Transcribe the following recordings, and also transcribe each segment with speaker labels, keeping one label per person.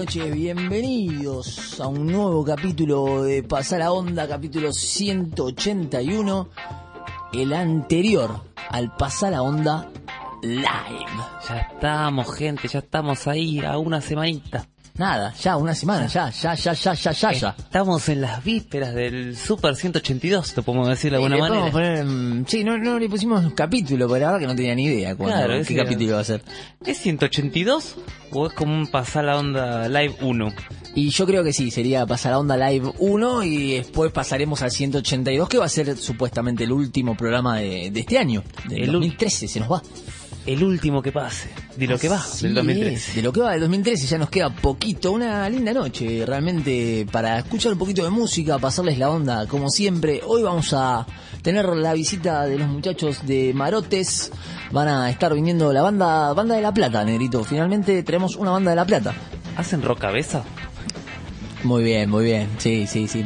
Speaker 1: noches, bienvenidos a un nuevo capítulo de Pasá la Onda, capítulo 181, el anterior al Pasá la Onda Live.
Speaker 2: Ya estamos, gente, ya estamos ahí a una semanita.
Speaker 1: Nada, ya una semana, ya.
Speaker 2: Estamos en las vísperas del Super 182, te podemos decir de alguna manera.
Speaker 1: Sí, no le pusimos capítulo, porque la verdad que no tenía ni idea qué capítulo iba a ser.
Speaker 2: ¿Es 182 o es como un Pasá la Onda Live 1?
Speaker 1: Y yo creo que sí, sería Pasar la Onda Live 1 y después pasaremos al 182, que va a ser supuestamente el último programa de este año, del 2013, se nos va.
Speaker 2: El último que pase, de lo que va del 2013.
Speaker 1: De lo que va del 2013 ya nos queda poquito, una linda noche realmente para escuchar un poquito de música, pasarles la onda como siempre. Hoy vamos a tener la visita de los muchachos de Marotes, van a estar viniendo la banda de La Plata, Negrito. Finalmente tenemos una banda de La Plata.
Speaker 2: ¿Hacen rock cabeza?
Speaker 1: Muy bien, sí.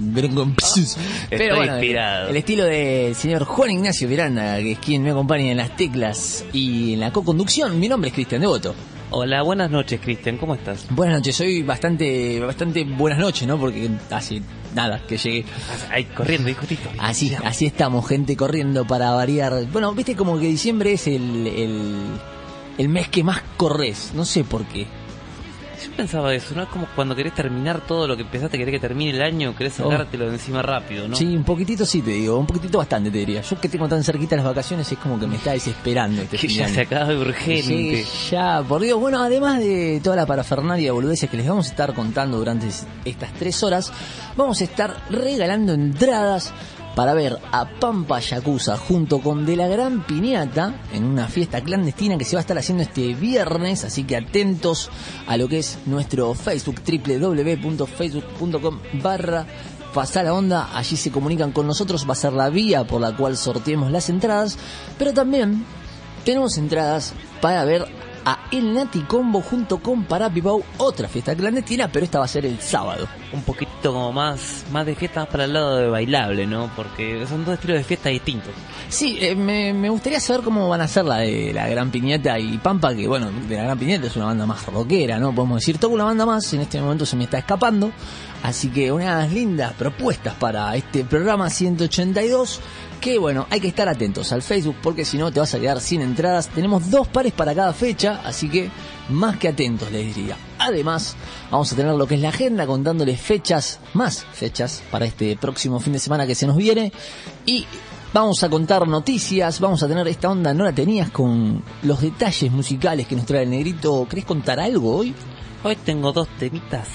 Speaker 1: Pero bueno,
Speaker 2: inspirado.
Speaker 1: El estilo del señor Juan Ignacio Miranda, que es quien me acompaña en las teclas y en la co-conducción. Mi nombre es Cristian Devoto.
Speaker 2: Hola, buenas noches, Cristian, ¿cómo estás?
Speaker 1: Buenas noches, soy bastante buenas noches, ¿no? Porque hace nada que llegué.
Speaker 2: Ahí corriendo, justito.
Speaker 1: Así estamos, gente, corriendo para variar. Bueno, viste como que diciembre es el mes que más corres, no sé por qué.
Speaker 2: Yo pensaba eso, ¿no? Es como cuando querés terminar todo lo que empezaste, querés que termine el año, querés sacártelo de encima rápido, ¿no?
Speaker 1: Sí, un poquitito sí te digo, un poquitito bastante te diría. Yo que tengo tan cerquita las vacaciones es como que me está desesperando este
Speaker 2: que
Speaker 1: fin
Speaker 2: ya
Speaker 1: de
Speaker 2: se
Speaker 1: año.
Speaker 2: acaba de urgente.
Speaker 1: Sí, ya, por Dios. Bueno, además de toda la parafernalia de boludeces que les vamos a estar contando durante estas 3 horas, vamos a estar regalando entradas para ver a Pampa Yakuza junto con De la Gran Piñata en una fiesta clandestina que se va a estar haciendo este viernes, así que atentos a lo que es nuestro Facebook, www.facebook.com/Pasá la Onda. Allí se comunican con nosotros, va a ser la vía por la cual sorteemos las entradas, pero también tenemos entradas para ver a El Nati Combo junto con Parapipau, otra fiesta clandestina, pero esta va a ser el sábado.
Speaker 2: Un poquito como más de fiesta, más para el lado de bailable, ¿no? Porque son dos estilos de fiesta distintos.
Speaker 1: Sí, me gustaría saber cómo van a ser la de La Gran Piñata y Pampa, que bueno, de La Gran Piñata es una banda más rockera, ¿no? Podemos decir, toca una banda más, en este momento se me está escapando. Así que unas lindas propuestas para este programa 182, que bueno, hay que estar atentos al Facebook porque si no te vas a quedar sin entradas. Tenemos 2 pares para cada fecha, así que más que atentos les diría. Además, vamos a tener lo que es la agenda contándoles más fechas para este próximo fin de semana que se nos viene. Y vamos a contar noticias, vamos a tener esta onda, no la tenías, con los detalles musicales que nos trae el Negrito. ¿Querés contar algo hoy?
Speaker 2: Hoy tengo 2 temitas.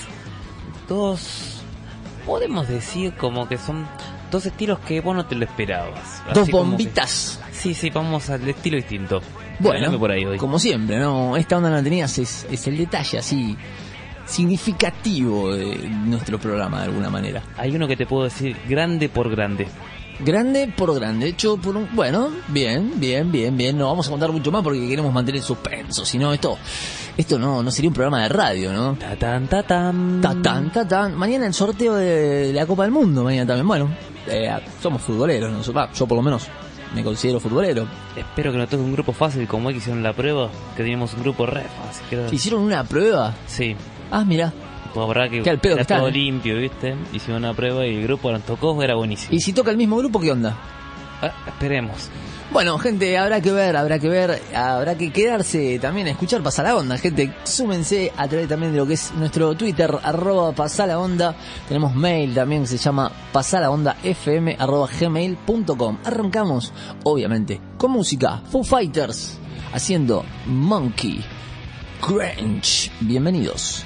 Speaker 2: Podemos decir como que son 2 estilos que vos no te lo esperabas.
Speaker 1: 2 bombitas.
Speaker 2: Sí, vamos al estilo distinto.
Speaker 1: Bueno,
Speaker 2: por ahí hoy.
Speaker 1: Como siempre, ¿no? Esta onda no la tenías, es el detalle así significativo de nuestro programa de alguna manera.
Speaker 2: Hay uno que te puedo decir grande por grande.
Speaker 1: Grande por grande, hecho por un... Bueno, bien. No vamos a contar mucho más porque queremos mantener el suspenso. Si no, esto no sería un programa de radio, ¿no?
Speaker 2: Tatán.
Speaker 1: Mañana el sorteo de la Copa del Mundo, mañana también. Bueno, somos futboleros, ¿no? Yo por lo menos me considero futbolero.
Speaker 2: Espero que no toque un grupo fácil como hoy que hicieron la prueba, que teníamos un grupo re fácil.
Speaker 1: ¿Hicieron una prueba?
Speaker 2: Sí.
Speaker 1: Ah, mira.
Speaker 2: Pues habrá que era todo limpio, ¿viste? Hicieron una prueba y el grupo nos tocó, era buenísimo.
Speaker 1: ¿Y si toca el mismo grupo, qué onda?
Speaker 2: Esperemos.
Speaker 1: Bueno, gente, habrá que ver, habrá que quedarse también a escuchar Pasá la Onda, gente. Súmense a través también de lo que es nuestro Twitter, @pasalaonda. Tenemos mail también que se llama pasalahondafm@gmail.com. Arrancamos, obviamente, con música. Foo Fighters haciendo Monkey Crunch. Bienvenidos.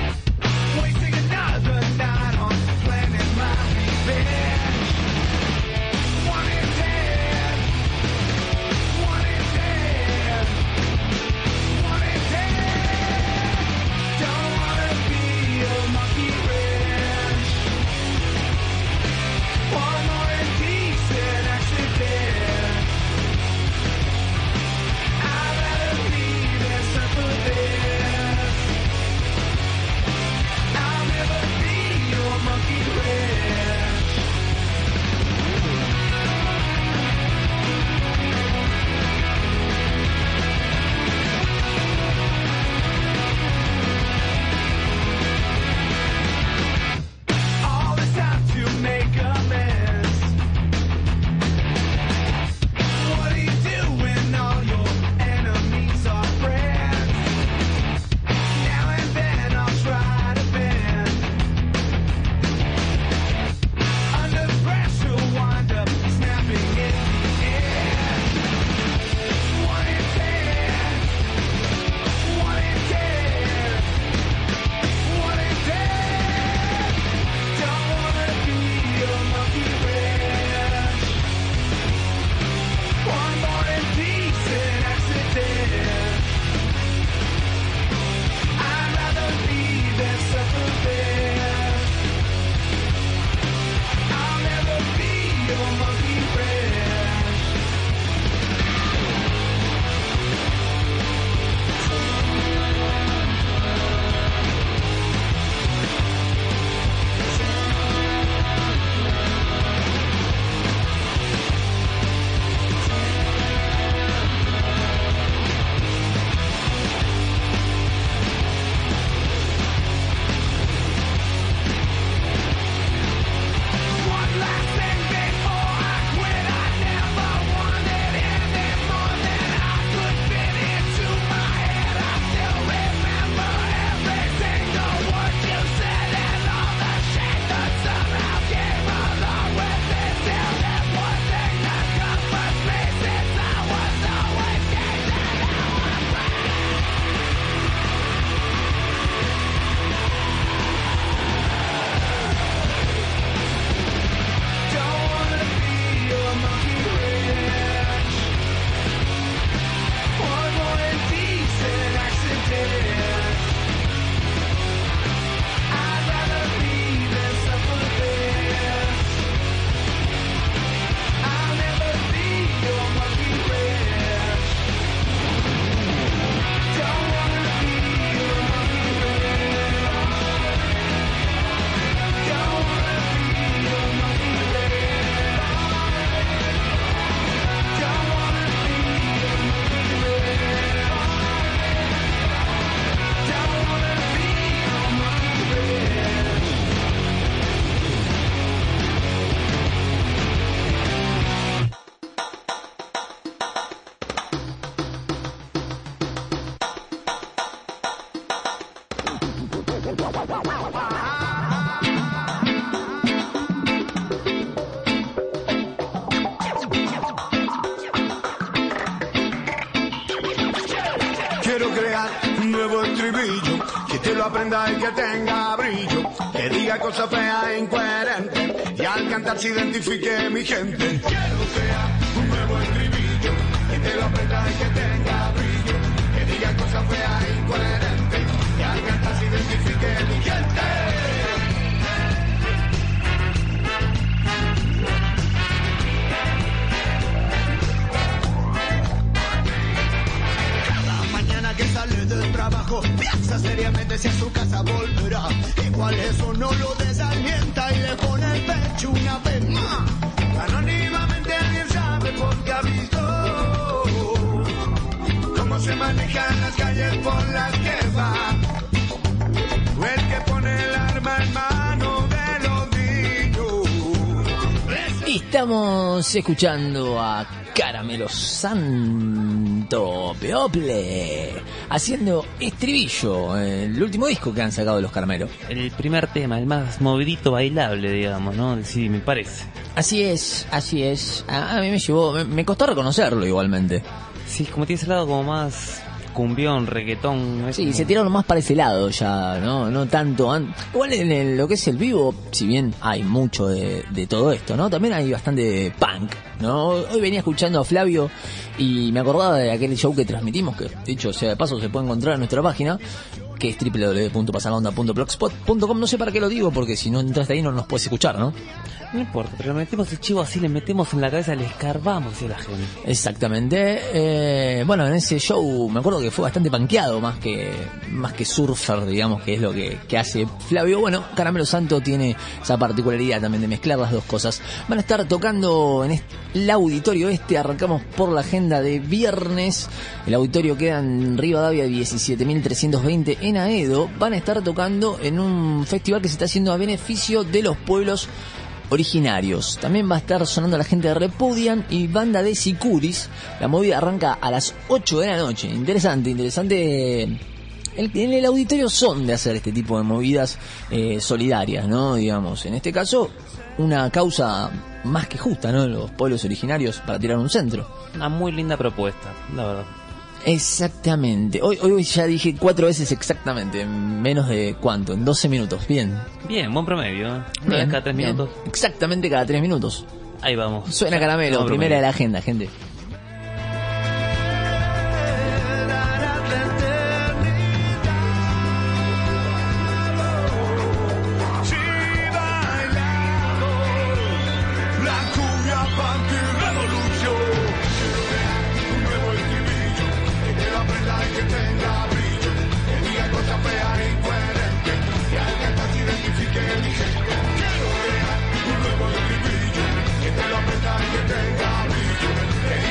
Speaker 3: Wasting another night on planning my revenge. Quiero crear un nuevo estribillo, que te lo aprenda y que tenga brillo, que diga cosas feas e incoherentes y al cantar se identifique mi gente. Quiero crear un nuevo estribillo, que te lo aprenda y que tenga brillo, que diga cosas feas e incoherentes y al cantar se identifique mi gente. Que sale del trabajo, piensa seriamente si a su casa volverá. Igual eso no lo desalienta y le pone el pecho una vez más. Anónimamente alguien sabe porque ha visto cómo se manejan las calles por las que va. O el que pone el arma en mano de los niños.
Speaker 1: Estamos escuchando a Caramelo Santo People haciendo Estribillo, el último disco que han sacado los Caramelos.
Speaker 2: El primer tema, el más movidito, bailable, digamos, ¿no? Sí, me parece.
Speaker 1: Así es, así es. A mí me costó reconocerlo igualmente.
Speaker 2: Sí, como tiene ese lado como más cumbión, reggaetón.
Speaker 1: Sí,
Speaker 2: como...
Speaker 1: se tiraron más para ese lado ya, no tanto. Igual en lo que es el vivo, si bien hay mucho de todo esto, ¿no? También hay bastante punk, ¿no? Hoy venía escuchando a Flavio y me acordaba de aquel show que transmitimos, que dicho sea de paso se puede encontrar en nuestra página, que es www.pasaronda.blogspot.com. No sé para qué lo digo, porque si no entraste ahí no nos puedes escuchar, ¿no?
Speaker 2: No importa, pero le metemos el chivo así, le metemos en la cabeza, le escarbamos a la gente.
Speaker 1: Exactamente. Bueno, en ese show me acuerdo que fue bastante panqueado, más que surfer, digamos, que es lo que hace Flavio. Bueno, Caramelo Santo tiene esa particularidad también de mezclar las dos cosas. Van a estar tocando en el auditorio arrancamos por la agenda de viernes. El auditorio queda en Rivadavia 17.320 en Aedo. Van a estar tocando en un festival que se está haciendo a beneficio de los pueblos originarios. También va a estar sonando la gente de Repudian y banda de Sicuris. La movida arranca a las 8 de la noche. Interesante. En el auditorio son de hacer este tipo de movidas solidarias, ¿no? Digamos, en este caso, una causa más que justa, ¿no? Los pueblos originarios para tirar un centro.
Speaker 2: Una muy linda propuesta, la verdad.
Speaker 1: Exactamente. Hoy ya dije 4 veces exactamente. En menos de ¿cuánto? En 12 minutos. Bien,
Speaker 2: buen promedio, ¿eh?
Speaker 1: Bien,
Speaker 2: Cada 3
Speaker 1: bien.
Speaker 2: minutos.
Speaker 1: Exactamente cada 3 minutos.
Speaker 2: Ahí vamos.
Speaker 1: Suena Caramelo, primera de la agenda, gente.
Speaker 3: Que te lo aprenda y que tenga brillo, que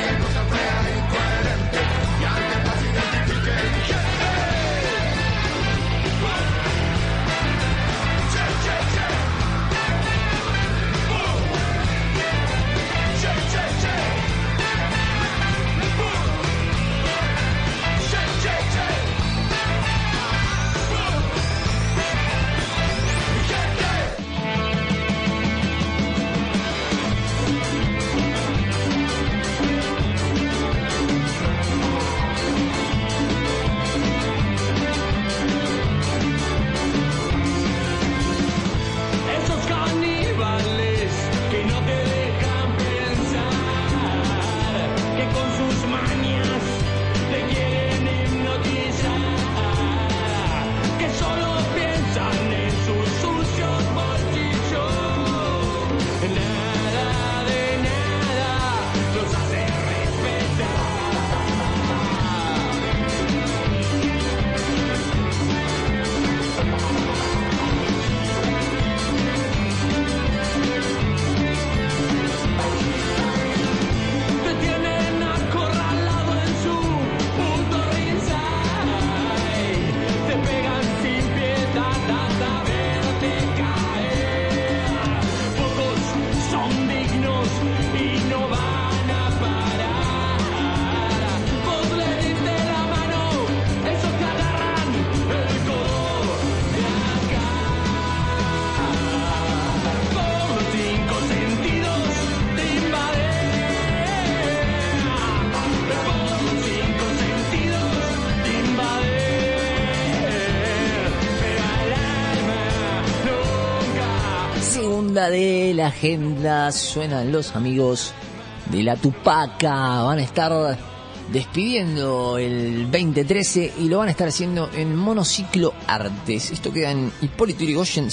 Speaker 1: fecha de la agenda suenan los amigos de la Tupaca. Van a estar despidiendo el 2013 y lo van a estar haciendo en Monociclo Artes. Esto queda en Hipólito Yrigoyen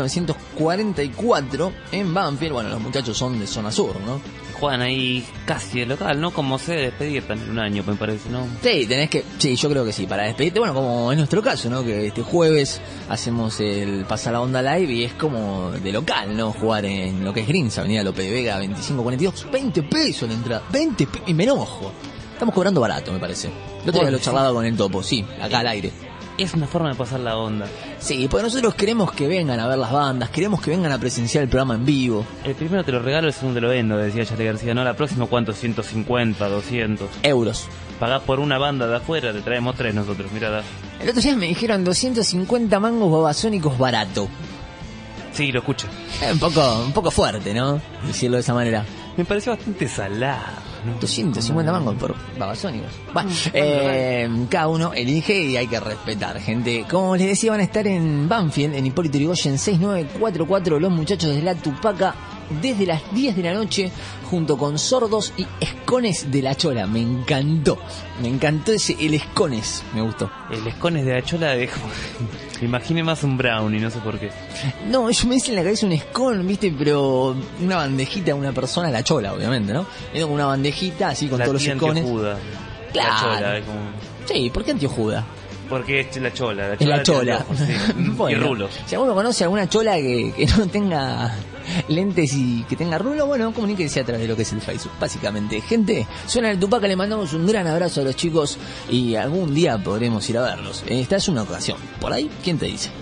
Speaker 1: 6944 en Banfield. Bueno, los muchachos son de zona sur, ¿no?
Speaker 2: Juegan ahí casi de local, ¿no? Como se despedir en un año, me parece, ¿no?
Speaker 1: Sí, sí, yo creo que sí, para despedirte, bueno, como en nuestro caso, ¿no? Que este jueves hacemos el Pasa la Onda Live y es como de local, ¿no? Jugar en lo que es Greens, Avenida López de Vega, 2542, 20 pesos la entrada, y me enojo. Estamos cobrando barato, me parece. El otro día lo charlaba con el Topo, sí, acá al aire.
Speaker 2: Es una forma de pasar la onda.
Speaker 1: Sí, porque nosotros queremos que vengan a ver las bandas, queremos que vengan a presenciar el programa en vivo.
Speaker 2: El primero te lo regalo, el segundo te lo vendo, decía Charly García. No, la próxima, ¿cuánto? 150, 200
Speaker 1: euros.
Speaker 2: Pagás por una banda de afuera, te traemos 3 nosotros, mirá.
Speaker 1: El otro día me dijeron 250 mangos babasónicos barato.
Speaker 2: Sí, lo escuché.
Speaker 1: Un poco fuerte, ¿no? Decirlo de esa manera.
Speaker 2: Me pareció bastante salado, ¿no?
Speaker 1: 250 mangos por babasónicos. Bueno, cada uno elige y hay que respetar, gente. Como les decía, van a estar en Banfield, en Hipólito Yrigoyen 6944, los muchachos de la Tupaca, desde las 10 de la noche, junto con Sordos y Escones de la Chola. Me encantó el Escones, me gustó.
Speaker 2: El Escones de la Chola me imaginé más un brownie, no sé por qué.
Speaker 1: No, yo me hice en la cabeza un escon, viste, pero una bandejita de una persona, la Chola, obviamente, ¿no? Era como una bandejita así con
Speaker 2: la
Speaker 1: todos los escones.
Speaker 2: Antiojuda.
Speaker 1: Claro.
Speaker 2: La Chola, como...
Speaker 1: Sí, ¿por qué Antiojuda?
Speaker 2: Porque es la Chola.
Speaker 1: Es la Chola.
Speaker 2: Ojos, sí.
Speaker 1: Bueno,
Speaker 2: y rulos.
Speaker 1: Si alguno conoce alguna Chola que no tenga lentes y que tenga rulo, bueno, comuníquense a través de lo que es el Facebook, básicamente. Gente, suena el Tupaca, le mandamos un gran abrazo a los chicos y algún día podremos ir a verlos. Esta es una ocasión. Por ahí, ¿quién te dice?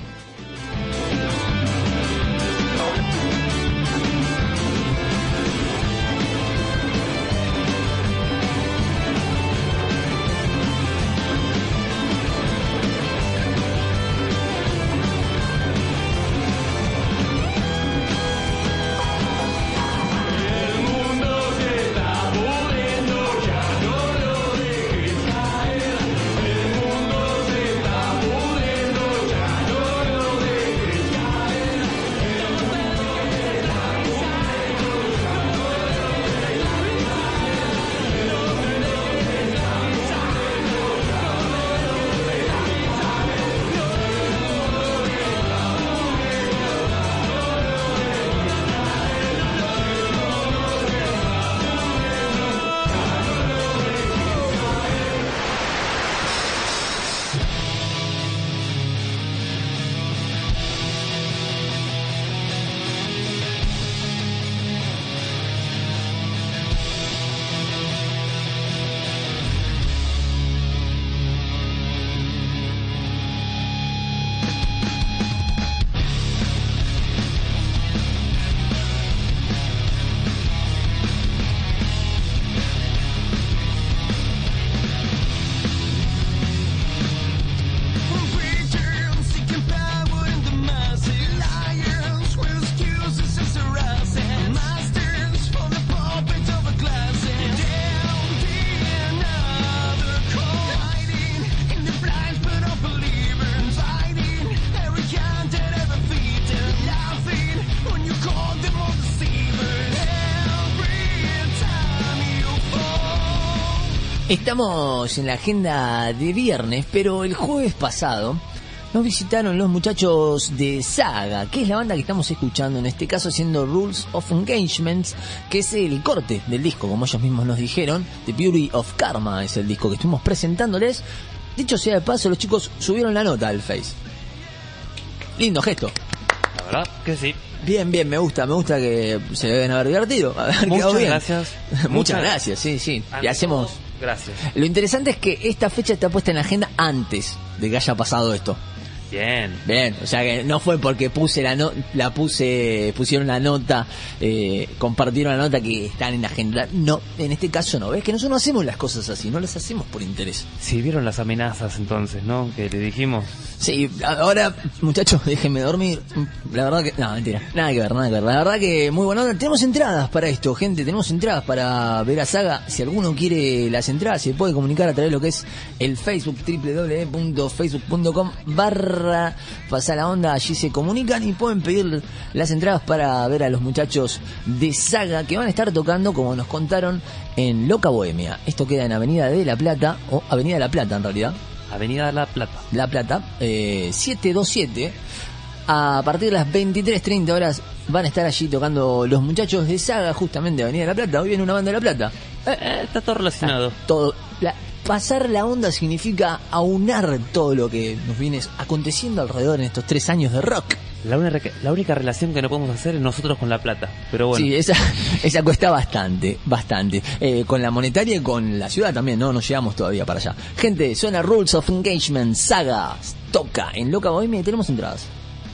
Speaker 1: Estamos en la agenda de viernes, pero el jueves pasado nos visitaron los muchachos de Saga, que es la banda que estamos escuchando, en este caso haciendo Rules of Engagements, que es el corte del disco, como ellos mismos nos dijeron. The Beauty of Karma es el disco que estuvimos presentándoles. Dicho sea de paso, los chicos subieron la nota al Face. Lindo gesto.
Speaker 2: La verdad que sí.
Speaker 1: Bien, me gusta que se deben haber divertido.
Speaker 2: Muchas gracias.
Speaker 1: Muchas gracias, sí. Y hacemos...
Speaker 2: Gracias.
Speaker 1: Lo interesante es que esta fecha está puesta en la agenda antes de que haya pasado esto. Bien, o sea que no fue porque pusieron la nota, compartieron la nota que están en la agenda. No, en este caso no. Ves que nosotros no hacemos las cosas así, no las hacemos por interés.
Speaker 2: Sí, vieron las amenazas entonces, ¿no? Que le dijimos.
Speaker 1: Sí, ahora, muchachos, déjenme dormir. La verdad que... No, mentira, nada que ver. La verdad que muy buena onda. Tenemos entradas para esto, gente. Tenemos entradas para ver a Saga. Si alguno quiere las entradas, se puede comunicar a través de lo que es el Facebook, www.facebook.com/ barra Pasa la Onda, allí se comunican y pueden pedir las entradas para ver a los muchachos de Saga que van a estar tocando, como nos contaron, en Loca Bohemia. Esto queda en Avenida de la Plata, o Avenida de la Plata en realidad.
Speaker 2: Avenida La Plata.
Speaker 1: La Plata, 727. A partir de las 23:30 horas van a estar allí tocando los muchachos de Saga, justamente de Avenida de la Plata. Hoy viene una banda de La Plata.
Speaker 2: Está todo relacionado.
Speaker 1: Todo. Pasar la onda significa aunar todo lo que nos viene aconteciendo alrededor en estos 3 años de rock.
Speaker 2: La única relación que no podemos hacer es nosotros con La Plata. Pero bueno.
Speaker 1: Sí, esa cuesta bastante. Con la monetaria y con la ciudad también, no llegamos todavía para allá. Gente, suena Rules of Engagement, Saga, toca en Loca Bohemia y tenemos entradas.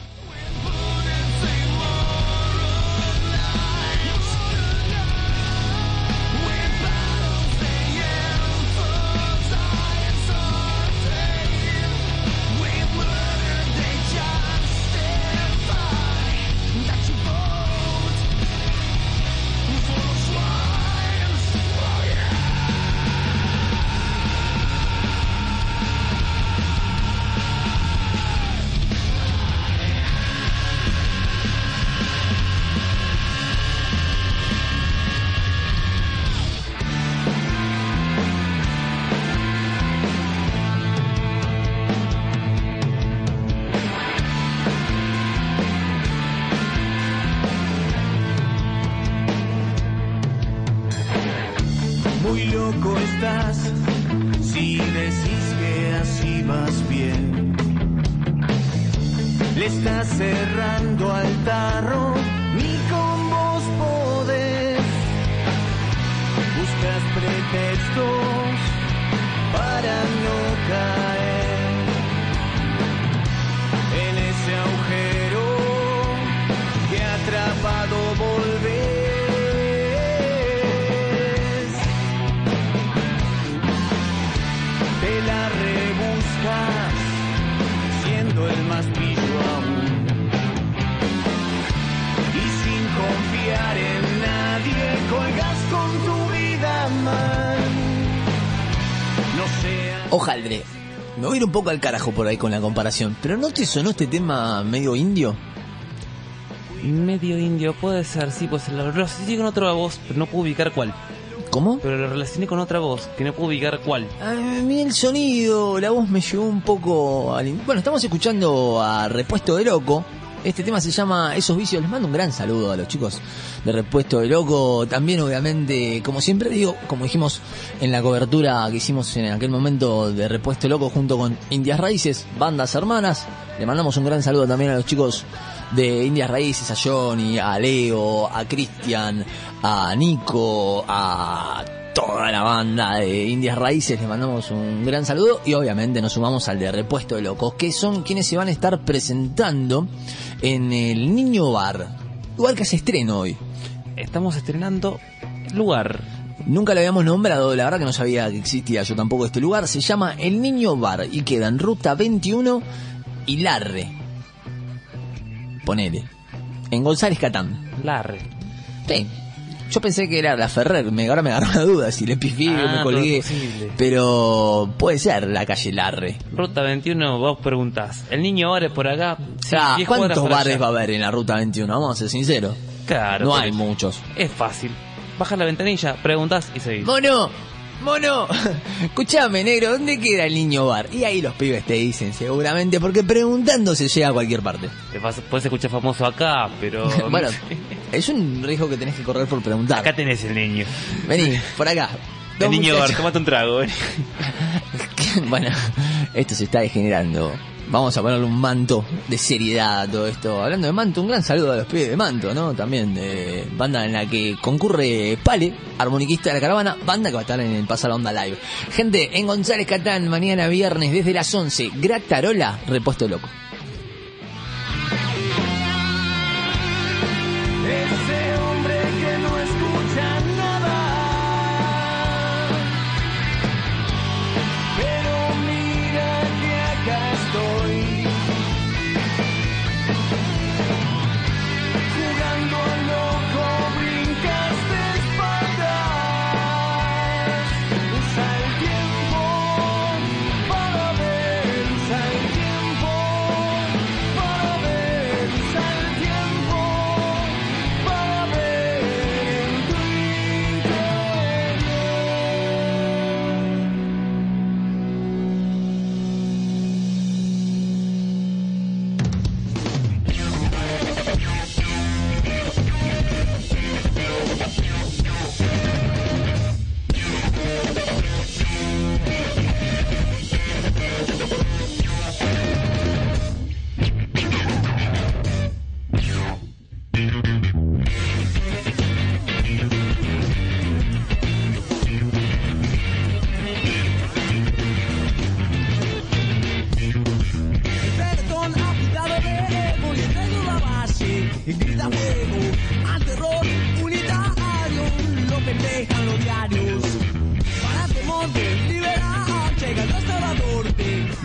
Speaker 3: Muy loco estás si decís que así vas bien. Le estás cerrando al tarro, ni con vos podés. Buscas pretextos para no caer en ese agujero que atrapado volvés. Te la rebuscas siendo el más pillo aún y sin confiar en nadie colgas con tu vida mal. No sea...
Speaker 1: Ojaldre, me voy a ir un poco al carajo por ahí con la comparación, pero ¿no te sonó este tema medio indio?
Speaker 2: Medio indio, puede ser, sí, pues lo relacioné con otra voz, pero no puedo ubicar cuál.
Speaker 1: ¿Cómo?
Speaker 2: Pero lo relacioné con otra voz, que no puedo ubicar cuál.
Speaker 1: A mí el sonido, la voz me llevó un poco al... Bueno, estamos escuchando a Repuesto de Loco. Este tema se llama Esos Vicios. Les mando un gran saludo a los chicos de Repuesto de Loco. También, obviamente, como siempre digo, como dijimos en la cobertura que hicimos en aquel momento de Repuesto de Loco junto con Indias Raíces, bandas hermanas. Le mandamos un gran saludo también a los chicos de Indias Raíces, a Johnny, a Leo, a Cristian, a Nico, a toda la banda de Indias Raíces. Les mandamos un gran saludo y obviamente nos sumamos al de Repuesto de Locos, que son quienes se van a estar presentando en el Niño Bar, lugar que hace estreno hoy.
Speaker 2: Estamos estrenando lugar.
Speaker 1: Nunca lo habíamos nombrado, la verdad que no sabía que existía yo tampoco este lugar. Se llama El Niño Bar y queda en Ruta 21 y Larre. Ponele. En González Catán.
Speaker 2: Larre.
Speaker 1: Sí. Yo pensé que era la Ferrer, ahora me agarró la duda si le pifié o me colgué. Pero puede ser la calle Larre.
Speaker 2: Ruta 21, vos preguntás. ¿El Niño Bar es por acá? Sí,
Speaker 1: ¿cuántos bares va a haber en la Ruta 21? Vamos a ser sinceros.
Speaker 2: Claro.
Speaker 1: No hay muchos.
Speaker 2: Es fácil. Bajas la ventanilla, preguntás y seguís.
Speaker 1: Mono, escuchame, negro, ¿dónde queda el Niño Bar? Y ahí los pibes te dicen, seguramente, porque preguntando se llega a cualquier parte.
Speaker 2: Puedes escuchar famoso acá, pero...
Speaker 1: Bueno, es un riesgo que tenés que correr por preguntar.
Speaker 2: Acá tenés el niño.
Speaker 1: Vení, por acá.
Speaker 2: El Niño Bar, tomate un trago. Vení.
Speaker 1: Bueno, esto se está degenerando. Vamos a ponerle un manto de seriedad a todo esto. Hablando de manto, un gran saludo a los pibes de Manto, ¿no? También, banda en la que concurre Pale, armoniquista de la caravana, banda que va a estar en el Pasa la Onda Live. Gente, en González Catán, mañana viernes desde las 11, Gratarola, Repuesto Loco.
Speaker 3: Ese hombre que no escucha nada, pero mira que acá estoy, jugando al loco, brincas de espaldas, usa el tiempo para ver, usa el tiempo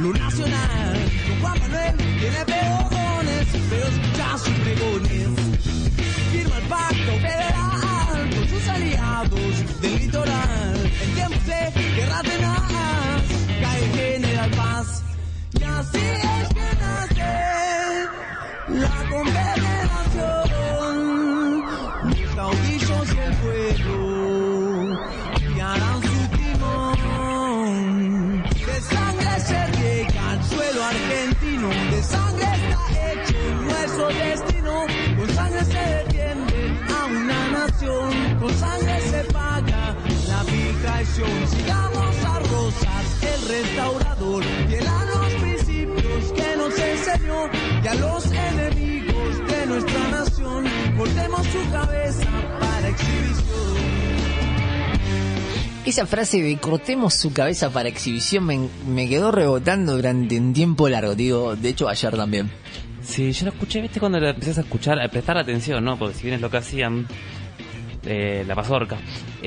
Speaker 3: lo nacional. Con Juan Manuel tiene peones, pero escucha sus pregones. Firma el pacto federal con sus aliados del litoral. En tiempos de guerra tenaz cae General Paz. Y así es que nace la confederación. Los caudillos y el pueblo guiarán su timón. De sangre se riega el suelo argentino, de sangre está hecho nuestro destino. Con sangre se defiende a una nación, con sangre se paga la vil traición. Sigamos a Rosas, el restaurador, fiel a los principios que nos enseñó, y a los enemigos de nuestra nación cortemos su cabeza para exhibición.
Speaker 1: Esa frase de cortemos su cabeza para exhibición me quedó rebotando durante un tiempo largo, digo, de hecho ayer también.
Speaker 2: Sí, yo lo escuché, viste, cuando lo empezás a escuchar, a prestar atención, ¿no? Porque si bien es lo que hacían la mazorca,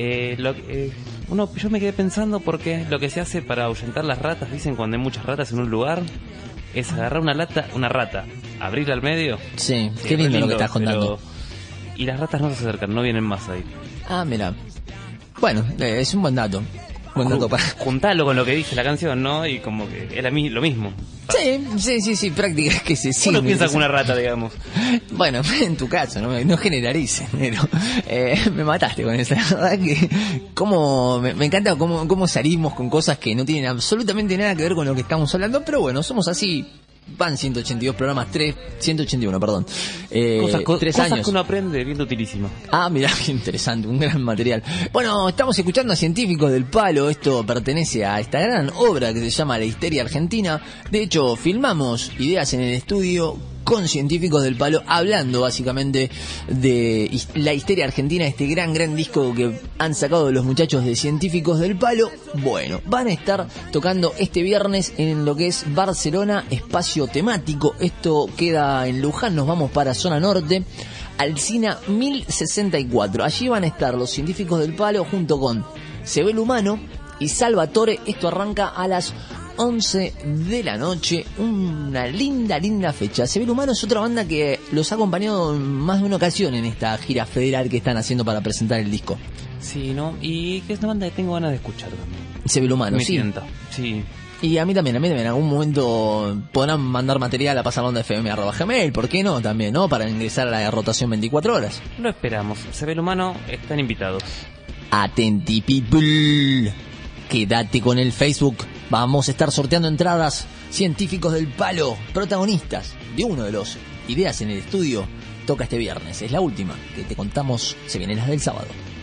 Speaker 2: yo me quedé pensando porque lo que se hace para ahuyentar las ratas, dicen cuando hay muchas ratas en un lugar, es agarrar una rata, abrirla al medio.
Speaker 1: Sí, qué lindo lo que estás contando.
Speaker 2: Y las ratas no se acercan, no vienen más ahí.
Speaker 1: Ah, mira. Bueno, es un buen dato.
Speaker 2: Juntalo con lo que dice la canción, ¿no? Y como que es lo mismo.
Speaker 1: Sí, prácticas que se siguen.
Speaker 2: Uno piensa con una rata, digamos.
Speaker 1: Bueno, en tu caso, no generalices, pero me mataste con eso. La verdad que me encanta cómo salimos con cosas que no tienen absolutamente nada que ver con lo que estamos hablando, pero bueno, somos así. Van 182 programas, 181, perdón. 3 años.
Speaker 2: Cosas que uno aprende, bien utilísimo.
Speaker 1: Ah, mirá, qué interesante, un gran material. Bueno, estamos escuchando a Científicos del Palo. Esto pertenece a esta gran obra que se llama La Histeria Argentina. De hecho, filmamos Ideas en el Estudio con Científicos del Palo, hablando básicamente de La Histeria Argentina, este gran disco que han sacado los muchachos de Científicos del Palo. Bueno, van a estar tocando este viernes en lo que es Barcelona, espacio temático. Esto queda en Luján, nos vamos para zona norte, Alsina 1064. Allí van a estar los Científicos del Palo junto con Se ve el Humano y Salvatore. Esto arranca a las 11 de la noche, una linda fecha. Se ve el Humano es otra banda que los ha acompañado en más de una ocasión en esta gira federal que están haciendo para presentar el disco.
Speaker 2: Sí, ¿no? Y que es una banda que tengo ganas de escuchar también.
Speaker 1: Se ve el Humano,
Speaker 2: Me
Speaker 1: sí.
Speaker 2: tienta, sí.
Speaker 1: Y a mí también, en algún momento podrán mandar material a pasarondafm@gmail, ¿por qué no? También, ¿no? Para ingresar a la rotación 24 horas.
Speaker 2: Lo esperamos. Se ve el Humano, están invitados.
Speaker 1: Atenti, people. Quédate con el Facebook. Vamos a estar sorteando entradas. Científicos del Palo, protagonistas de uno de los Ideas en el Estudio, toca este viernes. Es la última que te contamos, se vienen las del sábado.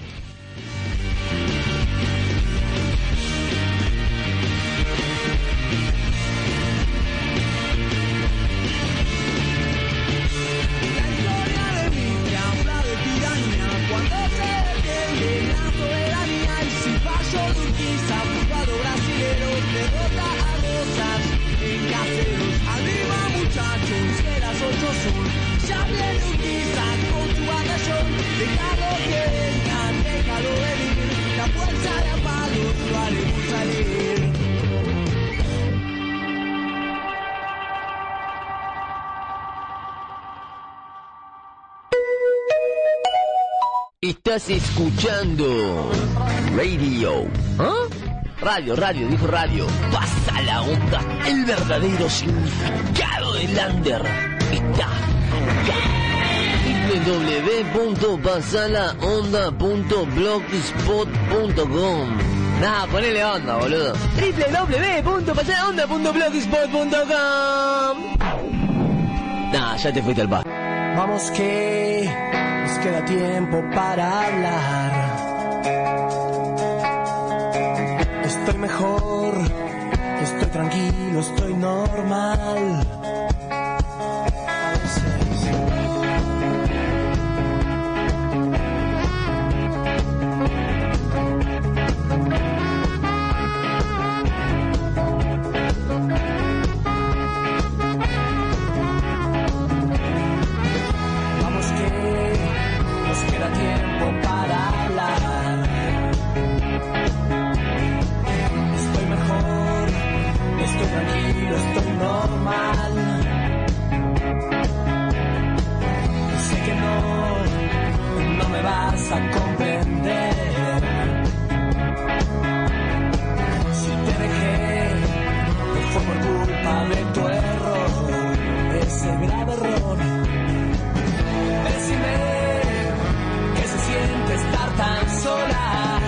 Speaker 1: Estás escuchando Radio. ¿Ah? Radio, dijo radio. Pasa la onda. El verdadero significado del under está acá. www.pasalaonda.blogspot.com. Nah, ponele onda, boludo. www.pasalaonda.blogspot.com. Nah, ya te fuiste al bar.
Speaker 3: Vamos que nos queda tiempo para hablar. Estoy mejor, estoy tranquilo, estoy normal. Estoy
Speaker 1: tranquilo, estoy normal. Sé que no me vas a comprender. Si te dejé, fue por culpa de tu error, ese grave error. Decime que se siente estar tan sola.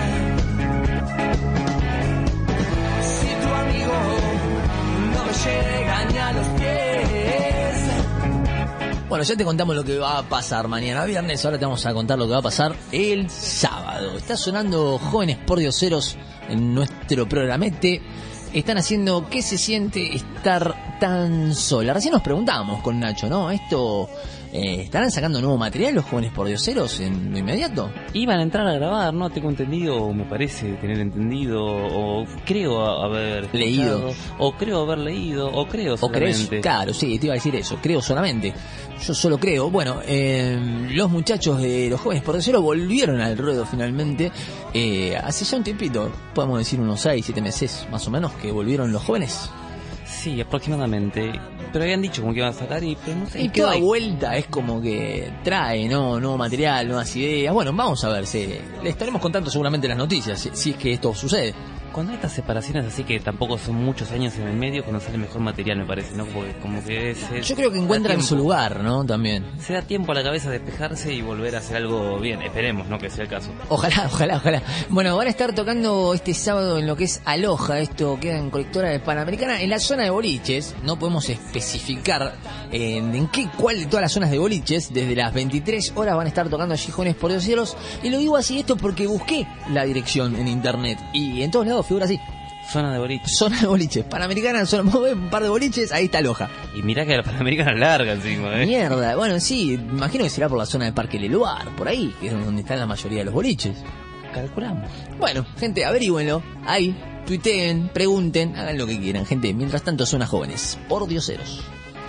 Speaker 1: Si tu amigo no me llega ni a los pies. Bueno, ya te contamos lo que va a pasar mañana viernes. Ahora te vamos a contar lo que va a pasar el sábado. Está sonando Jóvenes Pordioseros en nuestro programete. Están haciendo ¿qué se siente estar tan sola? Recién nos preguntábamos con Nacho, ¿no? ¿Estarán sacando nuevo material los Jóvenes Pordioseros en lo inmediato?
Speaker 2: Iban a entrar a grabar, ¿no? Tengo entendido, o me parece tener entendido, o creo haber
Speaker 1: leído,
Speaker 2: o creo haber leído, o creo solamente.
Speaker 1: ¿O crees? Claro, sí, te iba a decir eso, creo solamente. Yo solo creo. Bueno, los muchachos de los Jóvenes Pordioseros volvieron al ruedo finalmente. Hace ya un tiempito, podemos decir unos 6-7 meses más o menos, que volvieron los jóvenes.
Speaker 2: Sí, aproximadamente. Pero habían dicho como que iban a sacar pero no sé.
Speaker 1: Y toda vuelta es como que trae, ¿no? Nuevo material, nuevas ideas. Bueno, vamos a ver, le estaremos contando seguramente las noticias, si es que esto sucede.
Speaker 2: Cuando hay estas separaciones así que tampoco son muchos años en el medio, cuando sale mejor material, me parece, ¿no? Porque como que
Speaker 1: yo creo que encuentran su lugar, ¿no? También.
Speaker 2: Se da tiempo a la cabeza de despejarse y volver a hacer algo bien. Esperemos, ¿no? Que sea el caso.
Speaker 1: Ojalá. Bueno, van a estar tocando este sábado en lo que es Aloha. Esto queda en Colectora de Panamericana, en la zona de boliches. No podemos especificar cuál de todas las zonas de boliches. Desde las 23 horas van a estar tocando allí Jóvenes Pordioseros. Y lo digo así esto porque busqué la dirección en internet. Y en todos lados figura así.
Speaker 2: Zona de boliches.
Speaker 1: Zona de boliches. Panamericana, un par de boliches, ahí está Loja.
Speaker 2: Y mirá que la Panamericana es larga encima,
Speaker 1: Mierda, bueno, sí, imagino que será por la zona de Parque Leluar, por ahí, que es donde están la mayoría de los boliches.
Speaker 2: Calculamos.
Speaker 1: Bueno, gente, averígüenlo. Ahí, tuiteen, pregunten, hagan lo que quieran, gente. Mientras tanto, Zonas Jóvenes Pordioseros.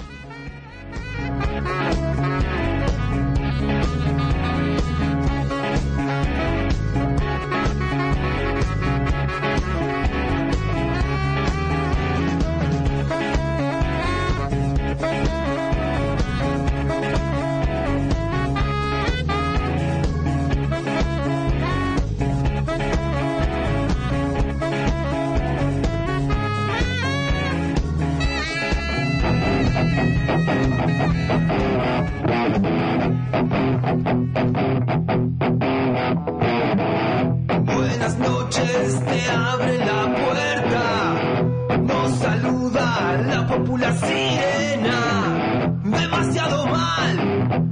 Speaker 3: Buenas noches, te abre la puerta, nos saluda la popular sirena. Demasiado mal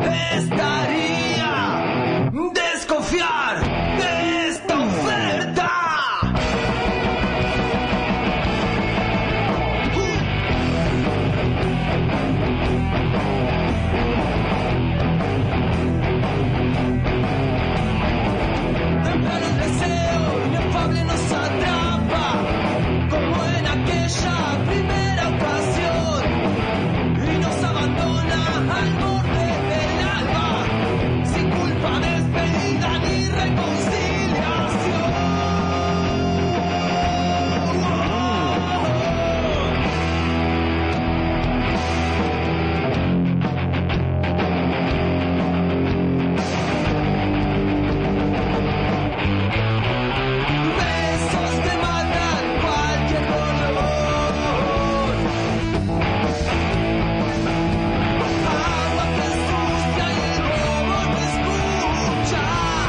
Speaker 3: estaría desconfiar de esta oferta. Temprano el deseo inefable nos atrapa, como en aquella primera ocasión, y nos abandona al borde del alba, sin culpa, despedida ni reconciliación. Besos que matan cualquier dolor, agua que ensucia y el robo no escucha.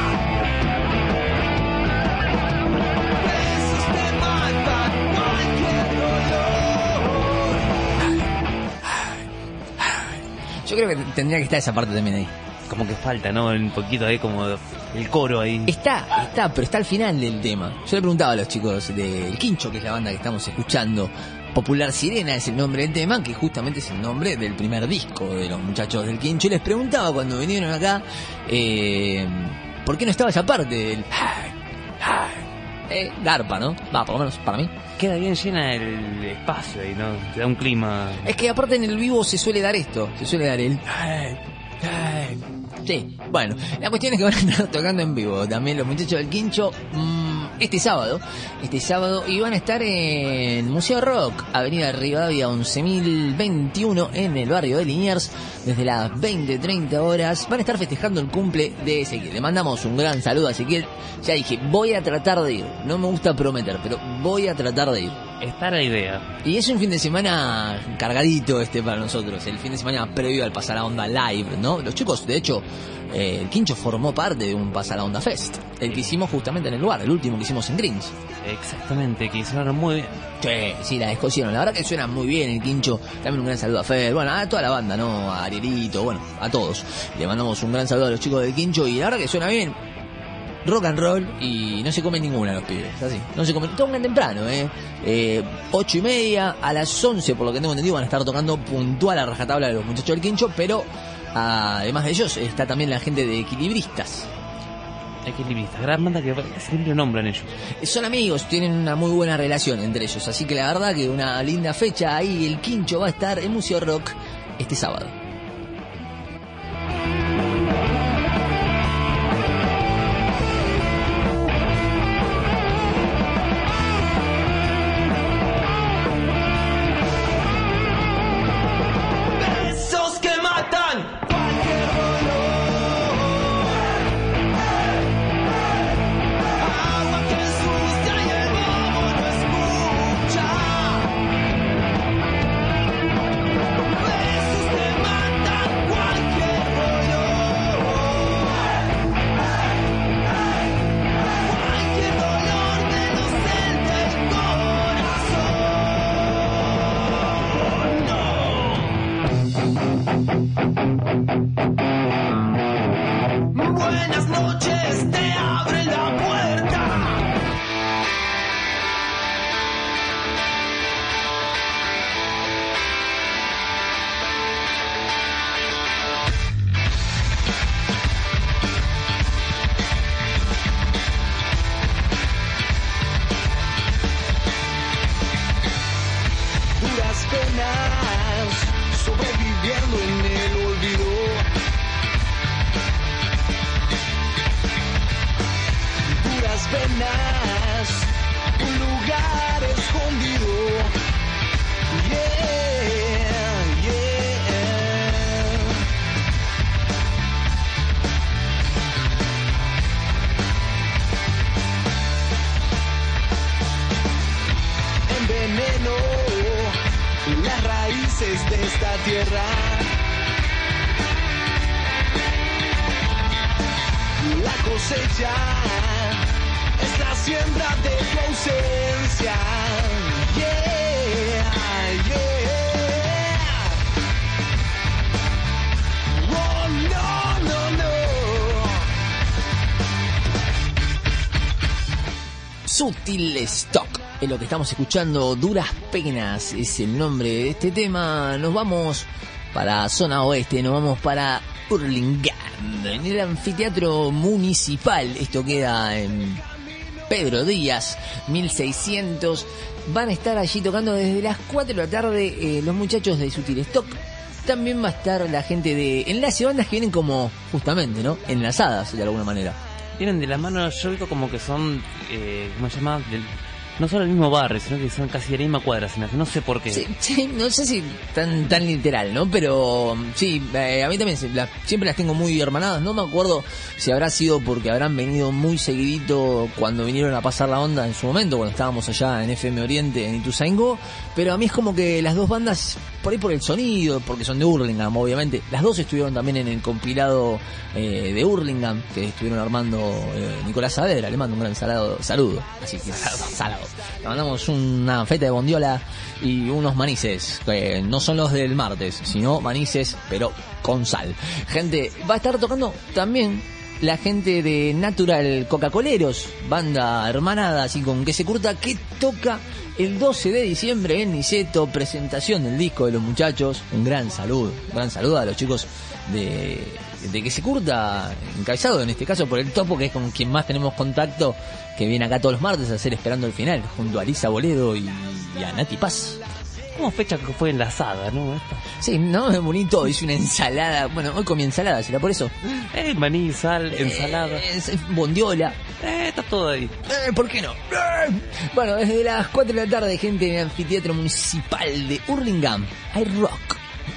Speaker 3: Besos que matan cualquier dolor.
Speaker 1: Yo creo que tendría que estar esa parte también ahí.
Speaker 2: Como que falta, ¿no? Un poquito ahí como el coro ahí.
Speaker 1: Está, pero está al final del tema. Yo le preguntaba a los chicos del Quincho, que es la banda que estamos escuchando. Popular Sirena es el nombre del tema, que justamente es el nombre del primer disco de los muchachos del Quincho. Y les preguntaba cuando vinieron acá, ¿por qué no estaba esa parte del... garpa, ¿no? Va, por lo menos para mí.
Speaker 2: Queda bien llena el espacio ahí, ¿no? Te da un clima.
Speaker 1: Es que aparte en el vivo se suele dar esto, se suele dar el... Sí, bueno, la cuestión es que van a estar tocando en vivo también los muchachos del Quincho. este sábado, y van a estar en Museo Rock, Avenida Rivadavia 11.021 en el barrio de Liniers, desde las 20:30 horas. Van a estar festejando el cumple de Ezequiel. Le mandamos un gran saludo a Ezequiel. Ya dije, voy a tratar de ir, no me gusta prometer, pero voy a tratar de ir.
Speaker 2: Está la idea.
Speaker 1: Y es un fin de semana cargadito para nosotros, el fin de semana previo al Pasa la Onda Live, ¿no? Los chicos, de hecho, el Quincho formó parte de un Pasa la Onda Fest, el que hicimos justamente en el lugar, el último que hicimos en Greens.
Speaker 2: Exactamente, que sonaron muy bien.
Speaker 1: Sí, la escocieron, la verdad que suena muy bien el Quincho. También un gran saludo a Fer, bueno, a toda la banda, ¿no? A Arielito, bueno, a todos. Le mandamos un gran saludo a los chicos del Quincho y la verdad que suena bien. Rock and roll y no se comen ninguna los pibes, así. No se comen, tocan temprano, 8:30, a las 11, por lo que tengo entendido, van a estar tocando puntual a rajatabla de los muchachos del Quincho, pero además de ellos está también la gente de Equilibristas.
Speaker 2: Equilibristas, gran banda que siempre nombran ellos.
Speaker 1: Son amigos, tienen una muy buena relación entre ellos, así que la verdad que una linda fecha ahí, el Quincho va a estar en Museo Rock este sábado.
Speaker 3: Sobreviviendo en el olvido, duras penas, un lugar escondido. Yeah, yeah. Enveneno las raíces de esta tierra. La cosecha es la siembra de tu ausencia. Yeah, yeah. Oh, no, no, no.
Speaker 1: Sutil Stock es lo que estamos escuchando. Duras Penas es el nombre de este tema. Nos vamos para zona oeste, nos vamos para Hurlingham, en el anfiteatro municipal. Esto queda en Pedro Díaz 1600. Van a estar allí tocando desde las 4 de la tarde los muchachos de Sutil Stock. También va a estar la gente de Enlace, bandas que vienen como justamente, ¿no?, enlazadas de alguna manera. Vienen
Speaker 2: de la mano, yo digo como que son, ¿cómo se llama? No son el mismo barrio, sino que son casi de la misma cuadra, no sé por qué.
Speaker 1: Sí, no sé si tan literal, ¿no? Pero sí, a mí también siempre las tengo muy hermanadas. No me acuerdo si habrá sido porque habrán venido muy seguidito cuando vinieron a pasar la onda en su momento, cuando estábamos allá en FM Oriente, en Ituzaingó. Pero a mí es como que las dos bandas, por ahí por el sonido, porque son de Hurlingham, obviamente. Las dos estuvieron también en el compilado de Hurlingham, que estuvieron armando Nicolás Saavedra. Le mando un gran saludo. Así que salado. Le mandamos una feta de bondiola y unos manices, que no son los del martes, sino manices, pero con sal. Gente, va a estar tocando también la gente de Natural Coca-Coleros, banda hermanada, así con que se curta, que toca el 12 de diciembre en Niceto, presentación del disco de los muchachos. Un gran saludo a los chicos de que se curta, encabezado en este caso por el Topo, que es con quien más tenemos contacto, que viene acá todos los martes a hacer Esperando el Final, junto a Lisa Boledo y a Nati Paz.
Speaker 2: Como fecha que fue enlazada, ¿no? Esta.
Speaker 1: Sí, no, es bonito, hice una ensalada. Bueno, hoy comí ensalada, ¿será por eso?
Speaker 2: Maní, sal, ensalada.
Speaker 1: Bondiola.
Speaker 2: Está todo ahí.
Speaker 1: ¿Por qué no? Bueno, desde las 4 de la tarde, gente, en el anfiteatro municipal de Hurlingham, hay rock.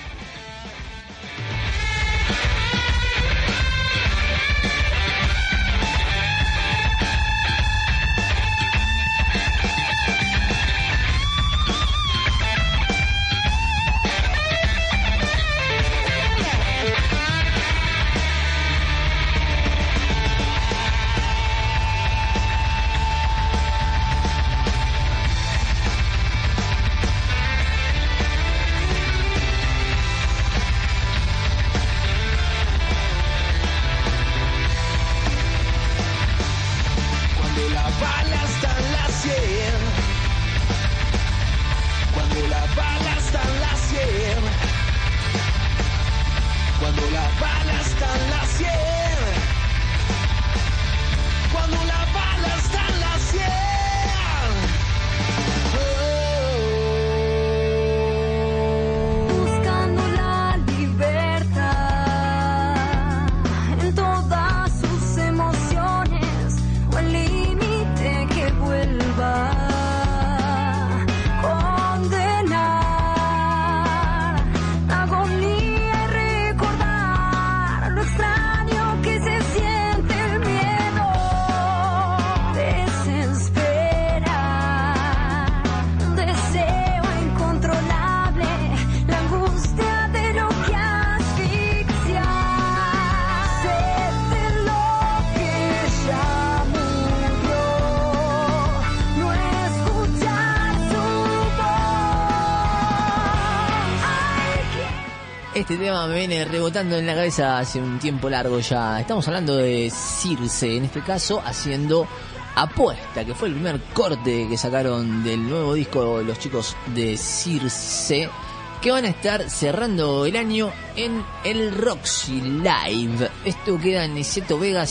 Speaker 1: Este tema me viene rebotando en la cabeza hace un tiempo largo ya. Estamos hablando de Circe, en este caso haciendo Apuesta, que fue el primer corte que sacaron del nuevo disco los chicos de Circe, que van a estar cerrando el año en el Roxy Live. Esto queda en Niceto Vega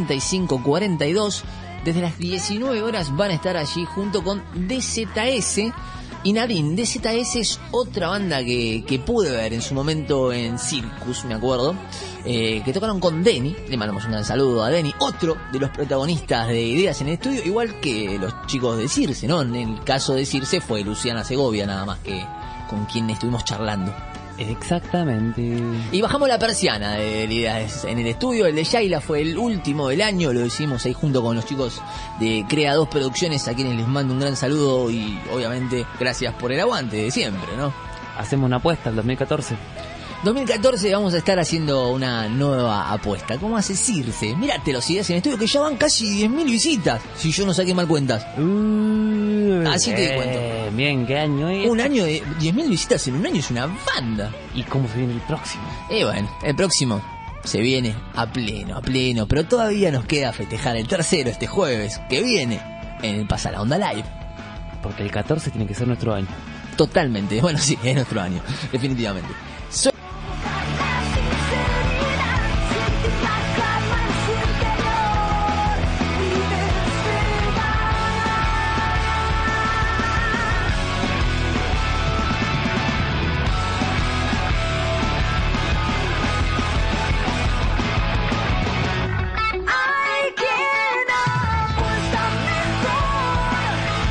Speaker 1: 5542. Desde las 19 horas van a estar allí junto con DZS y Nadine. DZS es otra banda que pude ver en su momento en Circus, me acuerdo, que tocaron con Denny. Le mandamos un gran saludo a Denny, otro de los protagonistas de Ideas en el Estudio, igual que los chicos de Circe, ¿no? En el caso de Circe fue Luciana Segovia, nada más, que con quien estuvimos charlando.
Speaker 2: Exactamente.
Speaker 1: Y bajamos la persiana de Ideas en el Estudio. El de Yaila fue el último del año, lo hicimos ahí junto con los chicos de Crea 2 Producciones, a quienes les mando un gran saludo y obviamente gracias por el aguante de siempre, ¿no?
Speaker 2: Hacemos una apuesta el 2014.
Speaker 1: 2014 vamos a estar haciendo una nueva apuesta. ¿Cómo hace Circe? Mírate los Ideas en el Estudio, que ya van casi 10.000 visitas, si yo no saqué mal cuentas. Así te cuento.
Speaker 2: Bien, ¿qué año es?
Speaker 1: Un año de 10.000 visitas en un año es una banda.
Speaker 2: ¿Y cómo se viene el próximo?
Speaker 1: Bueno, el próximo se viene a pleno, pero todavía nos queda festejar el tercero este jueves que viene en el Pasa la Onda Live.
Speaker 2: Porque el 14 tiene que ser nuestro año.
Speaker 1: Totalmente, bueno, sí, es nuestro año, definitivamente.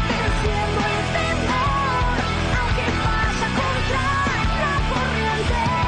Speaker 4: Venciendo el temor, aunque vaya contra la corriente.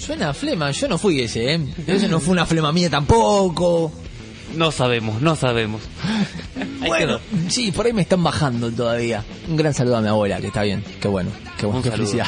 Speaker 1: suena a flema. Yo no fui ese, ¿eh? Ese no fue una flema mía tampoco.
Speaker 2: No sabemos.
Speaker 1: Bueno, sí, por ahí me están bajando todavía. Un gran saludo a mi abuela, que está bien. Qué bueno, qué felicidad.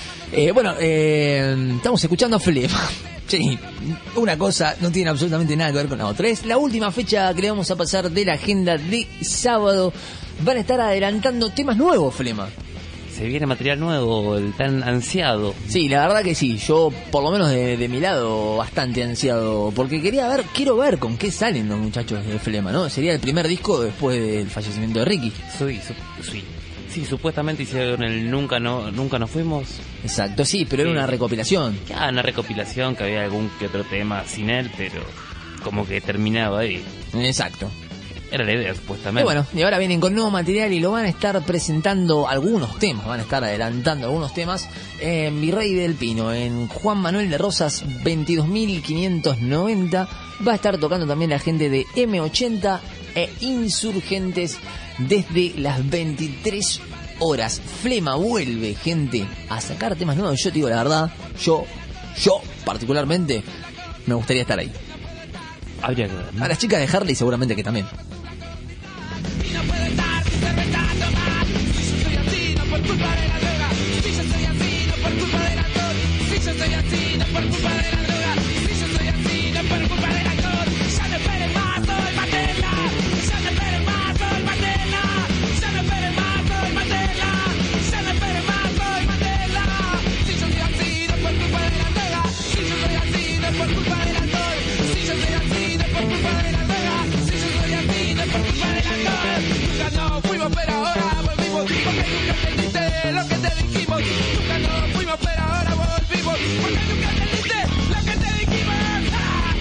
Speaker 1: Estamos escuchando flema. Sí, una cosa no tiene absolutamente nada que ver con la otra. Es la última fecha que le vamos a pasar de la agenda de sábado. Van a estar adelantando temas nuevos, flema.
Speaker 2: Se viene material nuevo, el tan ansiado.
Speaker 1: Sí, la verdad que sí. Yo, por lo menos de mi lado, bastante ansiado. Porque quiero ver con qué salen los muchachos de Flema, ¿no? Sería el primer disco después del fallecimiento de Ricky.
Speaker 2: Sí, supuestamente hicieron el Nunca nos fuimos.
Speaker 1: Exacto, sí, pero era una recopilación.
Speaker 2: Una recopilación que había algún que otro tema sin él, pero como que terminaba ahí.
Speaker 1: Exacto.
Speaker 2: Era la idea, supuestamente.
Speaker 1: Y bueno, y ahora vienen con nuevo material y lo van a estar presentando algunos temas, van a estar adelantando algunos temas en Virrey del Pino, en Juan Manuel de Rosas 22.590. Va a estar tocando también la gente de M80 e Insurgentes desde las 23 horas. Flema vuelve, gente, a sacar temas nuevos. Yo te digo la verdad, yo particularmente me gustaría estar ahí.
Speaker 2: Habría que ver, ¿no?
Speaker 1: A las chicas de Harley seguramente que también.
Speaker 4: Y no puedo estar sin cerveza tomar. Si yo soy así, no por culpa de la droga. Si yo soy así, no por culpa del alcohol. Si yo soy así, no por culpa de la droga. Si yo soy así, no por culpa del alcohol. Ya no esperes más, soy Matela. Ya no esperes más, soy Matela. Ya no esperes más, soy Matela. Ya no esperes más, soy Matela. Si yo soy así, no por culpa de la droga. Si yo soy así, no por culpa del alcohol. Si yo soy así, no por culpa de la droga. Si yo soy así, no por culpa del alcohol. Nunca nos fuimos, pero ahora volvimos. Porque nunca entendiste lo que te dijimos. Nunca nos fuimos, pero ahora volvimos. Porque nunca entendiste lo que te dijimos. ¡Ah!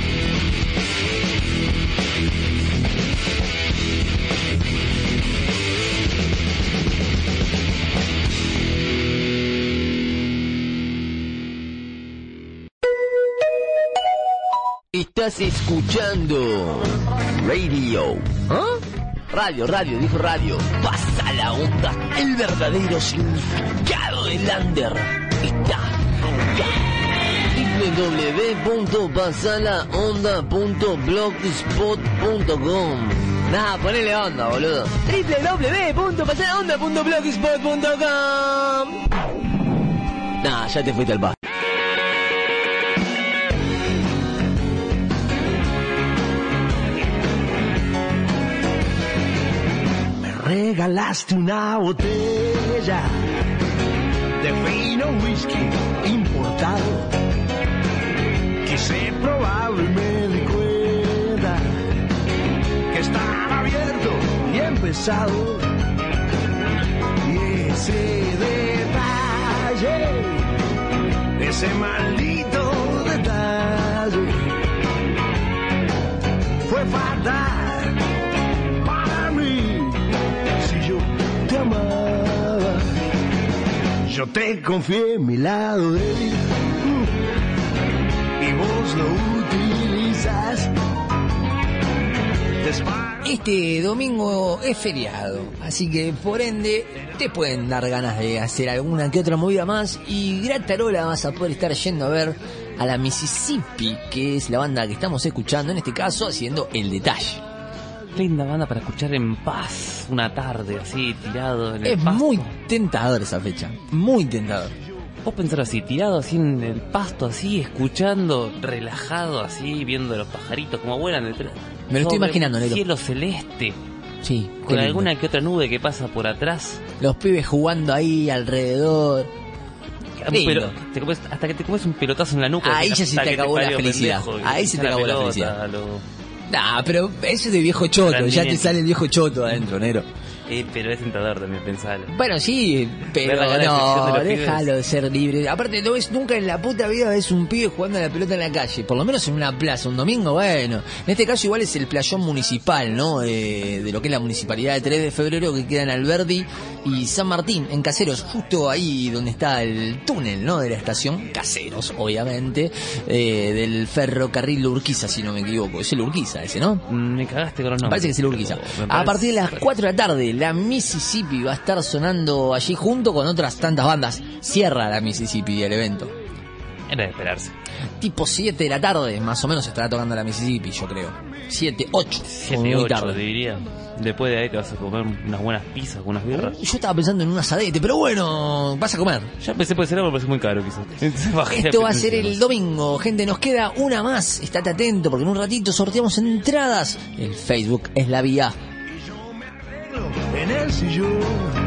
Speaker 1: Estás escuchando Radio. ¿Ah? Radio, dijo radio. Pasa la onda. El verdadero significado del under está acá. www.pasalaonda.blogspot.com. Nah, ponele onda, boludo. www.pasalaonda.blogspot.com. Nah, ya te fuiste al bar.
Speaker 3: Regalaste una botella de fino whisky importado. Quise probarlo y me di cuenta que estaba abierto y empezado. Y ese detalle, ese maldito detalle, fue fatal. Yo te confié mi lado débil y vos lo utilizas.
Speaker 1: Este domingo es feriado, así que por ende te pueden dar ganas de hacer alguna que otra movida más y gratarola vas a poder estar yendo a ver a la Mississippi, que es la banda que estamos escuchando, en este caso haciendo El Detalle.
Speaker 2: Linda banda para escuchar en paz una tarde así tirado en el pasto.
Speaker 1: Es muy tentador esa fecha, muy tentador.
Speaker 2: Vos pensar así, tirado así en el pasto así, escuchando, relajado así, viendo los pajaritos como vuelan detrás.
Speaker 1: Me lo estoy imaginando, negro.
Speaker 2: Cielo celeste.
Speaker 1: Sí,
Speaker 2: con alguna que otra nube que pasa por atrás.
Speaker 1: Los pibes jugando ahí alrededor.
Speaker 2: Pero hasta que te comes un pelotazo en la nuca.
Speaker 1: Ahí ya se te acabó la felicidad. Ahí se te acabó la felicidad. Nah, pero eso es de viejo choto, ya te sale el viejo choto adentro, negro.
Speaker 2: Pero es tentador también pensarlo.
Speaker 1: Bueno, sí, pero no, déjalo de ser libre. Aparte, no ves nunca en la puta vida ves un pibe jugando a la pelota en la calle. Por lo menos en una plaza, un domingo, bueno. En este caso igual es el playón municipal, ¿no? De lo que es la municipalidad de 3 de febrero, que queda en Alberdi y San Martín, en Caseros, justo ahí donde está el túnel, ¿no? De la estación Caseros, obviamente, del ferrocarril Urquiza, si no me equivoco. Es el Urquiza ese, ¿no?
Speaker 2: Me cagaste con los nombres.
Speaker 1: Parece que es el Urquiza. A partir de las 4 de la tarde, la Mississippi va a estar sonando allí junto con otras tantas bandas. Cierra la Mississippi el evento.
Speaker 2: Era de esperarse.
Speaker 1: Tipo 7 de la tarde, más o menos estará tocando la Mississippi, yo creo. 7, 8.
Speaker 2: 7, 8, te diría. Después de ahí te vas a comer unas buenas pizzas con unas birras.
Speaker 1: Yo estaba pensando en un asadete, pero bueno, vas a comer.
Speaker 2: Ya pensé puede ser algo, pero es muy caro quizás.
Speaker 1: Esto va a ser el domingo, gente, nos queda una más. Estate atento porque en un ratito sorteamos entradas. El Facebook es la vía.
Speaker 3: En el sillón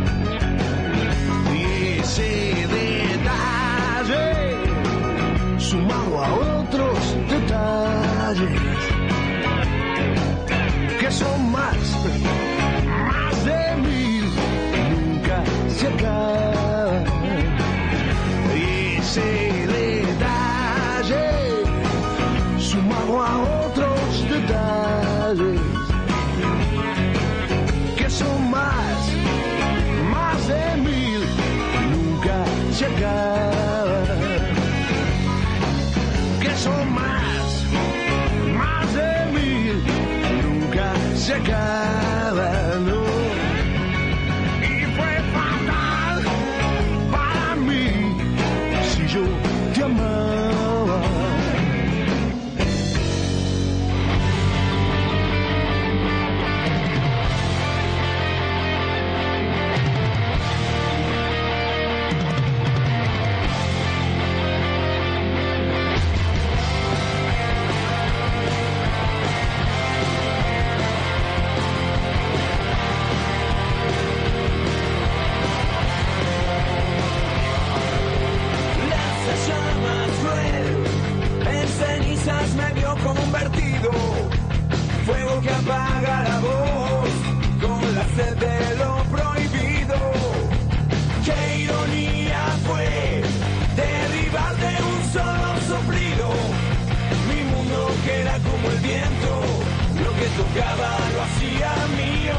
Speaker 3: y ese detalle sumado a otros detalles que son más de 1000, nunca se acaban. Y ese detalle sumado a otros detalles que son más de 1000, nunca se acaban. Que son más de 1000, nunca se acaban. No. Y fue fatal para mí si yo te amaba. Fuego que apaga la voz con la sed de lo prohibido. Qué ironía fue derribar de un solo soplido mi mundo que era como el viento, lo que tocaba lo hacía mío.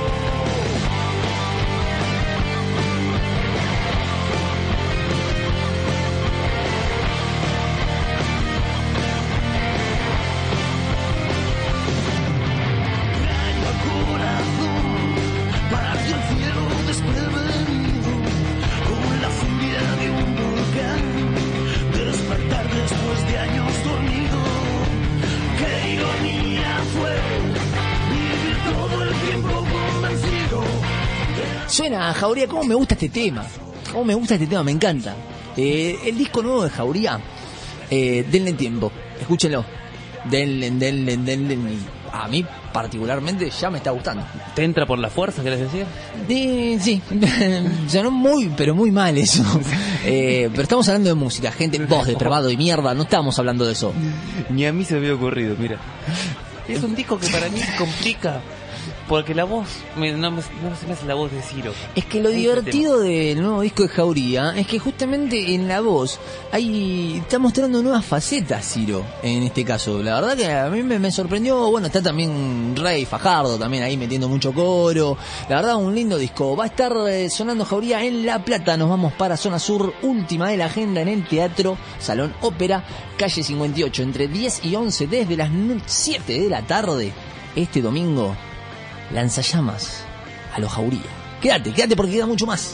Speaker 3: Desprevenido, con la furia de un volcán, despertar después de años dormido. Qué ironía fue vivir todo el tiempo convencido.
Speaker 1: Suena a Jauría, cómo me gusta este tema. Cómo me gusta este tema, me encanta. El disco nuevo de Jauría, denle tiempo, escúchenlo. Denle. A mí particularmente ya me está gustando.
Speaker 2: ¿Te entra por la fuerza, querés decir?
Speaker 1: Sí, sonó muy, pero muy mal eso. Pero estamos hablando de música, gente, voz de depravado y mierda, no estamos hablando de eso.
Speaker 2: Ni a mí se me había ocurrido, mira. Es un disco que para mí complica, porque la voz, no se me hace la voz de Ciro.
Speaker 1: Es que lo divertido del nuevo disco de Jauría es que justamente en la voz está mostrando nuevas facetas Ciro, en este caso. La verdad que a mí me sorprendió. Bueno, está también Rey Fajardo también ahí metiendo mucho coro. La verdad, un lindo disco. Va a estar sonando Jauría en La Plata. Nos vamos para Zona Sur, última de la agenda en el Teatro Salón Ópera, calle 58, entre 10 y 11, desde las 7 de la tarde, este domingo. Lanzallamas a los Jauría. Quédate porque queda mucho más.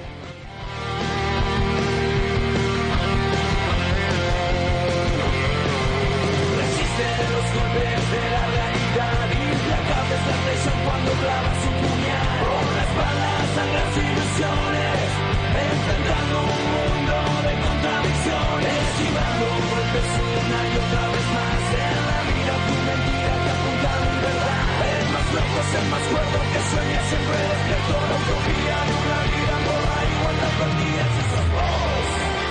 Speaker 3: Resiste los golpes de la realidad, implacable es la presión cuando clava su puñal. Por la espalda sangran sus ilusiones, enfrentando un mundo de contradicciones, esquivando golpes una y otra vez más. En la vida tu mentira te apunta a mi verdad. El más loco es el más cuerdo que sueña siempre despierto. La utopía de una vida moda igualdad perdida. Eso es vos.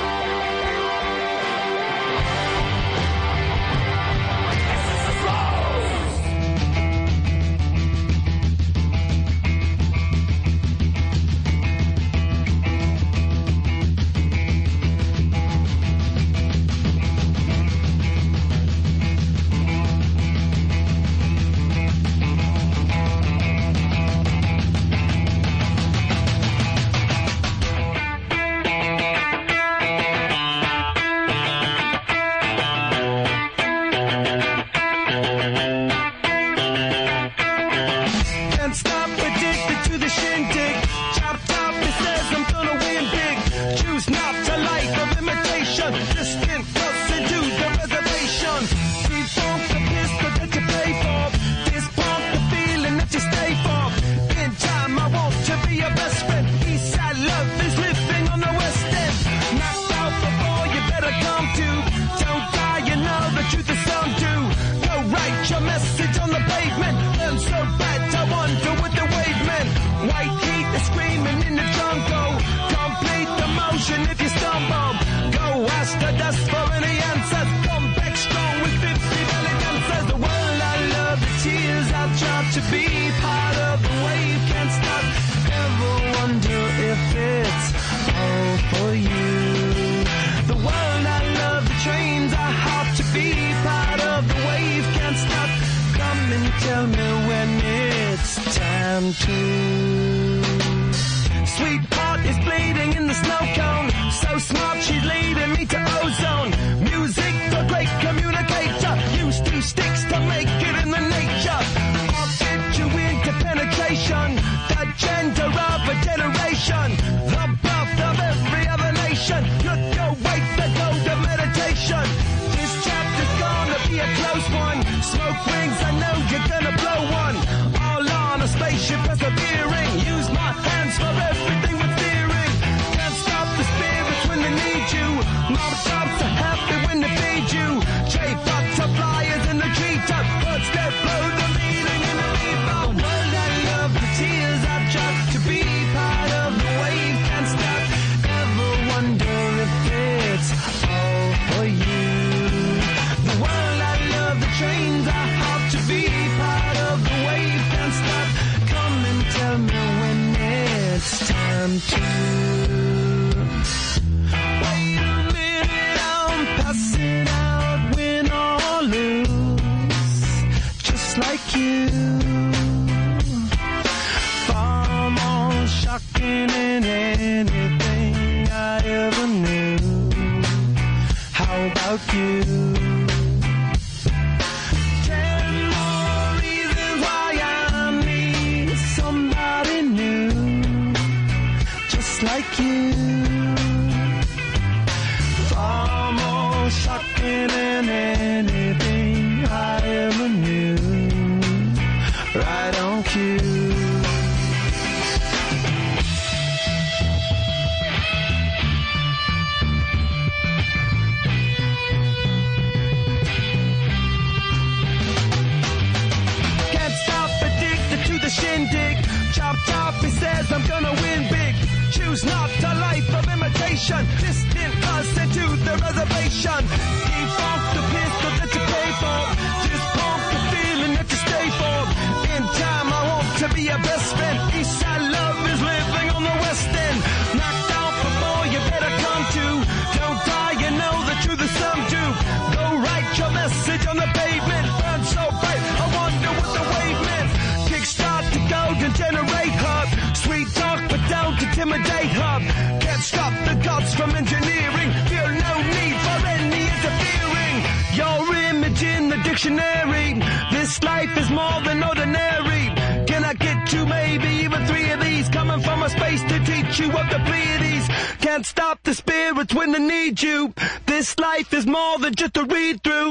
Speaker 3: Eso es vos. time to. Sweetheart is bleeding in the snow cone. So smart, she's leading me to ozone. Music, the great communicator. Used two sticks to make it in the nature. I'll get you into penetration. The gender of a generation. The birth of every other nation. Look your way to go to meditation. This chapter's gonna be a close one. Smoke rings, I know you're gonna blow one. All on a spaceship persevering. Use my hands for everything but steering. Can't stop the spirits when they need you. Mob shops are happy when they feed you. Jay butterflies in the treetop. Birds that blow the meaning in the leaf. The world I love, the tears I've dropped to be part of the wave. Can't stop, ever wonder if it's all for you. The world I love, the trains I hop to be part of the wave. Can't stop, come and tell me when it's time to. Wait a minute, I'm passing out, win or lose, just like you. Far more shocking than anything I ever knew. How about you? 10 more reasons why I need somebody new, just like you. Far more shocking than anything I ever knew. Right on cue. Can't stop, addicted to the shindig. Chop chop, he says I'm gonna win big. Choose not a life of imitation. Distant us into the reservation. Default the pistol that you pay for. Just pump the feeling that you stay for. In time I want to be your best friend. Eastside love is living on the west end. Knocked out before you better come to. Don't die, you know the truth is some do. Go write your message on the pavement. Burn so bright, I wonder what the wave meant. Kickstart the golden generate hub. Sweet talk but don't intimidate hub. Can't stop the gods from engineering. Feel no need for any interfering. Your image in the dictionary. This life is more than ordinary. Can I get you maybe even 3 of these? Coming from a space to teach you of the Pleiades. Can't stop the spirits when they need you. This life is more than just a read through.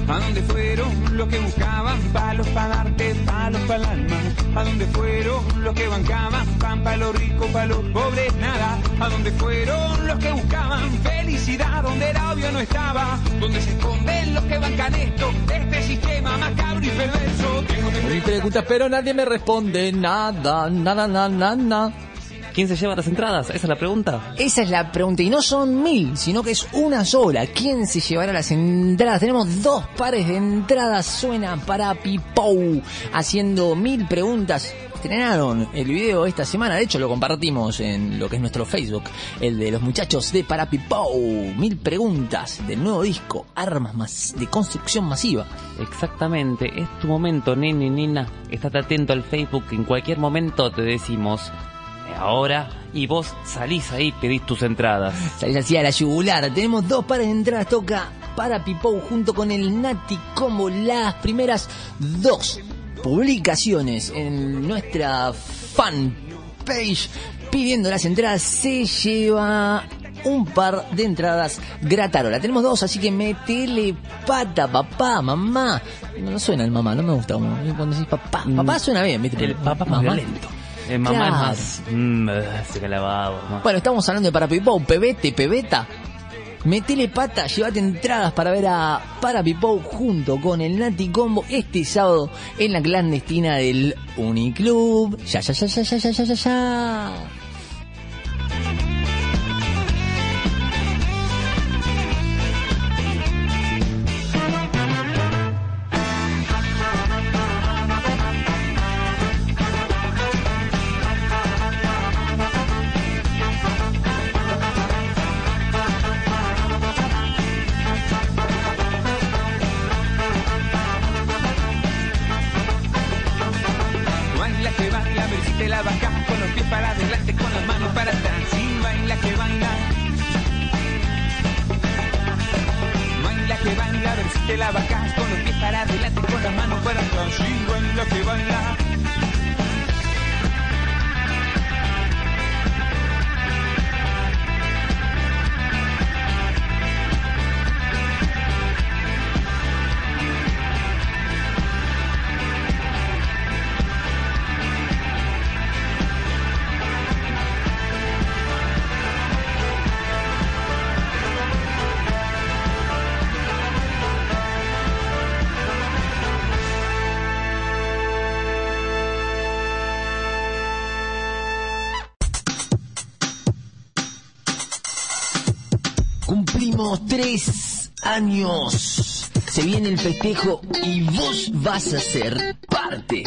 Speaker 5: ¿A dónde fueron los que buscaban palos para darte, palos para el alma? ¿A dónde fueron los que bancaban pan para los ricos, para los pobres, nada? ¿A dónde fueron los que buscaban felicidad donde el obvio no estaba? ¿Dónde se esconden los que bancan esto, este sistema macabro y perverso? Tengo que
Speaker 1: Me preguntas, pero nadie me responde nada, nada.
Speaker 2: ¿Quién se lleva las entradas? ¿Esa es la pregunta?
Speaker 1: Esa es la pregunta, y no son 1000, sino que es una sola. ¿Quién se llevará las entradas? Tenemos 2 pares de entradas. Suena Parapi Pou haciendo 1000 preguntas. Estrenaron el video esta semana, de hecho lo compartimos en lo que es nuestro Facebook, el de los muchachos de Parapi Pou. 1000 preguntas del nuevo disco, Armas de Construcción Masiva.
Speaker 2: Exactamente, es tu momento, nene, nina. Estate atento al Facebook, que en cualquier momento te decimos ahora, y vos salís ahí, pedís tus entradas.
Speaker 1: Salís así a la yugular. Tenemos 2 pares de entradas. Toca Parapi Pou junto con el Nati Combo. Las primeras 2 publicaciones en nuestra fanpage pidiendo las entradas se lleva un par de entradas gratarola. Tenemos 2, así que metele pata, papá, mamá. No suena el mamá, no me gusta cuando decís papá. Papá suena bien, ¿viste?
Speaker 2: El papá más violento. Mamá es más... se calababa, ¿no?
Speaker 1: Bueno, estamos hablando de Parapi Pou. Pebete, pebeta. Metele pata, llévate entradas para ver a Parapi Pou junto con el Nati Combo este sábado en la clandestina del Uniclub. Ya. Cumplimos 3 años. Se viene el festejo y vos vas a ser parte.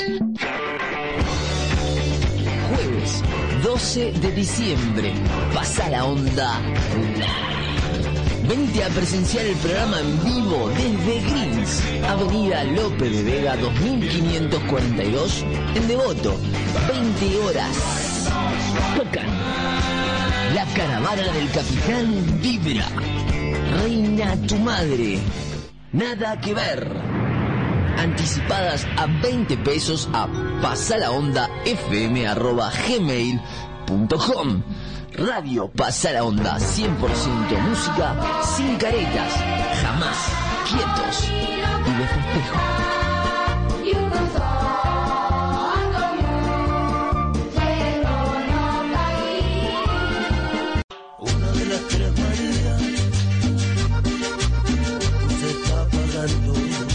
Speaker 1: Jueves 12 de diciembre. Pasa la onda. Venite a presenciar el programa en vivo desde Greens, Avenida López de Vega 2542, en Devoto. 20 horas. Tocan La Caravana del Capitán Vibra, Reina tu Madre, Nada que Ver. Anticipadas a 20 pesos a pasalaondafm@gmail.com. Radio Pasa la Onda, 100% música, sin caretas, jamás quietos y de festejo.
Speaker 3: Una de las 3 Marías se está apagando.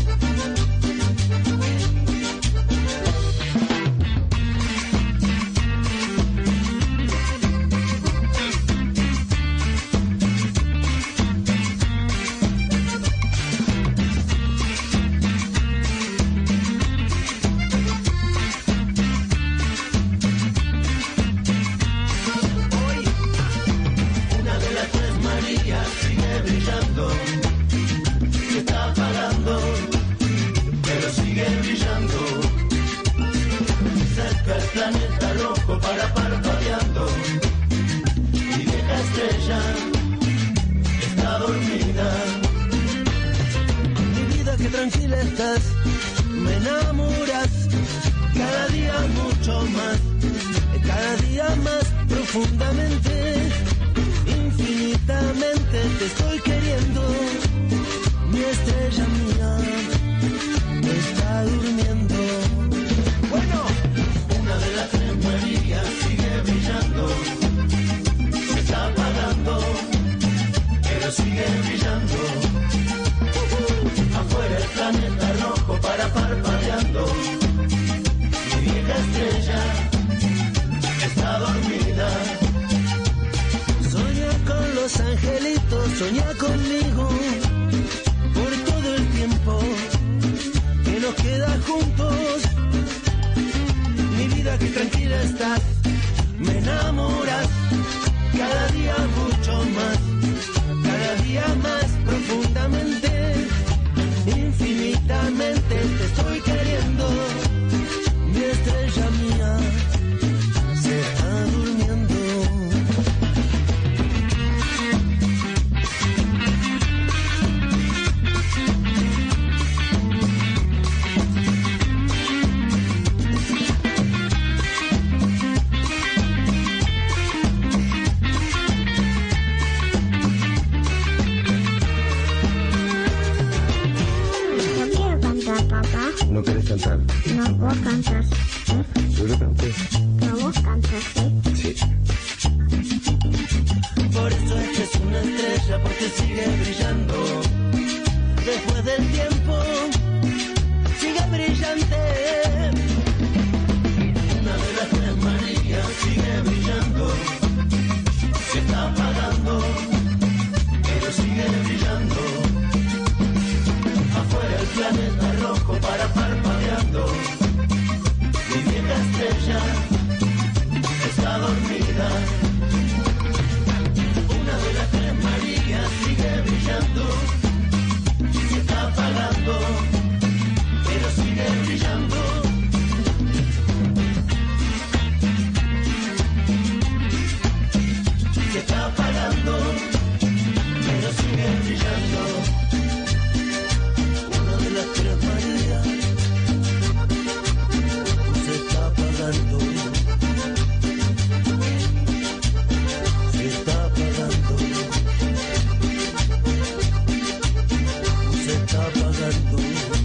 Speaker 3: Tranquila estás, me enamoras cada día mucho más, cada día más profundamente, infinitamente te estoy queriendo, mi estrella mía. Soñá conmigo por todo el tiempo que nos queda juntos. Mi vida que tranquila estás, me enamoras cada día mucho más, cada día más profundamente, infinitamente te estoy queriendo. Mi estrella mía se está durmiendo.
Speaker 6: ¿No querés cantar?
Speaker 7: No, vos cantas.
Speaker 6: Yo lo canté.
Speaker 7: No, vos cantas, ¿sí?
Speaker 6: Sí.
Speaker 3: Por eso es que es una estrella, porque sigue brillando. Después del tiempo, sigue brillante. Una de las tres Marías sigue brillando. Se está apagando, pero sigue brillando. Afuera el planeta rojo para parpadeando. Mi vieja estrella está dormida. Una de las tres Marías sigue brillando. Se está apagando, pero sigue brillando. Se está apagando, pero sigue brillando. Una de las tres Marías se está apagando. Se está apagando. Se está apagando.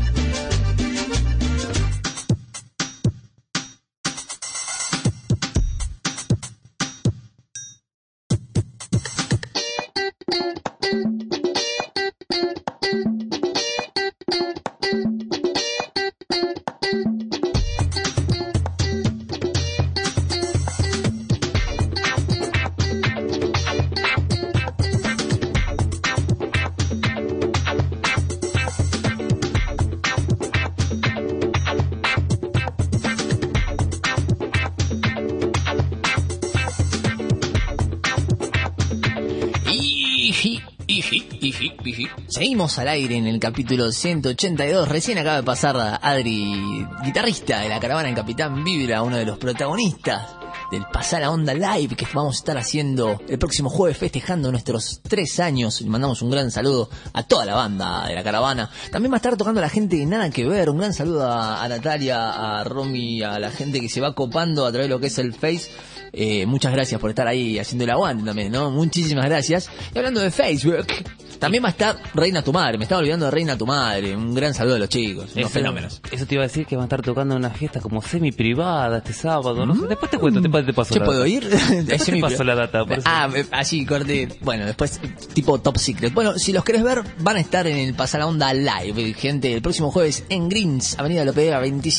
Speaker 1: Seguimos al aire en el capítulo 182. Recién acaba de pasar Adri, guitarrista de la caravana en Capitán Vibra, uno de los protagonistas del Pasar la Onda Live que vamos a estar haciendo el próximo jueves, festejando nuestros 3 años. Le mandamos un gran saludo a toda la banda de la caravana. También va a estar tocando la gente de Nada Que Ver. Un gran saludo a Natalia, a Romy, a la gente que se va copando a través de lo que es el Face. Muchas gracias por estar ahí haciendo el aguante también, ¿no? Muchísimas gracias. Y hablando de Facebook, también va a estar Reina Tu Madre. Me estaba olvidando de Reina Tu Madre. Un gran saludo a los chicos, unos fenómenos.
Speaker 2: Eso te iba a decir, que van a estar tocando en una fiesta como semi privada este sábado. No sé, después te cuento, después te paso
Speaker 1: ¿Yo
Speaker 2: la
Speaker 1: puedo
Speaker 2: data.
Speaker 1: ir?
Speaker 2: Después te paso la data. Por eso.
Speaker 1: Así, corté. Bueno, después tipo Top Secret. Bueno, si los querés ver, van a estar en el Pasar la Onda Live, gente, el próximo jueves en Greens, Avenida Lopedera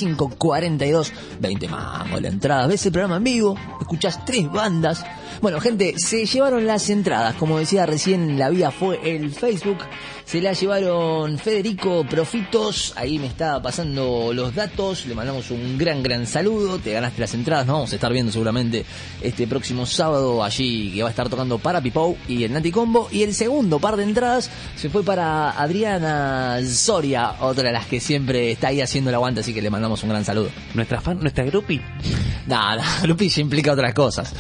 Speaker 1: 2542, 20 mangos la entrada. Ves el programa en vivo, escuchás 3 bandas. Bueno, gente, se llevaron las entradas, como decía recién, la vía fue el Facebook. Se la llevaron Federico Profitos, ahí me está pasando los datos, le mandamos un gran saludo, te ganaste las entradas, nos vamos a estar viendo seguramente este próximo sábado allí, que va a estar tocando para Pipou y el Nati Combo, y el segundo par de entradas se fue para Adriana Soria, otra de las que siempre está ahí haciendo el aguante, así que le mandamos un gran saludo.
Speaker 2: Nuestra fan, nuestra groupie.
Speaker 1: Nada, Grupi ya implica otras cosas.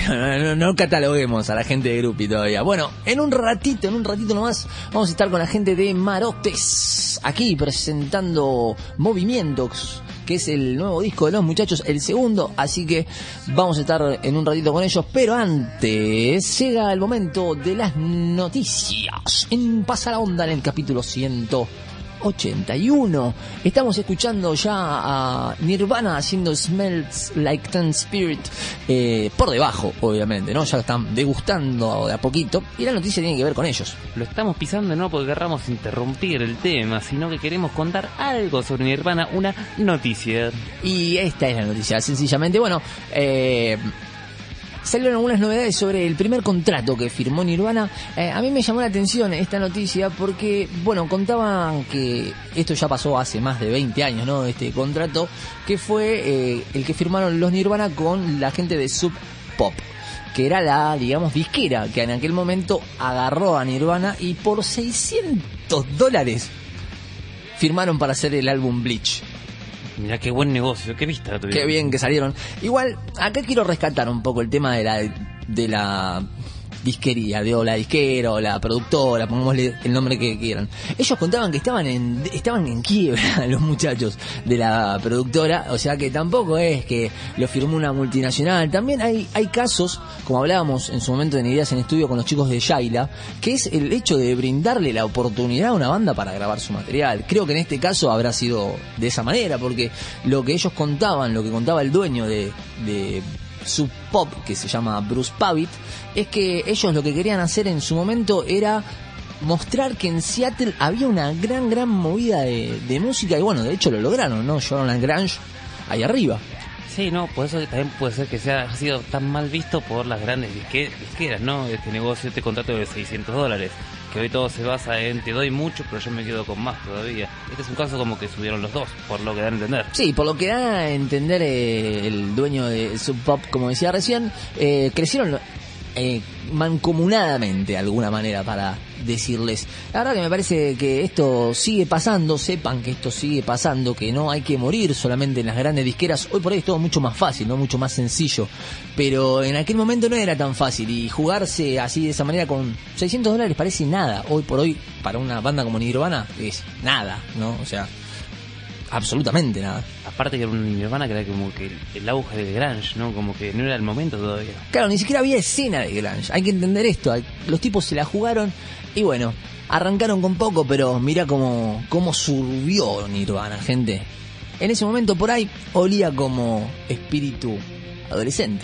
Speaker 1: No cataloguemos a la gente de Grupi todavía. Bueno, en un ratito nomás vamos a estar con la gente de Marotes, aquí presentando Movimientos, que es el nuevo disco de los muchachos, el segundo, así que vamos a estar en un ratito con ellos, pero antes llega el momento de las noticias en Pasa la Onda en el capítulo 181. Estamos escuchando ya a Nirvana haciendo Smells Like Teen Spirit, por debajo, obviamente, ¿no? Ya están degustando de a poquito y la noticia tiene que ver con ellos.
Speaker 2: Lo estamos pisando no porque querramos interrumpir el tema, sino que queremos contar algo sobre Nirvana, una noticia.
Speaker 1: Y esta es la noticia, sencillamente. Bueno, salieron algunas novedades sobre el primer contrato que firmó Nirvana. A mí me llamó la atención esta noticia porque, bueno, contaban que esto ya pasó hace más de 20 años, ¿no? Este contrato, que fue el que firmaron los Nirvana con la gente de Sub Pop, que era la, digamos, disquera que en aquel momento agarró a Nirvana y por $600 firmaron para hacer el álbum Bleach.
Speaker 2: Mirá qué buen negocio, qué vista tuvieron.
Speaker 1: Qué bien que salieron. Igual, acá quiero rescatar un poco el tema de la disquería, o la disquera, o la productora, pongámosle el nombre que quieran. Ellos contaban que estaban en quiebra los muchachos de la productora, o sea que tampoco es que lo firmó una multinacional. También hay casos, como hablábamos en su momento en Ideas en Estudio con los chicos de Yaila, que es el hecho de brindarle la oportunidad a una banda para grabar su material. Creo que en este caso habrá sido de esa manera, porque lo que ellos contaban, lo que contaba el dueño de Sub Pop, que se llama Bruce Pavitt, es que ellos lo que querían hacer en su momento era mostrar que en Seattle había una gran movida de música, y bueno, de hecho lo lograron, ¿no? Llevaron al grunge ahí arriba.
Speaker 2: Sí, no, por eso también puede ser que ha sido tan mal visto por las grandes disqueras, ¿no? Este negocio, este contrato de $600, que hoy todo se basa en te doy mucho, pero yo me quedo con más todavía. Este es un caso como que subieron los dos, por lo que dan a entender. Sí, por lo que da a entender el dueño de Sub Pop, como decía recién, crecieron mancomunadamente de alguna manera, para decirles. La verdad que me parece que esto sigue pasando, sepan que esto sigue pasando, que no hay que morir solamente en las grandes disqueras. Hoy por hoy es todo mucho más fácil, no mucho más sencillo, pero en aquel momento no era tan fácil, y jugarse así de esa manera con $600 parece nada. Hoy por hoy para una banda como Nirvana es nada, ¿no? O sea, absolutamente nada. Aparte que era un Nirvana que era como que el auge del grunge, ¿no? Como que no era el momento todavía. Claro, ni siquiera había escena de grunge. Hay que entender esto. Los tipos se la jugaron y bueno, arrancaron con poco, pero mirá cómo surgió Nirvana, gente. En ese momento por ahí olía como espíritu adolescente.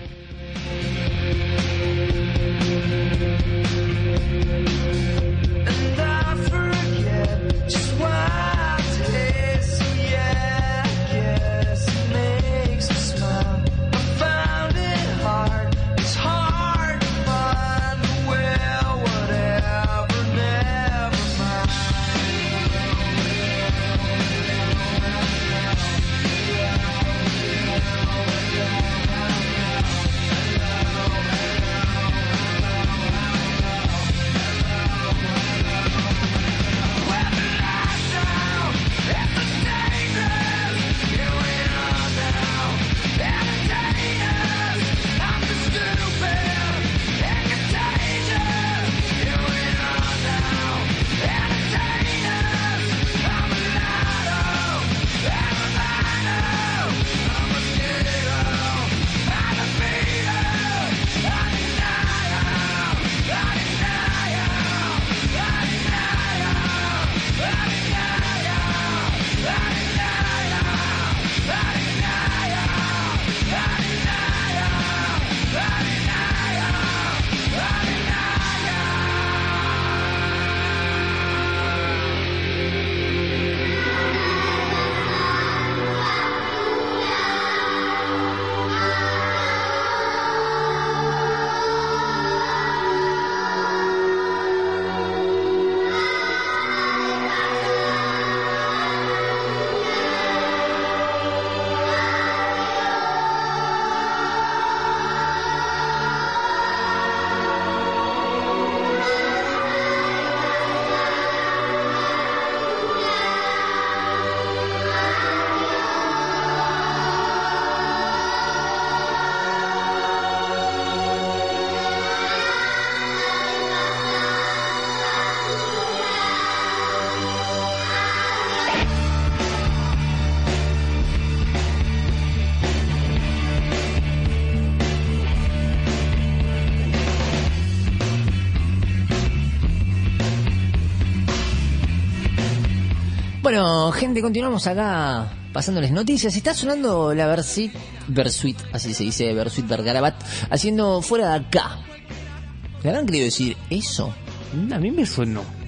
Speaker 2: Bueno, gente, continuamos acá pasándoles noticias. Está sonando la Bersuit, así se dice, Bersuit Vergarabat, haciendo Fuera de Acá. ¿Le habrán querido decir eso? A mí me sonó.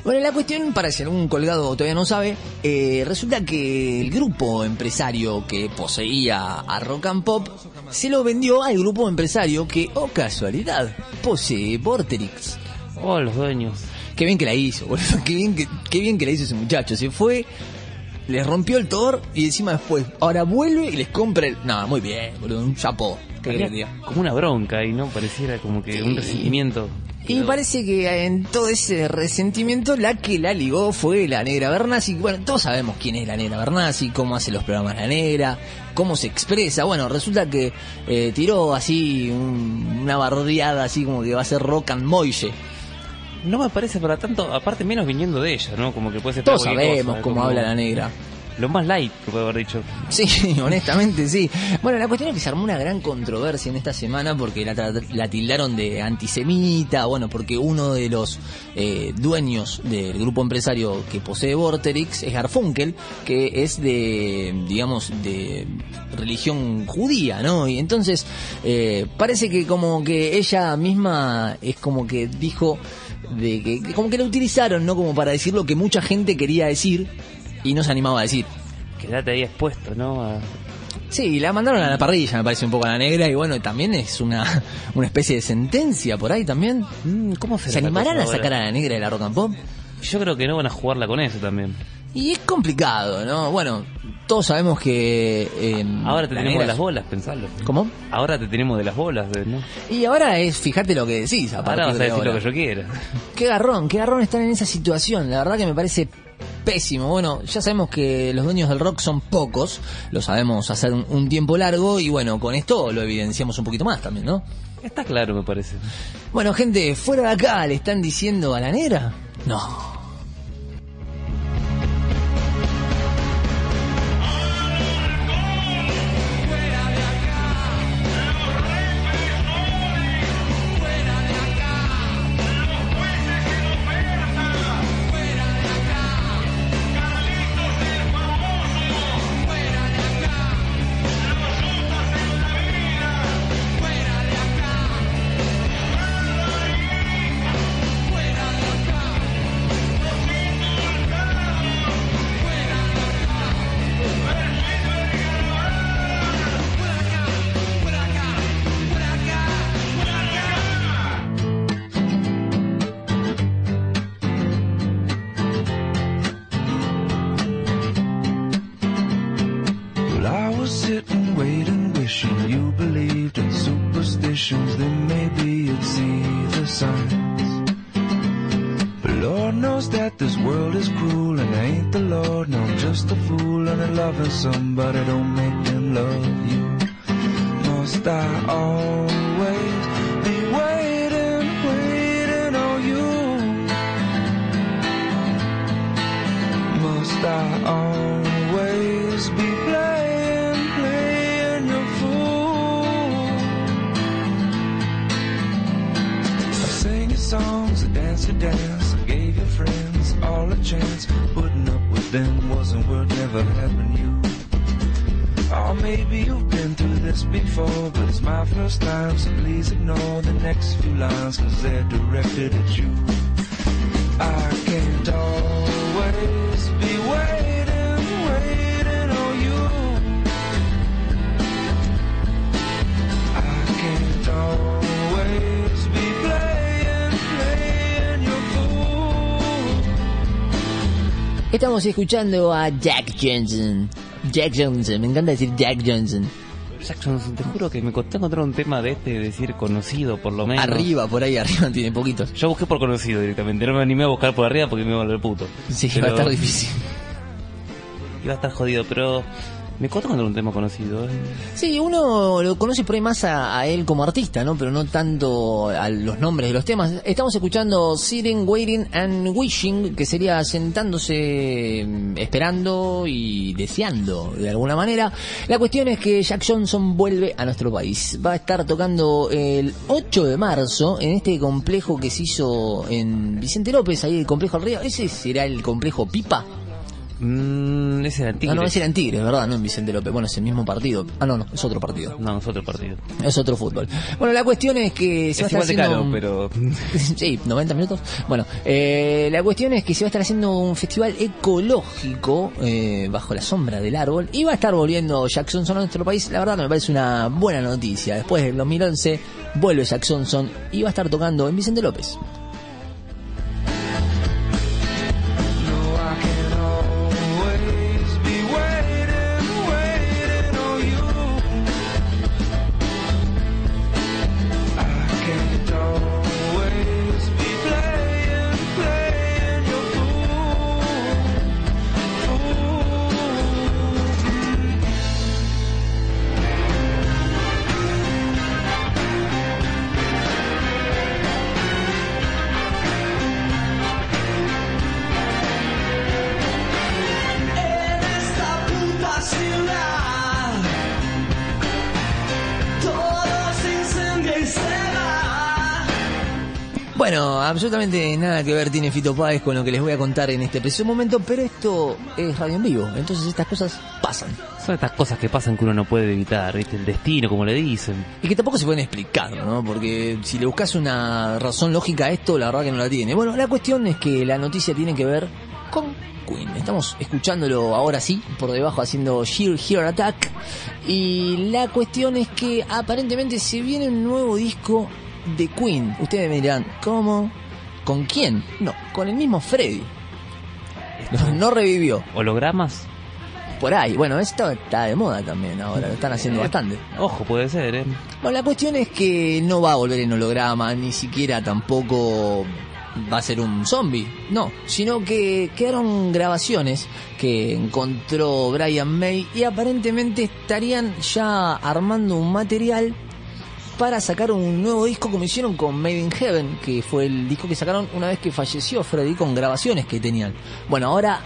Speaker 2: Bueno, la cuestión, para si algún colgado todavía no sabe, resulta que el grupo empresario que poseía a Rock and Pop se lo vendió al grupo empresario que, oh casualidad, posee Vorterix.
Speaker 8: Oh, los dueños.
Speaker 2: Qué bien que la hizo, boludo. Qué bien que la hizo ese muchacho. Se fue, les rompió el Thor y encima después, ahora vuelve y les compra el... No, muy bien, boludo, un chapó.
Speaker 8: Como una bronca y no pareciera como que un resentimiento.
Speaker 2: Y parece que en todo ese resentimiento la que la ligó fue la Negra Bernasi. Bueno, todos sabemos quién es la Negra Bernasi, cómo hace los programas la Negra, cómo se expresa. Bueno, resulta que tiró así una bardeada así como que va a ser Rock and Moille.
Speaker 8: No me parece para tanto, aparte menos viniendo de ella, ¿no? Como que puede ser...
Speaker 2: Todos sabemos cómo habla la Negra.
Speaker 8: Lo más light que puede haber dicho.
Speaker 2: Sí, honestamente sí. Bueno, la cuestión es que se armó una gran controversia en esta semana porque la tildaron de antisemita, bueno, porque uno de los dueños del grupo empresario que posee Vorterix es Garfunkel, que es de, digamos, de religión judía, ¿no? Y entonces parece que como que ella misma es como que dijo de que como que la utilizaron, ¿no? Como para decir lo que mucha gente quería decir y no se animaba a decir.
Speaker 8: Quedate ahí expuesto, ¿no?
Speaker 2: Sí, la mandaron a la parrilla, me parece un poco a la Negra, y bueno, también es una especie de sentencia por ahí también.
Speaker 8: ¿Cómo
Speaker 2: se animarán a sacar a la Negra de la Rock and Pop?
Speaker 8: Yo creo que no van a jugarla con eso también.
Speaker 2: Y es complicado, ¿no? Bueno, todos sabemos que...
Speaker 8: ahora te tenemos de las bolas, pensalo.
Speaker 2: ¿Cómo?
Speaker 8: Ahora te tenemos de las bolas, ¿no?
Speaker 2: Y ahora es, fíjate lo que decís.
Speaker 8: Ahora vas a decir lo que yo quiera.
Speaker 2: Qué garrón están en esa situación. La verdad que me parece pésimo. Bueno, ya sabemos que los dueños del rock son pocos, lo sabemos hace un tiempo largo, y bueno, con esto lo evidenciamos un poquito más también, ¿no?
Speaker 8: Está claro, me parece.
Speaker 2: Bueno, gente, fuera de acá, ¿le están diciendo a la Negra? No.
Speaker 9: Somebody don't make them love you. Must I always be waiting on you? Must I always be playing your fool? I sang your songs, I danced your dance, I gave your friends all a chance. Putting up with them wasn't worth never having you. Or maybe you've been through this before, but it's my first time, so please ignore the next few lines, cause they're directed at you. I can't always be waiting on you. I can't always be playing your fool.
Speaker 2: Estamos escuchando a Jack Johnson. Jack Johnson, me encanta decir Jack Johnson.
Speaker 8: Jack Johnson, te juro que me costó encontrar un tema de decir conocido, por lo menos.
Speaker 2: Arriba, por ahí arriba tiene poquitos.
Speaker 8: Yo busqué por conocido directamente, no me animé a buscar por arriba porque me iba a volver puto.
Speaker 2: Sí, pero va a estar difícil.
Speaker 8: Iba a estar jodido, pero me costó encontrar un tema conocido.
Speaker 2: Sí, uno lo conoce por ahí más a él como artista, ¿no? Pero no tanto a los nombres de los temas. Estamos escuchando Sitting, Waiting and Wishing, que sería sentándose, esperando y deseando, de alguna manera. La cuestión es que Jack Johnson vuelve a nuestro país. Va a estar tocando el 8 de marzo en este complejo que se hizo en Vicente López, ahí el complejo del Río. ¿Ese será el complejo Pipa?
Speaker 8: en ese era en Tigres.
Speaker 1: No, ese era en Tigres, ¿verdad? No en Vicente López. Bueno, es el mismo partido. No, es otro partido.
Speaker 8: No, es otro partido.
Speaker 1: Es otro fútbol. Bueno, la cuestión es que se va a estar haciendo...
Speaker 8: Caro, pero...
Speaker 1: Sí, 90 minutos. Bueno, la cuestión es que se va a estar haciendo un festival ecológico bajo la sombra del árbol y va a estar volviendo Jack Johnson a nuestro país. La verdad que me parece una buena noticia. Después del 2011 vuelve Jack Johnson y va a estar tocando en Vicente López. Bueno, absolutamente nada que ver tiene Fito Páez con lo que les voy a contar en este preciso momento, pero esto es radio en vivo, entonces estas cosas pasan.
Speaker 8: Son estas cosas que pasan que uno no puede evitar, ¿viste? El destino, como le dicen.
Speaker 1: Y que tampoco se pueden explicar, ¿no? Porque si le buscas una razón lógica a esto, la verdad que no la tiene. Bueno, la cuestión es que la noticia tiene que ver con Queen. Estamos escuchándolo ahora sí, por debajo haciendo Sheer Heart Attack. Y la cuestión es que aparentemente se viene un nuevo disco de Queen. Ustedes me dirán, ¿cómo? ¿Con quién? No, con el mismo Freddie. No revivió.
Speaker 8: ¿Hologramas?
Speaker 1: Por ahí. Bueno, esto está de moda también ahora, lo están haciendo bastante.
Speaker 8: Ojo, puede ser, ¿eh?
Speaker 1: Bueno, la cuestión es que no va a volver en holograma, ni siquiera tampoco va a ser un zombie, no, sino que quedaron grabaciones que encontró Brian May y aparentemente estarían ya armando un material para sacar un nuevo disco como hicieron con Made in Heaven, que fue el disco que sacaron una vez que falleció Freddie, con grabaciones que tenían. Bueno, ahora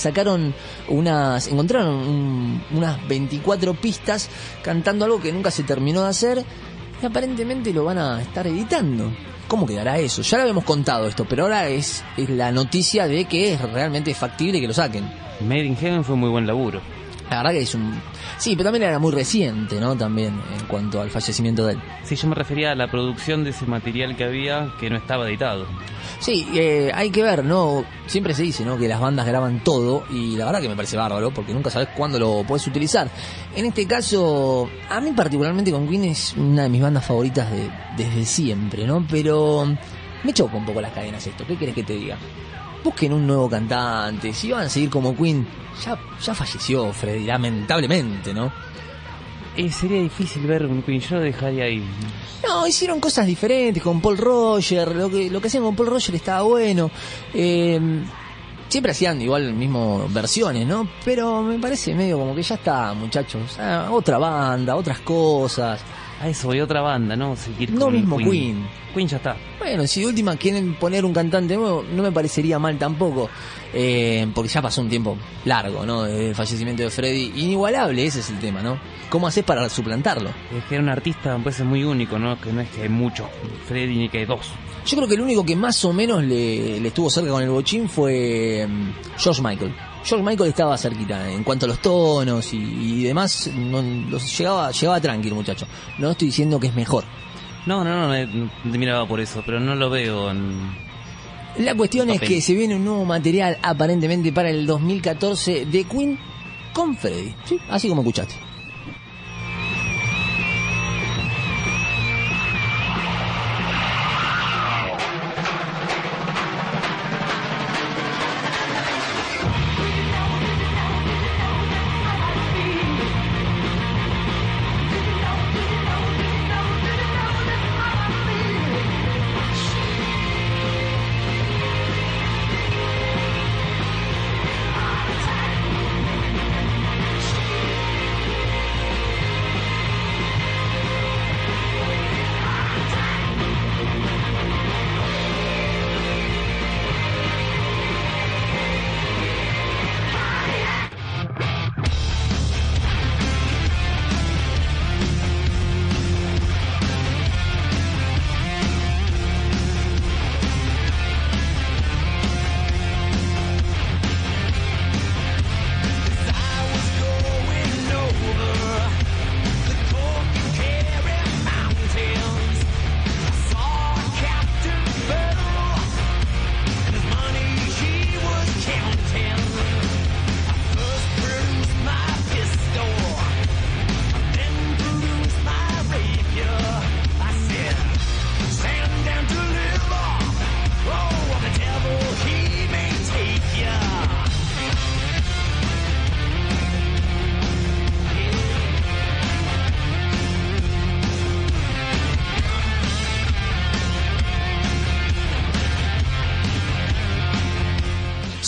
Speaker 1: encontraron unas 24 pistas cantando algo que nunca se terminó de hacer y aparentemente lo van a estar editando. ¿Cómo quedará eso? Ya lo habíamos contado esto, pero ahora es la noticia de que es realmente factible que lo saquen.
Speaker 8: Made in Heaven fue muy buen laburo.
Speaker 1: La verdad que es sí, pero también era muy reciente, ¿no? También en cuanto al fallecimiento de él.
Speaker 8: Sí, yo me refería a la producción de ese material que había que no estaba editado.
Speaker 1: Sí, hay que ver, ¿no? Siempre se dice, ¿no? Que las bandas graban todo y la verdad que me parece bárbaro porque nunca sabes cuándo lo puedes utilizar. En este caso, a mí particularmente con Queen es una de mis bandas favoritas desde siempre, ¿no? Pero me choca un poco las cadenas esto. ¿Qué querés que te diga? Busquen un nuevo cantante. Si van a seguir como Queen, ya falleció Freddie, lamentablemente, ¿no?
Speaker 8: Sería difícil ver un Queen, yo lo dejaría ahí.
Speaker 1: No, hicieron cosas diferentes con Paul Roger. Lo que hacían con Paul Roger estaba bueno. Siempre hacían igual mismo versiones, ¿no? Pero me parece medio como que ya está, muchachos. Otra banda, otras cosas.
Speaker 8: A eso voy, otra banda, ¿no? Seguir
Speaker 1: no
Speaker 8: con
Speaker 1: mismo Queen.
Speaker 8: Queen ya está.
Speaker 1: Bueno, si de última quieren poner un cantante nuevo, no me parecería mal tampoco. Porque ya pasó un tiempo largo, ¿no? El fallecimiento de Freddie. Inigualable, ese es el tema, ¿no? ¿Cómo haces para suplantarlo?
Speaker 8: Es que era un artista, me parece muy único, ¿no? Que no es que hay muchos Freddie ni que hay dos.
Speaker 1: Yo creo que el único que más o menos le estuvo cerca con el bochín fue George Michael. George Michael estaba cerquita en cuanto a los tonos y demás, llegaba tranquilo, muchacho. No estoy diciendo que es mejor.
Speaker 8: No, te miraba por eso, pero no lo veo en...
Speaker 1: La cuestión es que se viene un nuevo material aparentemente para el 2014 de Queen con Freddie, ¿sí? Así como escuchaste.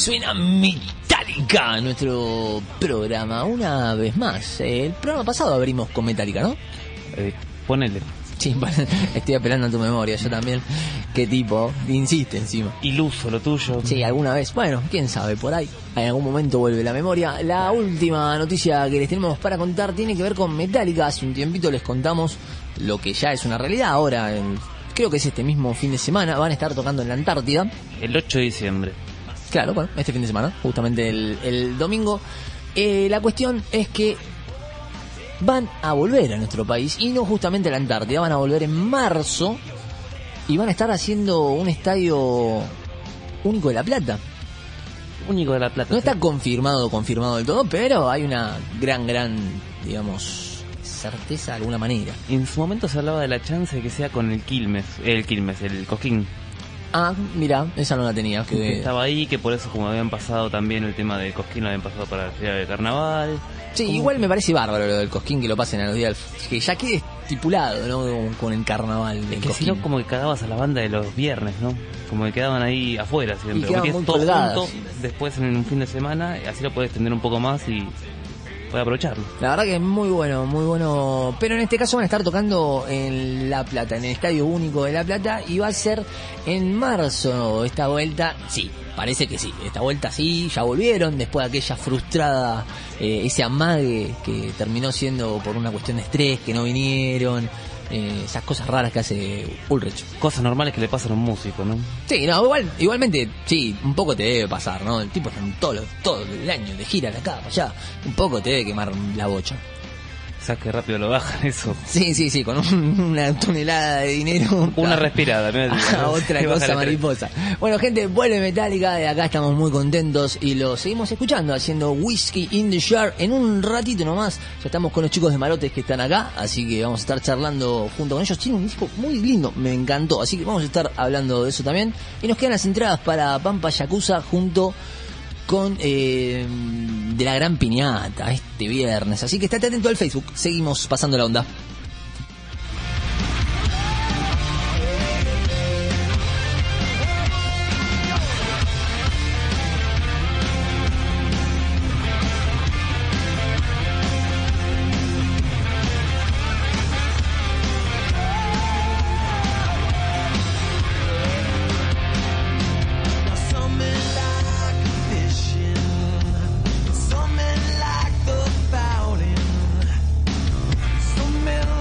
Speaker 2: Suena Metallica, nuestro programa, una vez más. El programa pasado abrimos con Metallica, ¿no?
Speaker 8: Ponele.
Speaker 2: Sí, bueno, estoy apelando a tu memoria, yo también. Qué tipo, insiste encima.
Speaker 8: Iluso lo tuyo.
Speaker 2: Sí, alguna vez, bueno, quién sabe, por ahí. En algún momento vuelve la memoria. La última noticia que les tenemos para contar tiene que ver con Metallica. Hace un tiempito les contamos lo que ya es una realidad. Ahora, creo que es este mismo fin de semana, van a estar tocando en la Antártida.
Speaker 8: El 8 de diciembre.
Speaker 2: Claro, bueno, este fin de semana, justamente el domingo. La cuestión es que van a volver a nuestro país y no justamente a la Antártida, van a volver en marzo y van a estar haciendo un estadio único de La Plata.
Speaker 8: Único de La Plata.
Speaker 2: No está confirmado del todo, pero hay una gran, digamos, certeza de alguna manera.
Speaker 8: En su momento se hablaba de la chance de que sea con el Cosquín.
Speaker 2: Ah, mira, esa no la tenía.
Speaker 8: Que estaba ahí, que por eso como habían pasado también el tema de Cosquín, lo habían pasado para el día de carnaval.
Speaker 2: Sí,
Speaker 8: ¿Cómo?
Speaker 2: Igual me parece bárbaro lo del Cosquín, que lo pasen a los días, que ya quede estipulado, ¿no? Con el carnaval del
Speaker 8: que
Speaker 2: Cosquín.
Speaker 8: si no, como que cagabas a la banda de los viernes, ¿no? Como que quedaban ahí afuera siempre.
Speaker 2: Y quedaban
Speaker 8: metías
Speaker 2: muy
Speaker 8: todo
Speaker 2: colgadas.
Speaker 8: junto, después en un fin de semana, así lo puedes extender un poco más y puedes aprovecharlo.
Speaker 2: La verdad que es muy bueno. Pero en este caso van a estar tocando en La Plata, en el Estadio Único de La Plata, y va a ser en marzo esta vuelta. Sí, parece que sí. Esta vuelta sí, ya volvieron después de aquella frustrada, ese amague que terminó siendo por una cuestión de estrés, que no vinieron. Esas cosas raras que hace Ulrich.
Speaker 8: Cosas normales que le pasan a un músico, ¿no?
Speaker 2: Sí, no, igualmente, sí, un poco te debe pasar, ¿no? El tipo está todo el año de gira de acá para allá. Un poco te debe quemar la bocha.
Speaker 8: ¿Sabes qué rápido lo bajan eso?
Speaker 2: Sí, con una tonelada de dinero.
Speaker 8: Una respirada, ¿no?
Speaker 2: Otra cosa mariposa. Bueno, gente, vuelve Metallica, de acá estamos muy contentos y lo seguimos escuchando, haciendo Whiskey in the Jar. En un ratito nomás, ya estamos con los chicos de Marotes que están acá, así que vamos a estar charlando junto con ellos. Tiene un disco muy lindo, me encantó, así que vamos a estar hablando de eso también. Y nos quedan las entradas para Pampa Yakuza junto con de la Gran Piñata este viernes, así que estate atento al Facebook, seguimos pasando la onda.
Speaker 3: Some men like the fouling, some men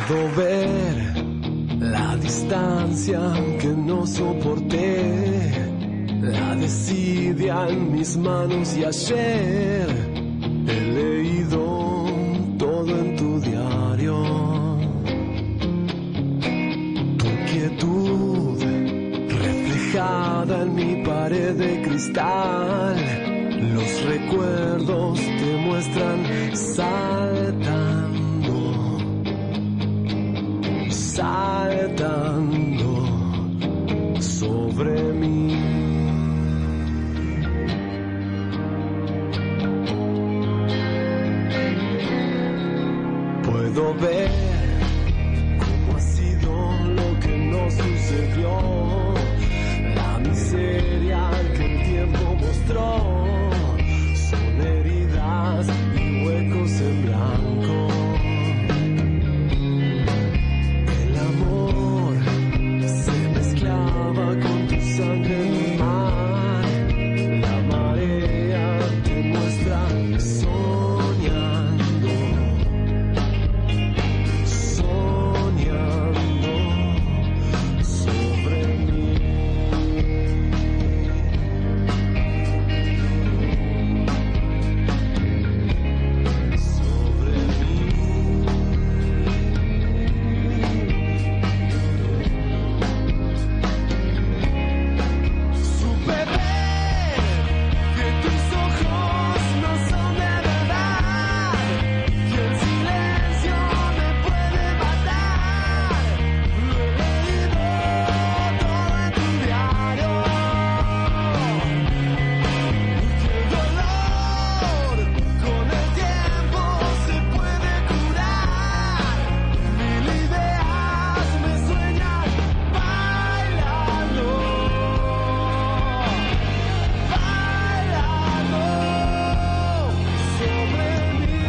Speaker 10: Puedo ver la distancia que no soporté, la desidia en mis manos y ayer he leído todo en tu diario. Tu inquietud reflejada en mi pared de cristal, los recuerdos te muestran saltando sobre mí. Puedo ver cómo ha sido lo que nos sucedió, la miseria que el tiempo mostró, son heridas y huecos en blanco. El amor se mezclaba con tu sangre en mi mar, la marea te muestra soñando sobre mí. Supe ver que tus ojos no son de verdad, que el silencio me puede matar. Lo he leído todo en tu diario, y que el dolor con el tiempo se puede curar. Mil ideas me sueñan bailando sobre mí.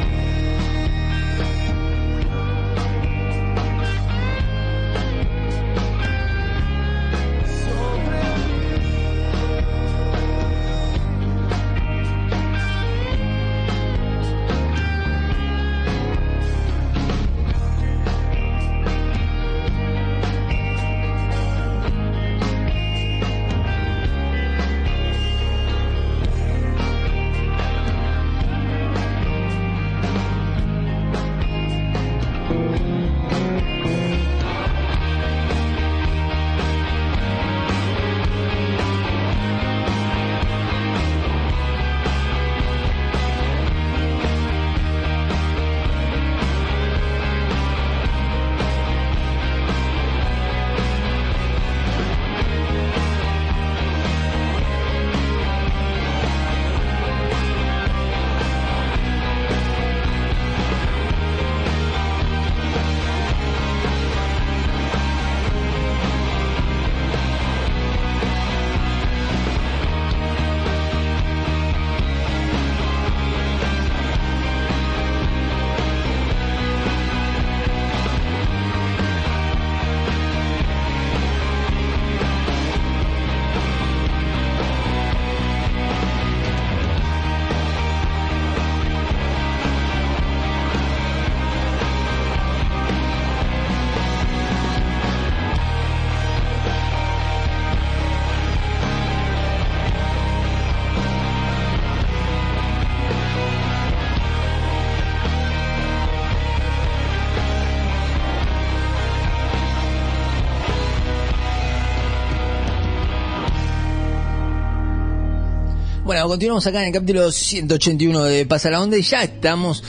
Speaker 2: Bueno, continuamos acá en el capítulo 181 de Pasa la Onda y ya estamos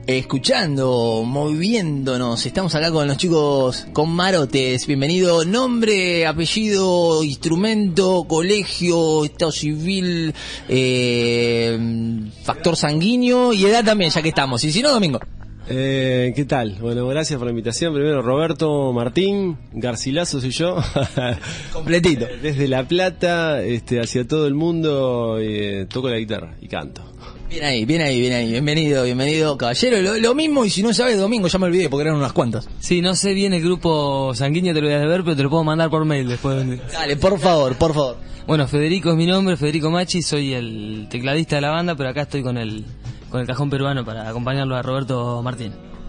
Speaker 2: escuchando, moviéndonos. Estamos acá con los chicos con Marotes. Bienvenido. Nombre, apellido, instrumento, colegio, estado civil, factor sanguíneo y edad también, ya que estamos. Y si no, Domingo.
Speaker 10: ¿Qué tal? Bueno, gracias por la invitación. Primero Roberto Martín, Garcilaso soy yo.
Speaker 2: Completito.
Speaker 10: Desde La Plata, hacia todo el mundo, toco la guitarra y canto.
Speaker 2: Bien ahí. Bienvenido, caballero. Lo mismo, y si no sabes, Domingo, ya me olvidé porque eran unas cuantas.
Speaker 11: Sí, no sé bien el grupo sanguíneo, te lo voy a ver, pero te lo puedo mandar por mail después.
Speaker 2: Dale, por favor.
Speaker 11: Bueno, Federico es mi nombre, Federico Machi, soy el tecladista de la banda, pero acá estoy con el cajón peruano para acompañarlo a Roberto Martín.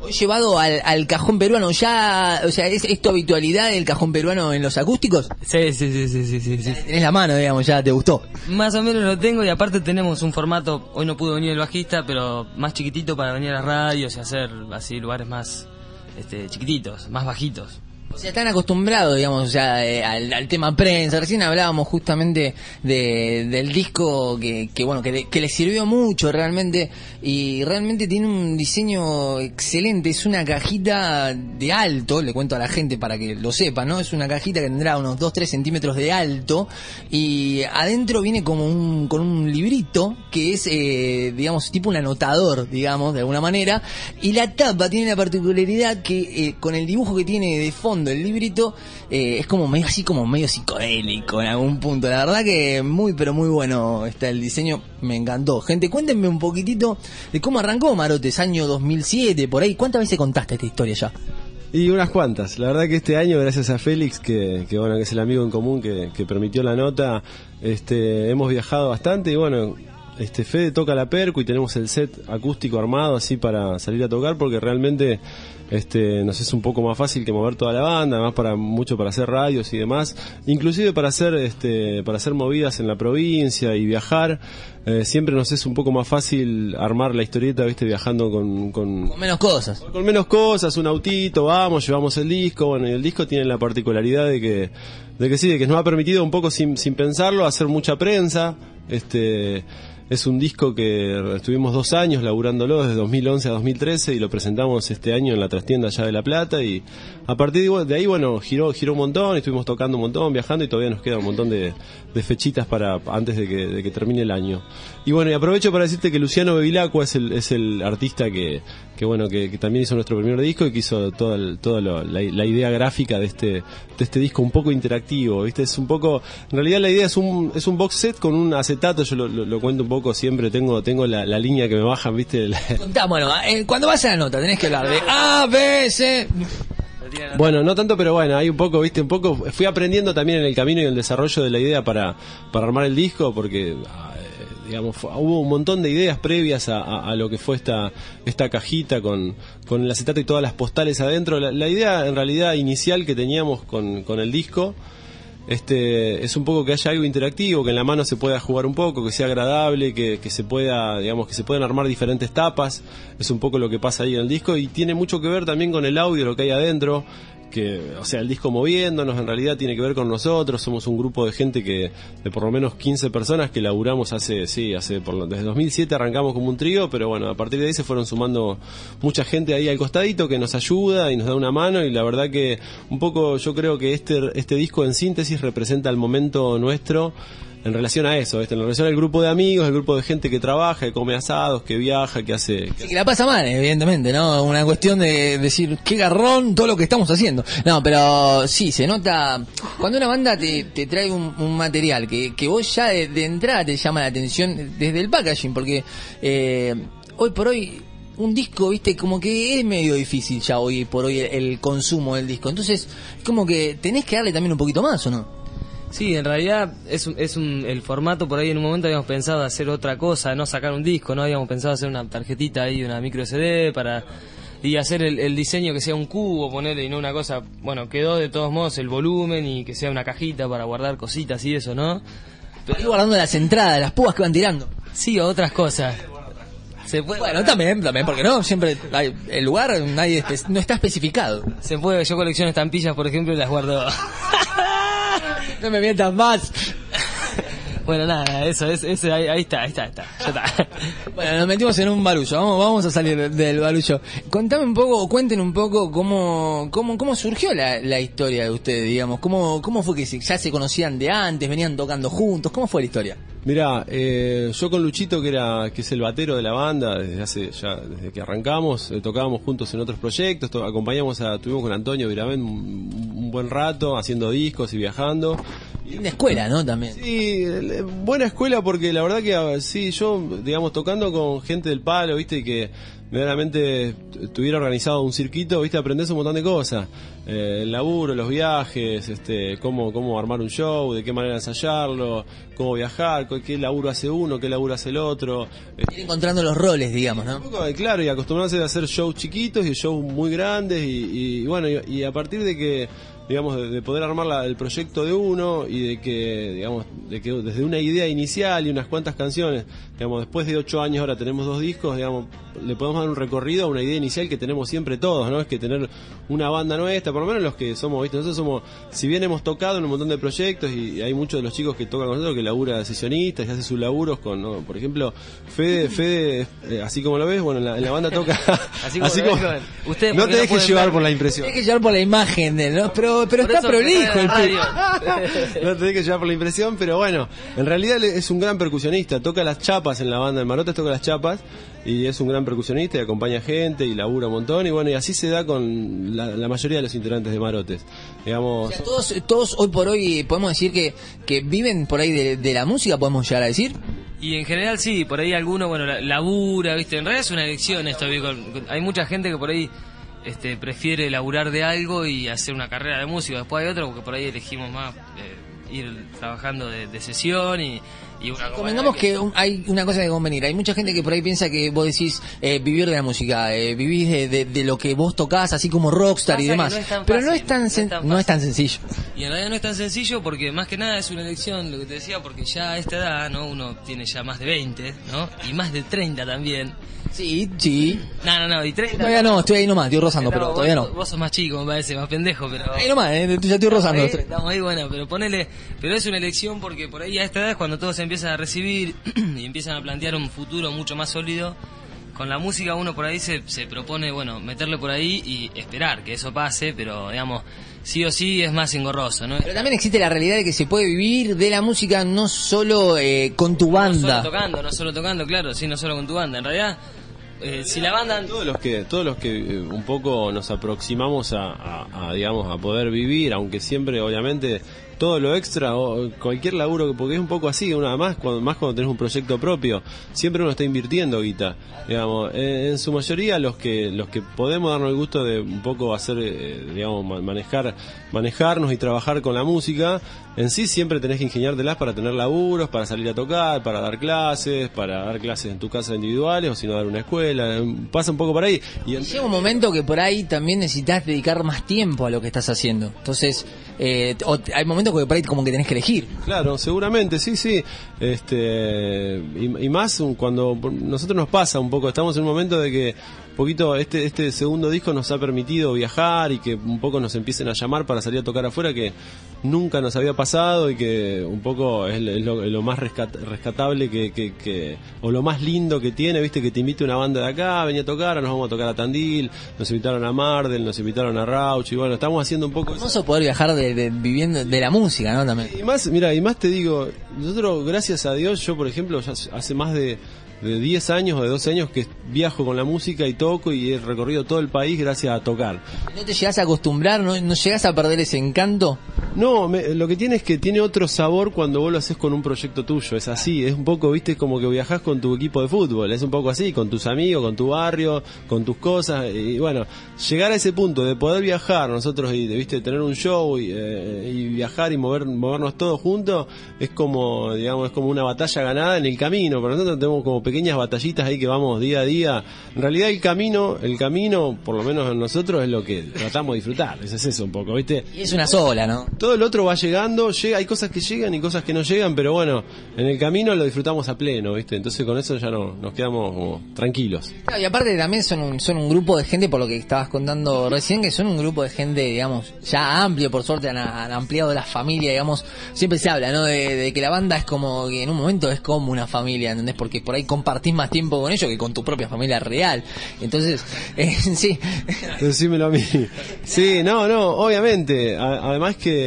Speaker 2: Llevado al cajón peruano, ya, o sea, ¿es tu habitualidad el cajón peruano en los acústicos?
Speaker 11: Sí.
Speaker 2: Tenés la mano, digamos, ya te gustó.
Speaker 11: Más o menos lo tengo, y aparte tenemos un formato, hoy no pudo venir el bajista, pero más chiquitito para venir a las radios y hacer así lugares más chiquititos, más bajitos.
Speaker 2: O sea, están acostumbrados, digamos, o sea, al tema prensa. Recién hablábamos justamente del disco que les sirvió mucho realmente, y realmente tiene un diseño excelente. Es una cajita de alto, le cuento a la gente para que lo sepa, ¿no? Es una cajita que tendrá unos 2-3 centímetros de alto, y adentro viene como con un librito que es, digamos, tipo un anotador, digamos, de alguna manera, y la tapa tiene la particularidad que con el dibujo que tiene de fondo el librito, es como medio psicodélico en algún punto. La verdad que muy pero muy bueno está el diseño, me encantó. Gente, cuéntenme un poquitito de cómo arrancó Marotes, año 2007, por ahí. ¿Cuántas veces contaste esta historia ya?
Speaker 10: Y unas cuantas. La verdad que este año, gracias a Félix, que es el amigo en común que permitió la nota, hemos viajado bastante, y bueno, Fede toca la percu y tenemos el set acústico armado así para salir a tocar, porque realmente nos es un poco más fácil que mover toda la banda, además para hacer radios y demás, inclusive para hacer movidas en la provincia y viajar. Siempre nos es un poco más fácil armar la historieta, viajando con
Speaker 2: menos cosas.
Speaker 10: Con menos cosas, un autito, llevamos el disco. Bueno, y el disco tiene la particularidad de que nos ha permitido un poco sin pensarlo hacer mucha prensa. Es un disco que estuvimos 2 años laburándolo, desde 2011 a 2013, y lo presentamos este año en la trastienda allá de La Plata, y a partir de ahí, bueno, giró un montón, estuvimos tocando un montón, viajando, y todavía nos queda un montón de fechitas para antes de que termine el año. Y bueno, y aprovecho para decirte que Luciano Bevilacqua es el artista que también hizo nuestro primer disco, y que hizo toda la idea gráfica de este disco un poco interactivo, es un poco, en realidad la idea es un box set con un acetato. Yo lo cuento un poco siempre, tengo la línea que me bajan,
Speaker 2: Bueno, cuando vas a la nota tenés que hablar de A, B, C.
Speaker 10: Bueno, no tanto, pero bueno, hay un poco, fui aprendiendo también en el camino y en el desarrollo de la idea para armar el disco, porque hubo un montón de ideas previas a lo que fue esta cajita con el acetato y todas las postales adentro. La idea en realidad inicial que teníamos con el disco es un poco que haya algo interactivo, que en la mano se pueda jugar un poco, que sea agradable, que se pueda, que se puedan armar diferentes tapas. Es un poco lo que pasa ahí en el disco, y tiene mucho que ver también con el audio, lo que hay adentro. El disco moviéndonos en realidad tiene que ver con nosotros. Somos un grupo de gente de por lo menos 15 personas que laburamos desde 2007 arrancamos como un trío, pero bueno, a partir de ahí se fueron sumando mucha gente ahí al costadito que nos ayuda y nos da una mano, y la verdad que un poco yo creo que este disco en síntesis representa el momento nuestro en relación a eso, en relación al grupo de amigos, el grupo de gente que trabaja, que come asados, que viaja, que hace...
Speaker 2: Sí, que la pasa mal, evidentemente, ¿no? Una cuestión de decir, qué garrón todo lo que estamos haciendo. No, pero sí, se nota... Cuando una banda te trae un material que vos ya de entrada te llama la atención desde el packaging, porque hoy por hoy... un disco, como que es medio difícil ya hoy por hoy el consumo del disco. Entonces, como que tenés que darle también un poquito más, ¿o no?
Speaker 11: Sí, en realidad el formato. Por ahí en un momento habíamos pensado hacer otra cosa, no sacar un disco, no habíamos pensado hacer una tarjetita ahí, una micro CD y hacer el diseño que sea un cubo, ponerle, y no una cosa. Bueno, quedó de todos modos el volumen y que sea una cajita para guardar cositas y eso, ¿no?
Speaker 2: Pero ahí guardando las entradas, las púas que van tirando.
Speaker 11: Sí, o otras cosas. Se puede,
Speaker 2: bueno, también, porque no, siempre hay, el lugar no está especificado.
Speaker 11: Se puede, yo colecciono estampillas, por ejemplo, y las guardo.
Speaker 2: No me mientas más.
Speaker 11: Bueno, nada, eso, ahí está, ya está.
Speaker 2: Bueno, nos metimos en un barullo, vamos a salir del barullo. Cuenten un poco cómo surgió la historia de ustedes, digamos, cómo fue que ya se conocían de antes, venían tocando juntos, ¿cómo fue la historia?
Speaker 10: Mirá, yo con Luchito, que es el batero de la banda, desde que arrancamos, tocábamos juntos en otros proyectos, estuvimos con Antonio Viravent un buen rato, haciendo discos y viajando,
Speaker 2: Linda escuela, ¿no? También.
Speaker 10: Sí, buena escuela porque la verdad que sí, yo, digamos, tocando con gente del palo, viste, que verdaderamente tuviera organizado un circuito, viste, aprendés un montón de cosas. El laburo, los viajes, cómo armar un show, de qué manera ensayarlo, cómo viajar, qué laburo hace uno, qué laburo hace el otro.
Speaker 2: Ir encontrando los roles, digamos, ¿no?
Speaker 10: Un poco, claro, y acostumbrarse a hacer shows chiquitos y shows muy grandes y bueno, y a partir de que, digamos, de poder armar el proyecto de uno y de que, digamos, de que desde una idea inicial y unas cuantas canciones, digamos, después de 8 años ahora tenemos 2 discos, digamos, le podemos dar un recorrido a una idea inicial que tenemos siempre todos, ¿no? Es que tener una banda nuestra, por lo menos los que somos, ¿viste? Nosotros somos, si bien hemos tocado en un montón de proyectos y hay muchos de los chicos que tocan con nosotros que labura de sesionistas y hace sus laburos con, ¿no? Por ejemplo, Fede, así como lo ves, bueno, en la banda toca así como
Speaker 2: usted,
Speaker 10: no te dejes llevar por la impresión.
Speaker 2: No te dejes llevar por la imagen de él, ¿no? Pero está prolijo el pibe.
Speaker 10: No te dejes llevar por la impresión, pero bueno, en realidad es un gran percusionista, toca las chapas en la banda de Marotes, toca las chapas y es un gran percusionista y acompaña gente y labura un montón y bueno, y así se da con la mayoría de los integrantes de Marotes, digamos.
Speaker 2: O sea, todos hoy por hoy podemos decir que viven por ahí de la música, podemos llegar a decir.
Speaker 11: Y en general sí, por ahí alguno, bueno, labura, ¿viste? En realidad es una elección esto, hay mucha gente que por ahí prefiere laburar de algo y hacer una carrera de músico, después hay otros que por ahí elegimos más ir trabajando de sesión y una.
Speaker 2: Convengamos que hay una cosa de convenir, hay mucha gente que por ahí piensa que vos decís vivir de la música, vivís de lo que vos tocás, así como rockstar y demás, pero no es tan sencillo.
Speaker 11: Y en realidad no es tan sencillo porque más que nada es una elección, lo que te decía, porque ya a esta edad, ¿no? Uno tiene ya más de 20, ¿no? Y más de 30 también.
Speaker 2: Sí.
Speaker 11: No, y 30.
Speaker 2: Todavía no, estoy ahí nomás, estoy rozando, pero todavía no.
Speaker 11: Vos sos más chico, me parece, más pendejo, pero.
Speaker 2: Ahí nomás, ya estoy rozando.
Speaker 11: Estamos ahí, bueno, pero pero es una elección porque por ahí a esta edad es cuando todos se empiezan a recibir y empiezan a plantear un futuro mucho más sólido. Con la música uno por ahí se propone, bueno, meterle por ahí y esperar que eso pase, pero digamos, sí o sí es más engorroso, ¿no?
Speaker 2: Pero también existe la realidad de que se puede vivir de la música no solo con tu banda.
Speaker 11: No solo tocando, claro, sí, no solo con tu banda. En realidad, si la banda...
Speaker 10: Todos los que un poco nos aproximamos a digamos, a poder vivir, aunque siempre, obviamente, todo lo extra o cualquier laburo, porque es un poco así, más cuando tenés un proyecto propio, siempre uno está invirtiendo guita, digamos, en su mayoría los que podemos darnos el gusto de un poco hacer, digamos, manejarnos y trabajar con la música, en sí siempre tenés que ingeniártelas para tener laburos, para salir a tocar, para dar clases en tu casa individuales o si no dar una escuela, pasa un poco por ahí.
Speaker 2: Y llega un momento que por ahí también necesitas dedicar más tiempo a lo que estás haciendo, entonces hay momentos que por ahí como que tenés que elegir.
Speaker 10: Claro, seguramente, sí. Y más cuando nosotros nos pasa un poco, estamos en un momento de que un poquito este segundo disco nos ha permitido viajar y que un poco nos empiecen a llamar para salir a tocar afuera, que nunca nos había pasado y que un poco es lo más rescatable que o lo más lindo que tiene, viste, que te invite una banda de acá, venía a tocar, nos vamos a tocar a Tandil, nos invitaron a Mardel, nos invitaron a Rauch y bueno, estamos haciendo un poco
Speaker 2: hermoso poder viajar viviendo de la música, ¿no? También.
Speaker 10: Y más te digo, nosotros gracias a Dios, yo por ejemplo ya hace más de 10 años o de 12 años que viajo con la música y toco y he recorrido todo el país gracias a tocar.
Speaker 2: ¿No te llegas a acostumbrar? ¿No llegas a perder ese encanto?
Speaker 10: No, lo que tiene es que tiene otro sabor cuando vos lo haces con un proyecto tuyo, es así, es un poco, viste, como que viajás con tu equipo de fútbol, es un poco así, con tus amigos, con tu barrio, con tus cosas, y bueno, llegar a ese punto de poder viajar nosotros y de, viste, tener un show y viajar y movernos todos juntos, es como, digamos, es como una batalla ganada en el camino, pero nosotros tenemos como pequeñas batallitas ahí que vamos día a día. En realidad el camino, por lo menos en nosotros, es lo que tratamos de disfrutar, es eso un poco, viste.
Speaker 2: Y es una sola, ¿no?
Speaker 10: Todo el otro va llegando, hay cosas que llegan y cosas que no llegan, pero bueno, en el camino lo disfrutamos a pleno, ¿viste? Entonces con eso ya nos quedamos como tranquilos.
Speaker 2: Claro, y aparte también son un grupo de gente, por lo que estabas contando recién, que son un grupo de gente, digamos, ya amplio, por suerte han ampliado la familia, digamos, siempre se habla, ¿no? De que la banda es como, que en un momento es como una familia, ¿entendés? Porque por ahí compartís más tiempo con ellos que con tu propia familia real. Entonces, sí.
Speaker 10: Decímelo a mí. Sí, no, obviamente. Además que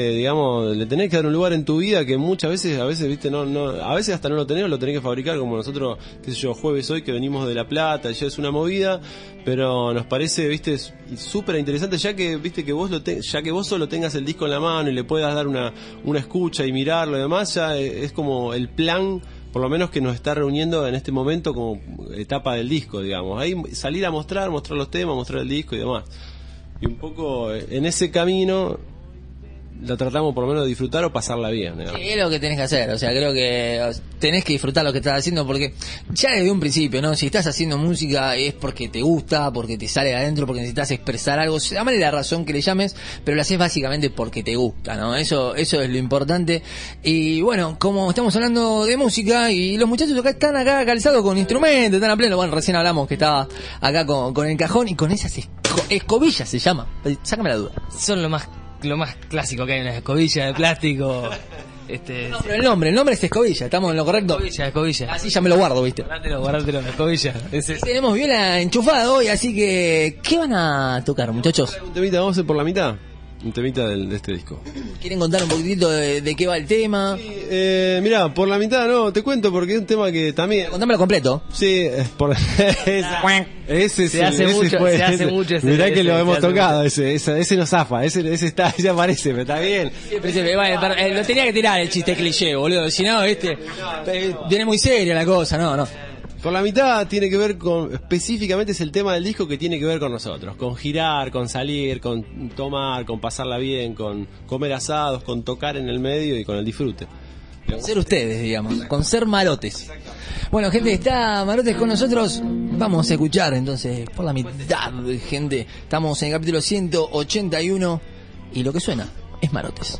Speaker 10: digamos, le tenés que dar un lugar en tu vida que muchas veces, a veces, viste, a veces hasta no lo tenés, lo tenés que fabricar, como nosotros, qué sé yo, jueves hoy que venimos de La Plata, ya es una movida, pero nos parece, viste, súper interesante, ya que, viste, que vos ya que vos solo tengas el disco en la mano y le puedas dar una escucha y mirarlo y demás, ya es como el plan, por lo menos que nos está reuniendo en este momento como etapa del disco, digamos. Ahí salir a mostrar los temas, mostrar el disco y demás. Y un poco en ese camino la tratamos por lo menos de disfrutar o pasarla bien, digamos.
Speaker 2: Sí, es lo que tenés que hacer, o sea, creo que tenés que disfrutar lo que estás haciendo, porque ya desde un principio, ¿no? Si estás haciendo música es porque te gusta, porque te sale de adentro, porque necesitas expresar algo, llámale la razón que le llames, pero lo haces básicamente porque te gusta, ¿no? Eso es lo importante. Y bueno, como estamos hablando de música y los muchachos están acá calzados con instrumentos, están a pleno, bueno, recién hablamos que estaba acá con el cajón y con esas escobillas se llama, sácame la duda.
Speaker 11: Son lo más clásico que hay en las escobillas de plástico.
Speaker 2: No, pero el nombre es escobilla, ¿estamos en lo correcto?
Speaker 11: Escobilla.
Speaker 2: Así ya me lo guardo, ¿viste?
Speaker 11: Guardátelo, escobilla.
Speaker 2: Tenemos viola enchufada hoy, así que ¿qué van a tocar, muchachos?
Speaker 10: Un temita, vamos a ir por la mitad. Un temita de este disco.
Speaker 2: ¿Quieren contar un poquitito de qué va el tema?
Speaker 10: Sí, mirá, por la mitad no, te cuento porque es un tema que también...
Speaker 2: Contámelo completo.
Speaker 10: Sí, ese
Speaker 11: se hace mucho ese.
Speaker 10: Mirá que lo hemos tocado, ese no zafa, ese está, ya aparece, pero está bien.
Speaker 2: Lo tenía que tirar el chiste cliché, boludo, si no, viene muy seria la cosa, no.
Speaker 10: Por la mitad tiene que ver con, específicamente es el tema del disco que tiene que ver con nosotros, con girar, con salir, con tomar, con pasarla bien, con comer asados, con tocar en el medio y con el disfrute.
Speaker 2: Con ser ustedes, digamos, con ser Marotes. Bueno, gente, está Marotes con nosotros, vamos a escuchar entonces por la mitad, gente. Estamos en el capítulo 181 y lo que suena es Marotes.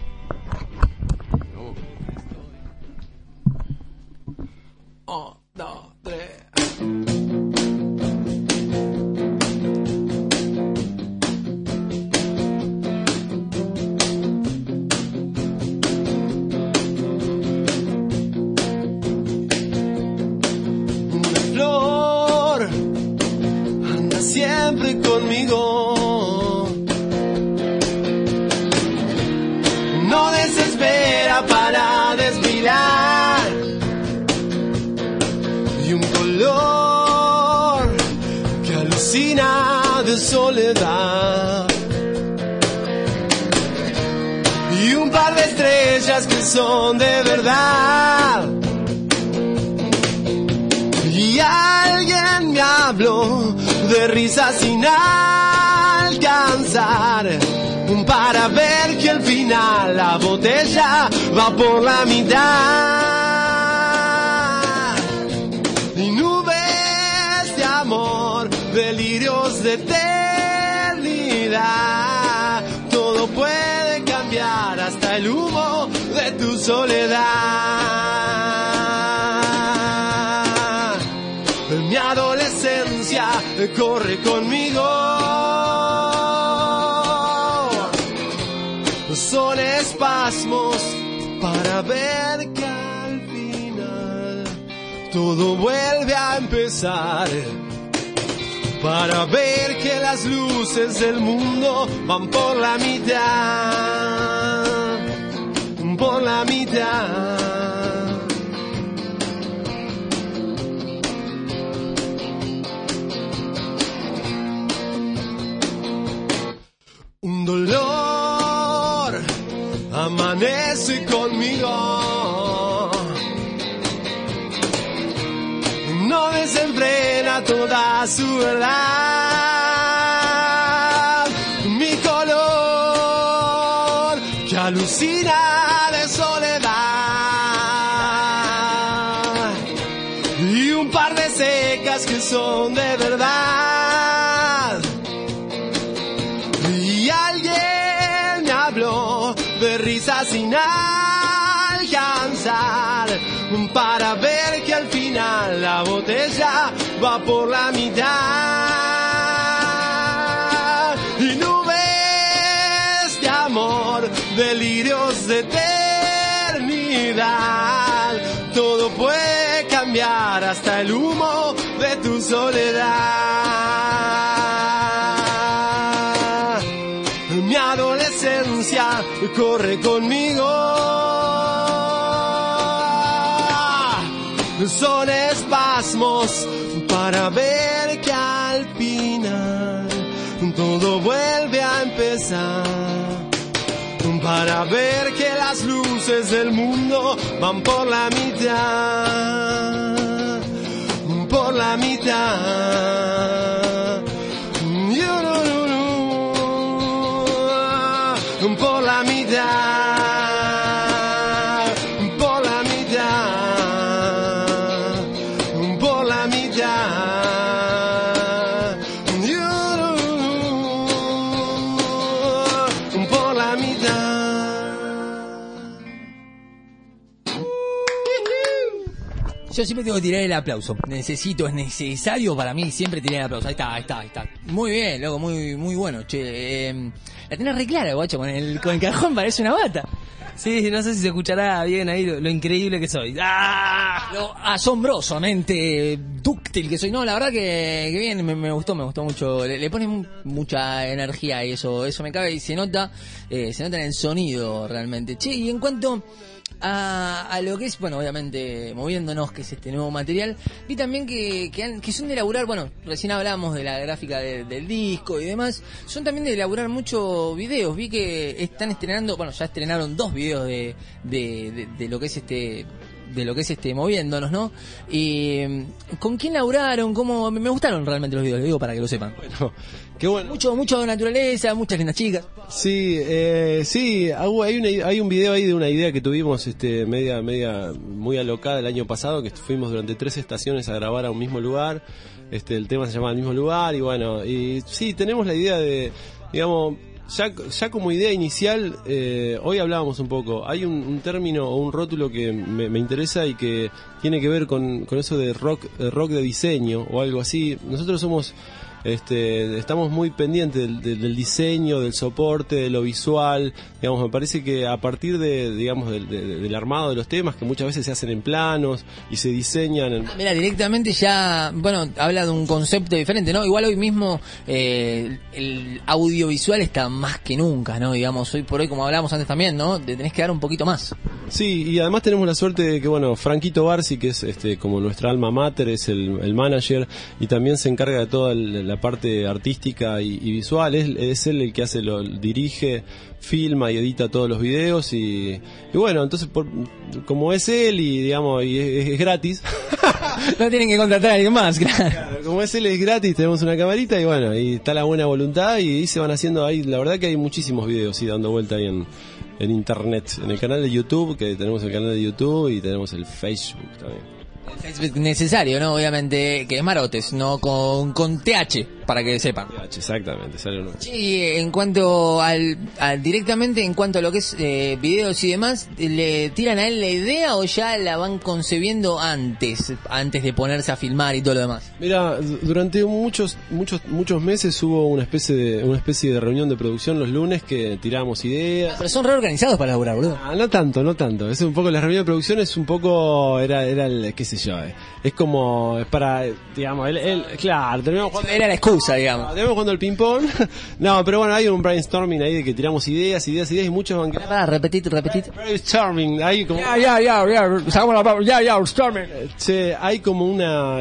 Speaker 3: Siempre conmigo, no desespera para desfilar, y un color que alucina de soledad, y un par de estrellas que son de verdad, y alguien me habló de risas sin alcanzar, para ver que al final la botella va por la mitad, y nubes de amor, delirios de eternidad, todo puede cambiar hasta el humo de tu soledad. Mi adolescencia corre conmigo, son espasmos para ver que al final todo vuelve a empezar, para ver que las luces del mundo van por la mitad, por la mitad. Un dolor amanece conmigo, no desenfrena toda su verdad. Mi color que alucina de soledad, y un par de secas que son de verdad. De risas sin alcanzar, para ver que al final la botella va por la mitad, y nubes de amor, delirios de eternidad, todo puede cambiar hasta el humo de tu soledad. Mi adolescencia corre conmigo,
Speaker 10: cabeza para ver que las luces del mundo van por la mitad, por la mitad. Por la mitad, por la mitad, por la mitad, por la mitad.
Speaker 2: Yo siempre tengo que tirar el aplauso. Es necesario para mí siempre tirar el aplauso. Ahí está. Muy bien, loco, muy bueno. Che, la tenés re clara, guacho, con el cajón parece una bata.
Speaker 11: Sí, no sé si se escuchará bien ahí lo increíble que soy.
Speaker 2: ¡Ah! Lo asombrosamente dúctil que soy. No, la verdad que bien, me gustó mucho. Le pone mucha energía y eso me cabe y se nota en el sonido realmente. Che, y en cuanto a lo que es, bueno, obviamente moviéndonos, que es este nuevo material, vi también que son de elaborar, bueno, recién hablábamos de la gráfica del disco y demás, son también de elaborar muchos videos. Vi que están estrenando, bueno, ya estrenaron 2 videos de lo que es moviéndonos, ¿no? Y ¿con quién laburaron? ¿Cómo? Me gustaron realmente los videos, lo digo para que lo sepan.
Speaker 10: Bueno, qué bueno.
Speaker 2: Mucho naturaleza, muchas lindas chicas.
Speaker 10: Sí, hay un video ahí de una idea que tuvimos media muy alocada el año pasado, que fuimos durante 3 estaciones a grabar a un mismo lugar. El tema se llama El Mismo Lugar y bueno, y sí, tenemos la idea de, digamos, ya como idea inicial, hoy hablábamos un poco, hay un término o un rótulo que me interesa y que tiene que ver con eso de rock de diseño o algo así. Nosotros somos estamos muy pendientes del diseño, del soporte, de lo visual. Digamos, me parece que a partir del armado de los temas, que muchas veces se hacen en planos y se diseñan.
Speaker 2: Mira, directamente ya, bueno, habla de un concepto diferente, ¿no? Igual hoy mismo el audiovisual está más que nunca, ¿no? Digamos, hoy por hoy, como hablábamos antes también, ¿no? Tenés que dar un poquito más.
Speaker 10: Sí, y además tenemos la suerte de que, bueno, Franquito Barsi, que es como nuestra alma mater, es el manager y también se encarga de toda la parte artística y visual. Es él el que dirige, filma y edita todos los videos y bueno, entonces como es él y digamos y es gratis,
Speaker 2: no tienen que contratar a alguien más, claro.
Speaker 10: Como es él, es gratis, tenemos una camarita y bueno, y está la buena voluntad y se van haciendo ahí. La verdad que hay muchísimos videos dando vuelta ahí en internet, en el canal de YouTube, que tenemos el canal de YouTube y tenemos el Facebook también.
Speaker 2: El Facebook necesario, ¿no? Obviamente, que es Marotes, no con TH, para que sepan.
Speaker 10: TH, exactamente, sale uno.
Speaker 2: Sí, en cuanto directamente en cuanto a lo que es videos y demás, ¿le tiran a él la idea o ya la van concebiendo antes de ponerse a filmar y todo lo demás?
Speaker 10: Mira, durante muchos meses hubo una especie de reunión de producción los lunes que tirábamos ideas.
Speaker 2: Pero son reorganizados para laburar, boludo.
Speaker 10: No tanto. Es un poco la reunión de producción, es un poco era el qué sé yo, es como es para, digamos, claro, terminamos jugando,
Speaker 2: era la excusa, digamos.
Speaker 10: Terminamos jugando el ping pong. No, pero bueno, hay un brainstorming ahí de que tiramos ideas y muchos van
Speaker 2: a repetite.
Speaker 10: Brainstorming, ahí como
Speaker 2: storming.
Speaker 10: Che, hay como una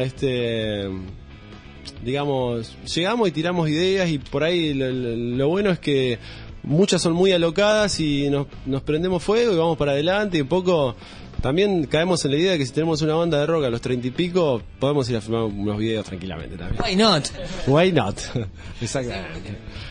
Speaker 10: digamos, llegamos y tiramos ideas y por ahí lo bueno es que muchas son muy alocadas y nos prendemos fuego y vamos para adelante y un poco. También caemos en la idea de que si tenemos una banda de rock a los 30 y pico, podemos ir a filmar unos videos tranquilamente también.
Speaker 2: Why not?
Speaker 10: Exactamente.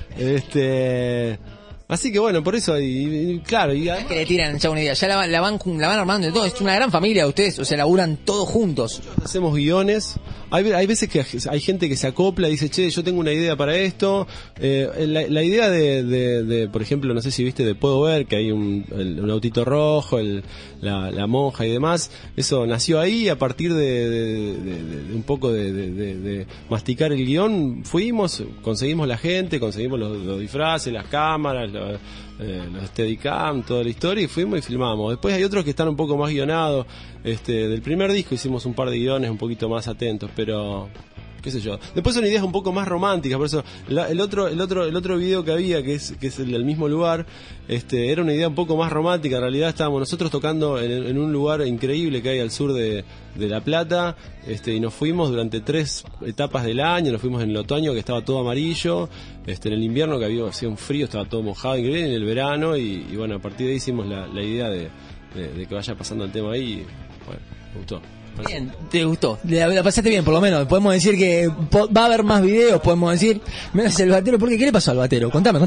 Speaker 10: Así que bueno, por eso, claro.
Speaker 2: Es que le tiran ya una idea, ya la van armando de todo, es una gran familia ustedes, o sea, laburan todos juntos.
Speaker 10: Hacemos guiones, hay veces que hay gente que se acopla y dice, che, yo tengo una idea para esto. La idea de, por ejemplo, no sé si viste de Puedo Ver, que hay un autito rojo, la monja y demás, eso nació ahí a partir de un poco de masticar el guión, conseguimos la gente, conseguimos los disfraces, las cámaras, los Steadicam, toda la historia y fuimos y filmamos. Después hay otros que están un poco más guionados. Del primer disco hicimos un par de guiones un poquito más atentos, pero qué sé yo. Después son ideas un poco más románticas, por eso el otro video que había, que es el del mismo lugar, era una idea un poco más romántica. En realidad estábamos nosotros tocando en un lugar increíble que hay al sur de La Plata, y nos fuimos durante 3 etapas del año. Nos fuimos en el otoño, que estaba todo amarillo, en el invierno, que había hacía un frío, estaba todo mojado, increíble, en el verano, y bueno, a partir de ahí hicimos la idea de que vaya pasando el tema ahí, y bueno, me gustó.
Speaker 1: Bien, te gustó, la pasaste bien, por lo menos. Podemos decir que va a haber más videos, podemos decir, menos el batero. ¿Por qué? ¿Qué le pasó al batero? Contame.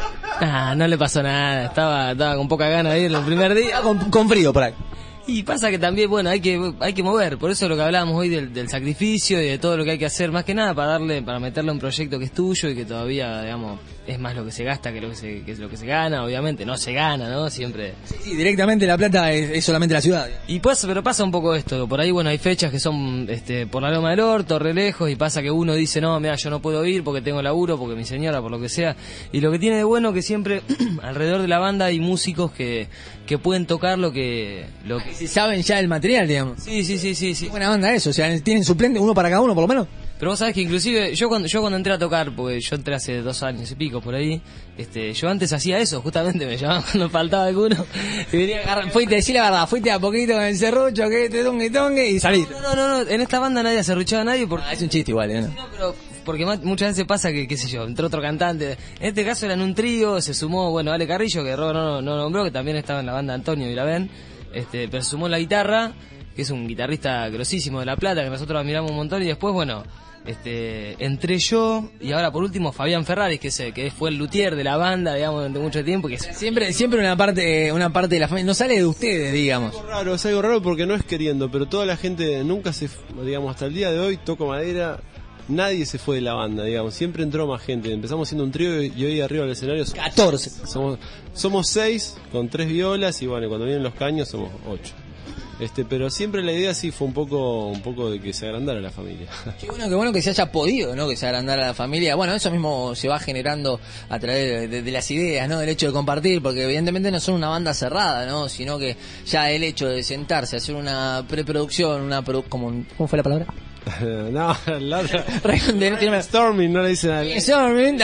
Speaker 11: No le pasó nada, estaba con poca gana de ir el primer día.
Speaker 1: Con frío por ahí.
Speaker 11: Y pasa que también, bueno, hay que mover, por eso es lo que hablábamos hoy del sacrificio y de todo lo que hay que hacer, más que nada para meterle un proyecto que es tuyo y que todavía, digamos, es más lo que se gasta que lo que se gana. Obviamente no se gana, ¿no? Siempre.
Speaker 1: Sí, directamente La Plata es solamente la ciudad.
Speaker 11: Y pues, pero pasa un poco esto, por ahí, bueno, hay fechas que son por la Loma del Orto, re lejos, y pasa que uno dice, no, mira, yo no puedo ir porque tengo laburo, porque mi señora, por lo que sea. Y lo que tiene de bueno que siempre alrededor de la banda hay músicos que pueden tocar lo que
Speaker 1: si saben ya el material, digamos.
Speaker 11: Sí.
Speaker 1: Buena banda eso, o sea, tienen suplente, uno para cada uno por lo menos.
Speaker 11: Pero vos sabés que inclusive yo cuando entré a tocar, porque yo entré hace 2 años y pico por ahí, yo antes hacía eso, justamente me llamaban cuando faltaba alguno, y venía a agarrar, decí la verdad, fuiste a poquito con el serrucho, que te tongue y saliste. No, en esta banda nadie acerruchaba a nadie porque...
Speaker 1: es un chiste igual, ¿no?
Speaker 11: Sí, no, pero porque muchas veces pasa que, qué sé yo, entró otro cantante, en este caso eran un trío, se sumó, bueno, Ale Carrillo, que Robo no nombró, que también estaba en la banda Antonio Vilavén, pero sumó la guitarra, que es un guitarrista grosísimo de La Plata, que nosotros admiramos un montón, y después, bueno, entré yo, y ahora por último Fabián Ferraris, que fue el luthier de la banda, digamos, durante mucho tiempo, que
Speaker 1: siempre una parte de la familia, no sale de ustedes, digamos.
Speaker 10: Es algo raro porque no es queriendo, pero toda la gente nunca digamos, hasta el día de hoy, toco madera, nadie se fue de la banda, digamos, siempre entró más gente. Empezamos siendo un trío y hoy arriba del escenario
Speaker 1: 14.
Speaker 10: Somos 6 con 3 violas, y bueno, cuando vienen los caños somos 8. Pero siempre la idea sí fue un poco de que se agrandara la familia.
Speaker 1: Qué bueno que se haya podido, ¿no? Que se agrandara la familia. Bueno, eso mismo se va generando a través de las ideas, ¿no? Del hecho de compartir, porque evidentemente no son una banda cerrada, ¿no? Sino que ya el hecho de sentarse, hacer una preproducción, ¿cómo fue la palabra?
Speaker 10: No, la otra. Storming, no le dicen a
Speaker 1: Storming,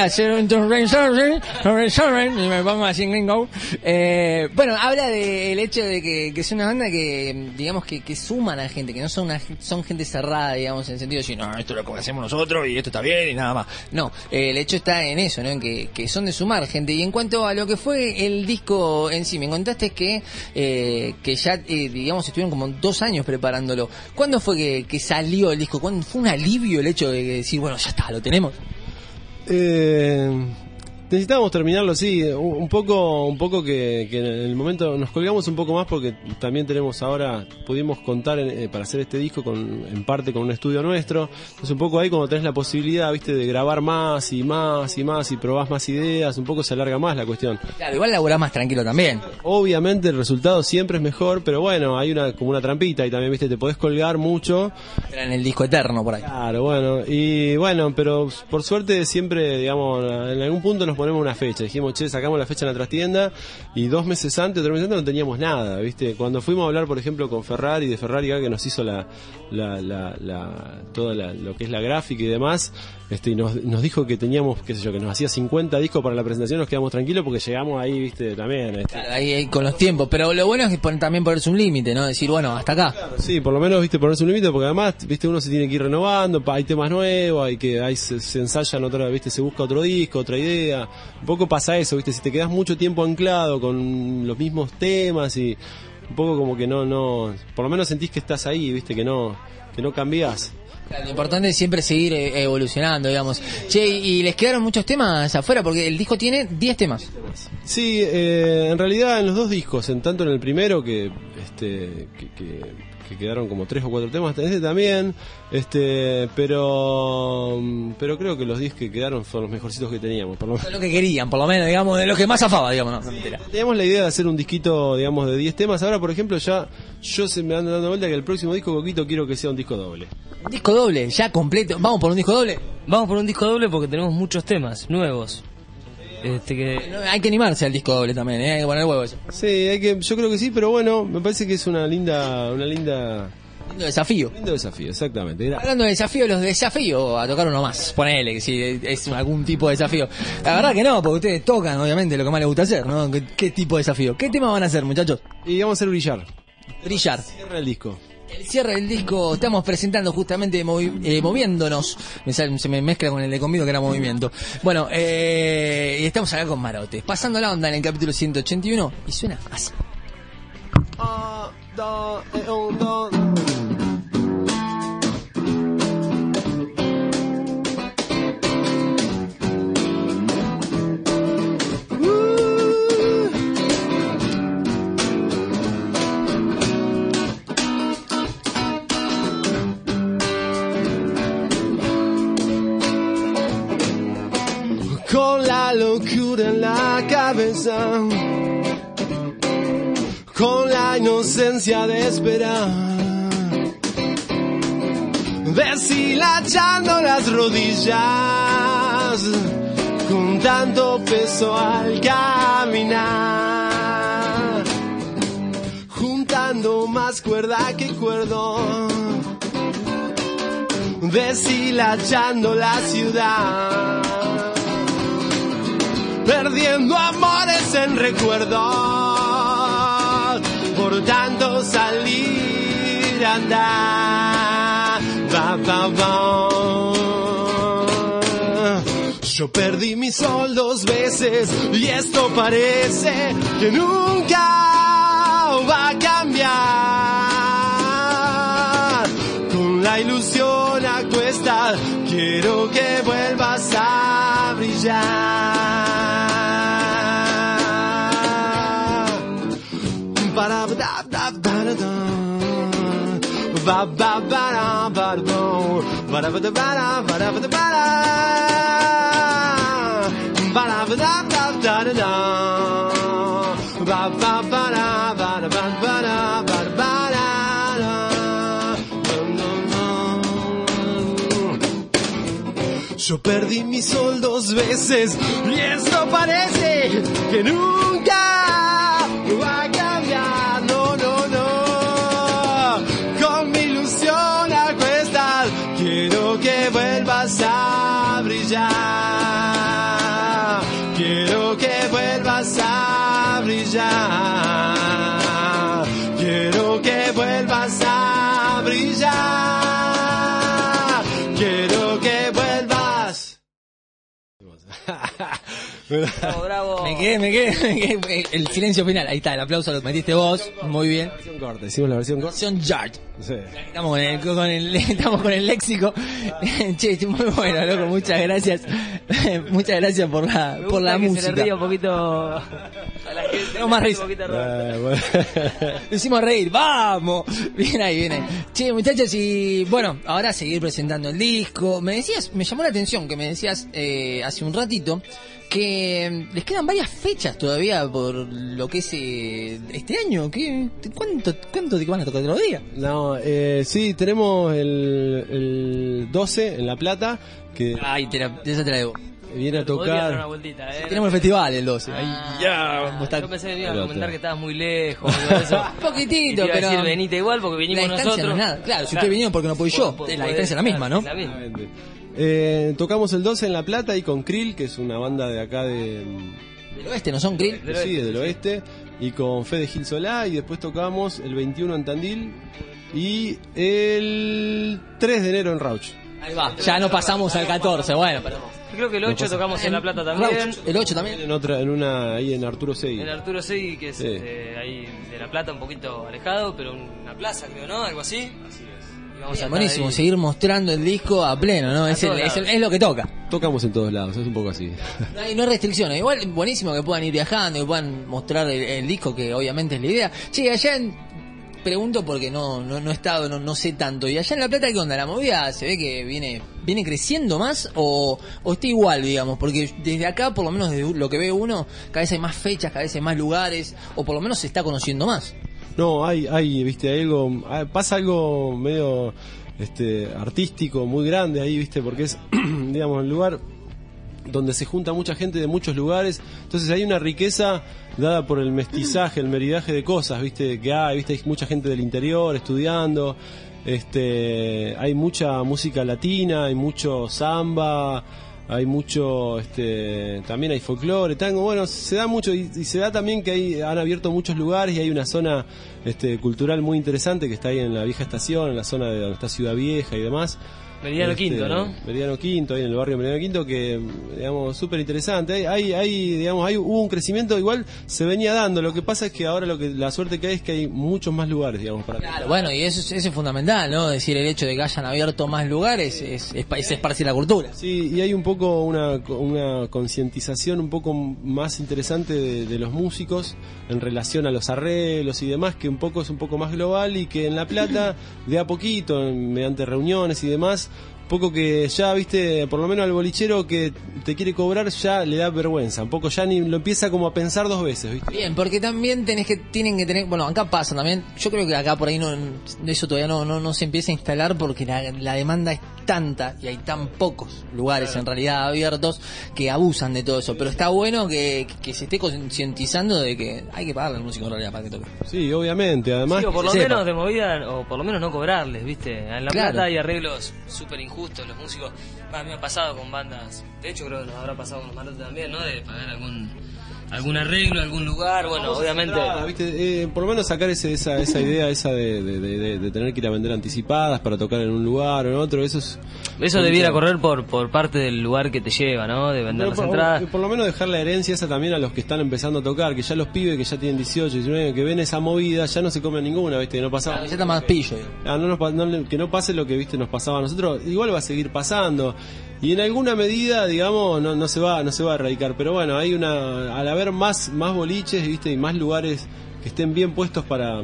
Speaker 1: y me pongo así en gringo. Bueno, habla del hecho de que es una banda que, digamos, que suman a la gente, que no son gente cerrada, digamos, en el sentido de decir, no, esto lo hacemos nosotros y esto está bien y nada más. No, el hecho está en eso, ¿no? En que son de sumar gente. Y en cuanto a lo que fue el disco en sí, me contaste que ya, digamos, estuvieron como 2 años preparándolo. ¿Cuándo fue que salió el disco? ¿Cuándo fue un alivio el hecho de decir, bueno, ya está, lo tenemos?
Speaker 10: Necesitábamos terminarlo, sí, un poco que en el momento nos colgamos un poco más porque también pudimos contar para hacer este disco en parte con un estudio nuestro. Entonces un poco ahí cuando tenés la posibilidad, viste, de grabar más y probás más ideas, un poco se alarga más la cuestión.
Speaker 1: Claro, igual laburás más tranquilo también.
Speaker 10: Obviamente el resultado siempre es mejor, pero bueno, hay como una trampita y también, viste, te podés colgar mucho.
Speaker 1: Era en el disco eterno por ahí.
Speaker 10: Claro, bueno, pero por suerte siempre, digamos, en algún punto nos ponemos una fecha. Dijimos, sacamos la fecha en la trastienda, y 2 meses antes, 3 meses antes no teníamos nada, ¿viste? Cuando fuimos a hablar, por ejemplo, con Ferrari, que nos hizo toda lo que es la gráfica y demás, y nos dijo que teníamos, qué sé yo, que nos hacía 50 discos para la presentación, nos quedamos tranquilos porque llegamos ahí, ¿viste? También.
Speaker 1: Claro, ahí con los tiempos, pero lo bueno es que también ponerse un límite, ¿no? Decir, bueno, hasta acá.
Speaker 10: Claro, sí, por lo menos, ¿viste? Ponerse un límite porque además, ¿viste? Uno se tiene que ir renovando, hay temas nuevos, se ensayan ¿viste? Se busca otro disco, otra idea. Un poco pasa eso, ¿viste? Si te quedas mucho tiempo anclado con los mismos temas y un poco como que no, por lo menos sentís que estás ahí, ¿viste? Que no cambiás.
Speaker 1: Claro, lo importante es siempre seguir evolucionando, digamos. Che, ¿y les quedaron muchos temas afuera? Porque el disco tiene 10 temas.
Speaker 10: Sí, en realidad en los 2 discos, tanto en el primero que quedaron como 3 o 4 temas, también, pero creo que los 10 que quedaron fueron los mejorcitos que teníamos, por lo menos.
Speaker 1: Lo que querían, por lo menos, digamos, de lo que más zafaba, digamos, no mentira.
Speaker 10: Teníamos la idea de hacer un disquito, digamos, de 10 temas. Ahora, por ejemplo, ya se me anda dando vuelta que el próximo disco, Coquito, quiero que sea un disco doble.
Speaker 1: ¿Un disco doble? ¿Ya completo? ¿Vamos por un disco doble?
Speaker 11: Vamos por un disco doble porque tenemos muchos temas nuevos.
Speaker 1: Hay que animarse al disco doble también, hay que poner huevo eso.
Speaker 10: Sí, yo creo que sí, pero bueno, me parece que es una linda
Speaker 2: Lindo desafío.
Speaker 10: Lindo desafío, exactamente.
Speaker 2: Hablando de desafío, los desafíos a tocar uno más. Ponele que si es algún tipo de desafío. La verdad que no, porque ustedes tocan, obviamente, lo que más les gusta hacer, ¿no? ¿Qué tipo de desafío? ¿Qué tema van a hacer, muchachos?
Speaker 10: Y vamos a hacer brillar.
Speaker 2: Brillar.
Speaker 10: Cierra el disco.
Speaker 2: El cierre del disco estamos presentando justamente moviéndonos. Se me mezcla con el de conmigo que era movimiento. Bueno, y estamos acá con Marote. Pasando la onda en el capítulo 181 y suena así.
Speaker 10: Con la locura en la cabeza, con la inocencia de esperar, deshilachando las rodillas, con tanto peso al caminar, juntando más cuerda que cuerdo, deshilachando la ciudad, perdiendo amores en recuerdos, por tanto salir a andar. Va, va, va. Yo perdí mi sol 2 veces y esto parece que nunca va a cambiar. Con la ilusión a cuestas quiero que vuelvas a brillar. Yo perdí mi sol 2 veces y esto parece que nunca va a cambiar. No, no, no. Con mi ilusión a cuestas quiero que vuelvas a brillar. Quiero que vuelvas a brillar. Quiero que vuelvas a brillar. Quiero que vuelvas.
Speaker 2: Bravo, bravo. Me quedé. El silencio final. Ahí está, el aplauso lo metiste vos. Muy bien.
Speaker 10: La versión corta, hicimos la versión corta.
Speaker 2: Versión Yard.
Speaker 10: Sí.
Speaker 2: Estamos estamos con el léxico. Che, muy bueno, loco. Muchas gracias. Muchas gracias por la música.
Speaker 11: Se le ríe un poquito a la gente.
Speaker 2: Tenemos más risa.
Speaker 10: Bueno.
Speaker 2: Lo hicimos reír. ¡Vamos! Bien ahí, bien ahí. Che, muchachos, y bueno, ahora seguir presentando el disco. Me llamó la atención que me decías hace un ratito que les quedan varias fechas todavía por lo que es este año. ¿Cuánto te van a tocar otro día?
Speaker 10: No, sí, tenemos el 12 en La Plata, que
Speaker 2: ay, esa te la debo.
Speaker 10: Viene a
Speaker 11: Podría dar una
Speaker 10: tocar.
Speaker 11: vueltita,
Speaker 2: Tenemos el festival el 12. Ahí
Speaker 11: ya, yo pensé que me iba a comentar que estabas muy lejos. Eso.
Speaker 2: Un poquitito,
Speaker 11: pero
Speaker 2: decir,
Speaker 11: venite igual porque vinimos
Speaker 2: la
Speaker 11: nosotros.
Speaker 2: No es nada. Claro, si usted vinieron porque no puede yo, la distancia es la misma, ¿no?
Speaker 11: La misma.
Speaker 10: Tocamos el 12 en La Plata y con Krill, que es una banda de acá del
Speaker 2: oeste, ¿no son Krill?
Speaker 10: Sí, del oeste, y con Fede Gil Solá, y después tocamos el 21 en Tandil y el 3 de enero en Rauch.
Speaker 2: Ahí va, ya no pasamos al 14, bueno.
Speaker 11: Yo creo que el 8 tocamos en La Plata también.
Speaker 2: El 8 también.
Speaker 10: Ahí en Arturo Segui.
Speaker 11: En Arturo Segui, que es ahí de La Plata, un poquito alejado, pero una plaza, creo, ¿no? Algo así. Así es.
Speaker 2: Buenísimo, ahí. Seguir mostrando el disco a pleno, ¿no? Es lo que toca.
Speaker 10: Tocamos en todos lados, es un poco así.
Speaker 2: No hay restricciones. Igual, buenísimo que puedan ir viajando, que puedan mostrar el disco, que obviamente es la idea. Che, allá pregunto porque no he estado, no sé tanto. ¿Y allá en La Plata qué onda? ¿La movida se ve que viene creciendo más o está igual, digamos? Porque desde acá, por lo menos desde lo que ve uno, cada vez hay más fechas, cada vez hay más lugares, o por lo menos se está conociendo más.
Speaker 10: No, viste, pasa algo medio artístico muy grande ahí, viste, porque es, digamos, el lugar donde se junta mucha gente de muchos lugares, entonces hay una riqueza dada por el mestizaje, el meridaje de cosas, viste, hay mucha gente del interior estudiando, hay mucha música latina, hay mucho samba, hay mucho, también hay folclore, tango, bueno, se da mucho y se da también que han abierto muchos lugares y hay una zona cultural muy interesante que está ahí en la vieja estación, en la zona de donde está Ciudad Vieja y demás.
Speaker 11: Meridiano Quinto, ¿no?
Speaker 10: Meridiano Quinto, ahí en el barrio Meridiano Quinto, que, digamos, súper interesante. Hubo un crecimiento, igual se venía dando. Lo que pasa es que ahora la suerte que hay es que hay muchos más lugares, digamos, para...
Speaker 1: Claro, bueno, y eso es fundamental, ¿no? Decir, el hecho de que hayan abierto más lugares es esparcir la cultura.
Speaker 10: Sí, y hay un poco una concientización un poco más interesante de los músicos en relación a los arreglos y demás, que es un poco más global y que en La Plata, de a poquito, mediante reuniones y demás, poco que ya, viste, por lo menos al bolichero que te quiere cobrar ya le da vergüenza, un poco ya ni lo empieza como a pensar dos veces, viste.
Speaker 1: Bien, porque también tienen que tener, bueno, acá pasa también, yo creo que acá por ahí eso todavía no se empieza a instalar porque la demanda es tanta y hay tan pocos lugares en realidad abiertos que abusan de todo eso, pero está bueno que se esté concientizando de que hay que pagarle al músico en realidad para que toque.
Speaker 10: Sí, obviamente, además...
Speaker 11: Sí, o por lo menos de movida, o por lo menos no cobrarles, viste, en La Plata hay arreglos súper injustos. Los músicos, a mí me ha pasado con bandas, de hecho creo que nos habrá pasado con los Marotes también, ¿no? De pagar algún arreglo, algún lugar, bueno, obviamente...
Speaker 10: ¿viste? Por lo menos sacar esa idea esa de tener que ir a vender anticipadas para tocar en un lugar o en otro, eso
Speaker 11: debiera correr por parte del lugar que te lleva, ¿no? De vender las entradas.
Speaker 10: Por lo menos dejar la herencia esa también a los que están empezando a tocar, que ya los pibes que ya tienen 18, 19, que ven esa movida, ya no se comen ninguna, ¿viste? Que no pasaba.
Speaker 1: Ya está más pillo.
Speaker 10: Que no pase lo que, viste, nos pasaba a nosotros, igual va a seguir pasando. Y en alguna medida, digamos, no se va a erradicar, pero bueno, hay al haber más boliches, viste, y más lugares que estén bien puestos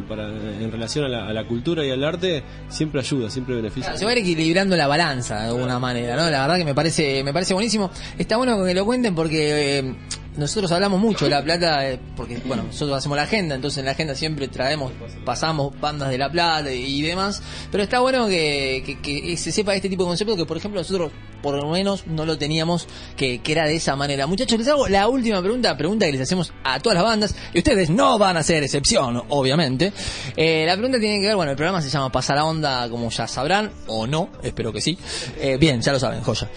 Speaker 10: en relación a la cultura y al arte, siempre ayuda, siempre beneficia.
Speaker 1: Se va a ir equilibrando la balanza de alguna manera, ¿no? La verdad que me parece buenísimo. Está bueno que lo cuenten porque nosotros hablamos mucho de La Plata, porque bueno, nosotros hacemos la agenda, entonces en la agenda siempre pasamos bandas de La Plata y demás, pero está bueno que se sepa este tipo de conceptos que por ejemplo nosotros por lo menos no lo teníamos, que era de esa manera. Muchachos, les hago la última pregunta que les hacemos a todas las bandas, y ustedes no van a hacer excepción, obviamente. La pregunta tiene que ver, bueno, el programa se llama Pasa la Onda, como ya sabrán, o no, espero que sí. Bien, ya lo saben, joya.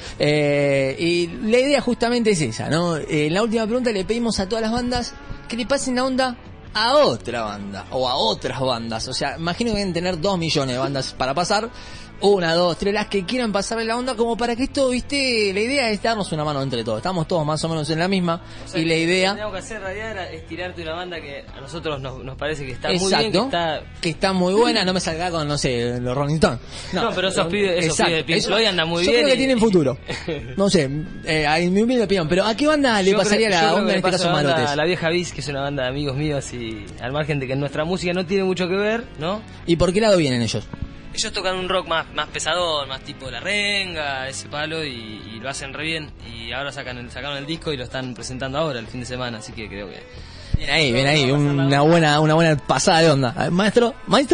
Speaker 1: Y la idea justamente es esa, ¿no? La última pregunta le pedimos a todas las bandas que le pasen la onda a otra banda o a otras bandas. O sea, imagino que deben tener 2 millones de bandas para pasar. 1, 2, 3, las que quieran pasarle la onda, como para que esto, viste, la idea es darnos una mano entre todos. Estamos todos más o menos en la misma, o sea, y la idea...
Speaker 11: Lo que tenemos que hacer en realidad es tirarte una banda que a nosotros nos parece que está
Speaker 1: exacto,
Speaker 11: muy bien,
Speaker 1: que está muy buena. No me salga con, no sé, los Rolling Stones.
Speaker 11: No, pero esos pibes de Pink Floyd andan muy bien.
Speaker 1: Yo creo que tienen futuro. No sé, en mi humilde opinión. Pero ¿a qué banda le pasaría la onda en este caso Marotes?
Speaker 11: A La Vieja Vis, que es una banda de amigos míos, y al margen de que nuestra música no tiene mucho que ver, ¿no?
Speaker 1: ¿Y por qué lado vienen ellos?
Speaker 11: Ellos tocan un rock más pesadón, más tipo La Renga, ese palo, y lo hacen re bien. Y ahora sacaron el disco y lo están presentando ahora, el fin de semana, así que creo que...
Speaker 1: Bien ahí, una buena pasada de onda. ¿Maestro?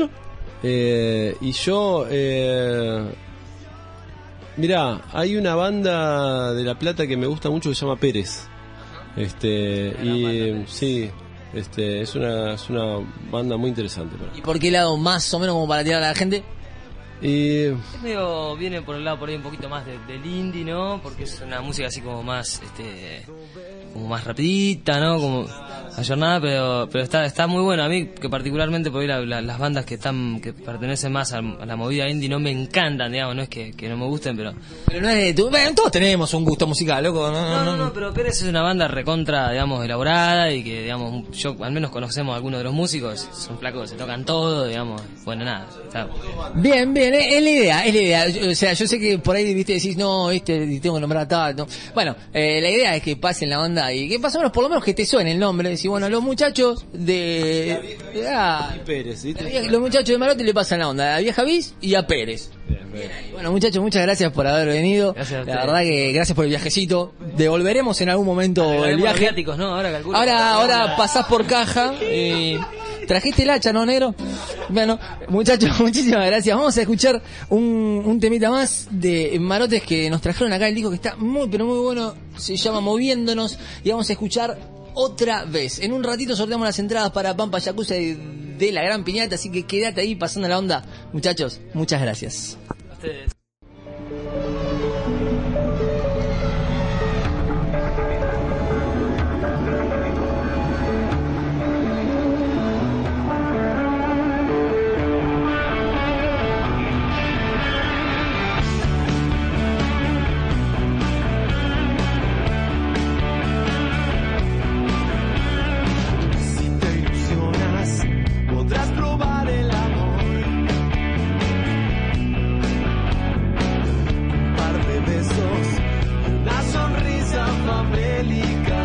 Speaker 10: Y yo... mirá, hay una banda de La Plata que me gusta mucho que se llama Pérez. Sí... es una banda muy interesante.
Speaker 1: ¿Y por qué lado más o menos como para tirar a la gente?
Speaker 10: Es
Speaker 11: medio, viene por el lado por ahí un poquito más del indie, ¿no? Porque es una música así como más como más rapidita, ¿no? Como ayornada, pero está muy bueno. A mí que particularmente por ahí las bandas que pertenecen más a la movida indie no me encantan, digamos, no es que no me gusten, pero
Speaker 1: no es de tu... Bueno, todos tenemos un gusto musical, loco.
Speaker 11: No, pero Pérez es una banda recontra, digamos, elaborada, y que, digamos, yo al menos conocemos a algunos de los músicos, son flacos, se tocan todo, digamos, bueno, nada, está...
Speaker 1: Bien, es la idea. O sea, yo sé que por ahí, viste, decís, no, tengo que nombrar a tal, no. Bueno, la idea es que pasen la onda y que más o menos, por lo menos que te suene el nombre, decís, bueno, los muchachos de...
Speaker 10: Pérez, ¿viste?
Speaker 1: Los muchachos de Marote le pasan la onda a La Vieja Vis y a Pérez. Bien. Bueno, muchachos, muchas gracias por haber venido.
Speaker 11: Gracias,
Speaker 1: la verdad que gracias por el viajecito. Devolveremos en algún momento el viaje.
Speaker 11: Viáticos, ¿no?
Speaker 1: Ahora pasás por caja y... ¿Trajiste el hacha, no, negro? Bueno, muchachos, muchísimas gracias. Vamos a escuchar un temita más de Marotes que nos trajeron acá el disco, que está muy, pero muy bueno. Se llama Moviéndonos, y vamos a escuchar Otra Vez. En un ratito sorteamos las entradas para Pampa Yakuza
Speaker 2: de La Gran Piñata, así que quédate ahí pasando la onda. Muchachos, muchas gracias.
Speaker 11: A ustedes.
Speaker 3: Podrás probar el amor. Un par de besos, una sonrisa famélica.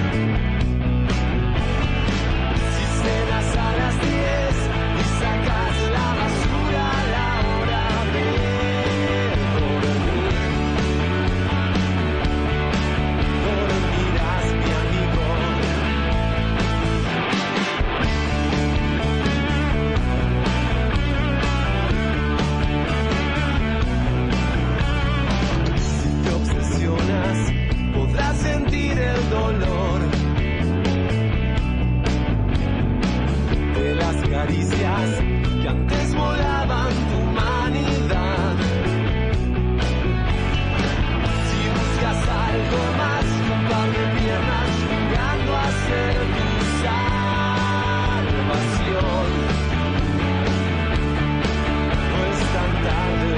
Speaker 3: Si cenas a las 10 y sacas la basura a la hora de dormir, dormirás, mi amigo. Podrás sentir el dolor de las caricias que antes volaban tu humanidad. Si buscas algo más, un par de piernas jugando a ser tu salvación, no es tan tarde.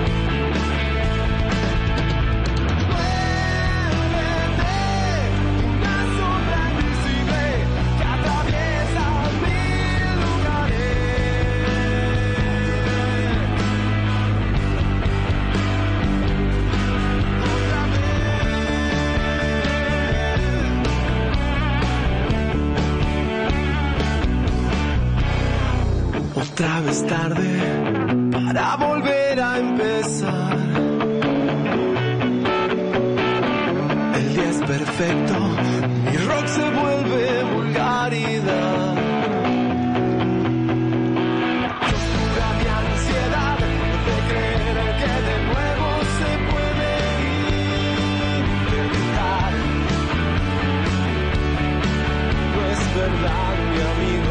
Speaker 3: Otra vez tarde para volver a empezar. El día es perfecto, mi rock se vuelve vulgaridad. Postura de ansiedad de creer que de nuevo se puede intentar. No es verdad, mi amigo.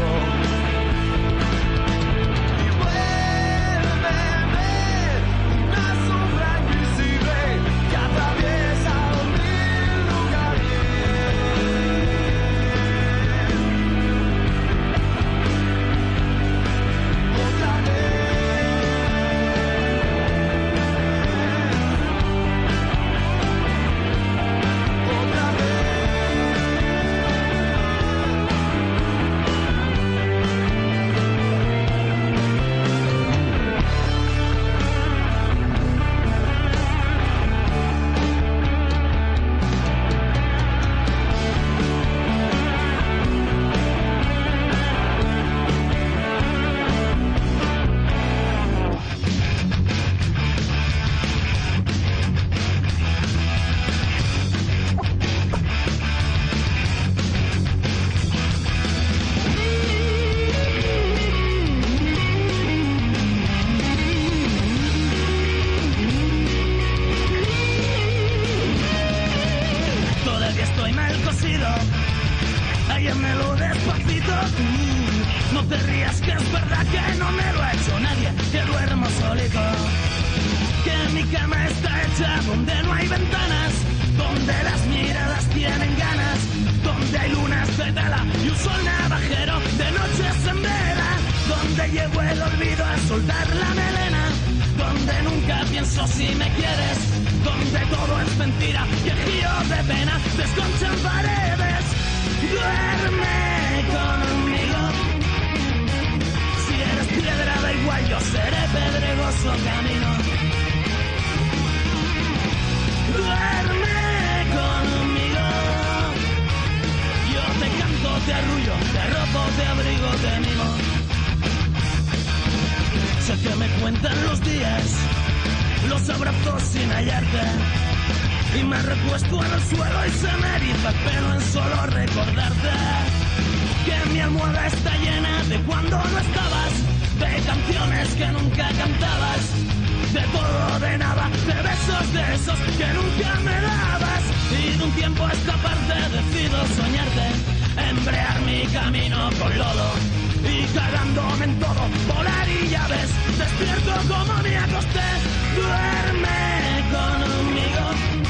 Speaker 12: No te rías, que es verdad que no me lo ha hecho nadie, que duermo solito. Que mi cama está hecha donde no hay ventanas, donde las miradas tienen ganas, donde hay lunas de tela y un sol navajero de noches en vela, donde llevo el olvido a soltar la melena, donde nunca pienso si me quieres, donde todo es mentira y el giro de pena desconchan paredes. Duerme conmigo, si eres piedra da igual, yo seré pedregoso camino. Duerme conmigo, yo te canto, te arrullo, te arropo, te abrigo, te mimo. Sé que me cuentan los días, los abrazos sin hallarte, y me recuesto en el suelo y se me eriza el pelo en solo recordarte que mi almohada está llena de cuando no estabas, de canciones que nunca cantabas, de todo, de nada, de besos de esos que nunca me dabas, y de un tiempo a esta parte decido soñarte, embrear mi camino con lodo y cagándome en todo, volar y ya ves, despierto como me acosté, duerme conmigo.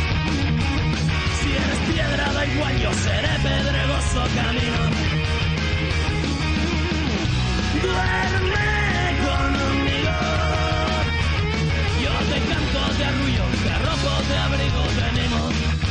Speaker 12: Si eres piedra da igual, yo seré pedregoso camino. Duerme conmigo. Yo te canto, te arrullo, te arropo, te abrigo, te mimo.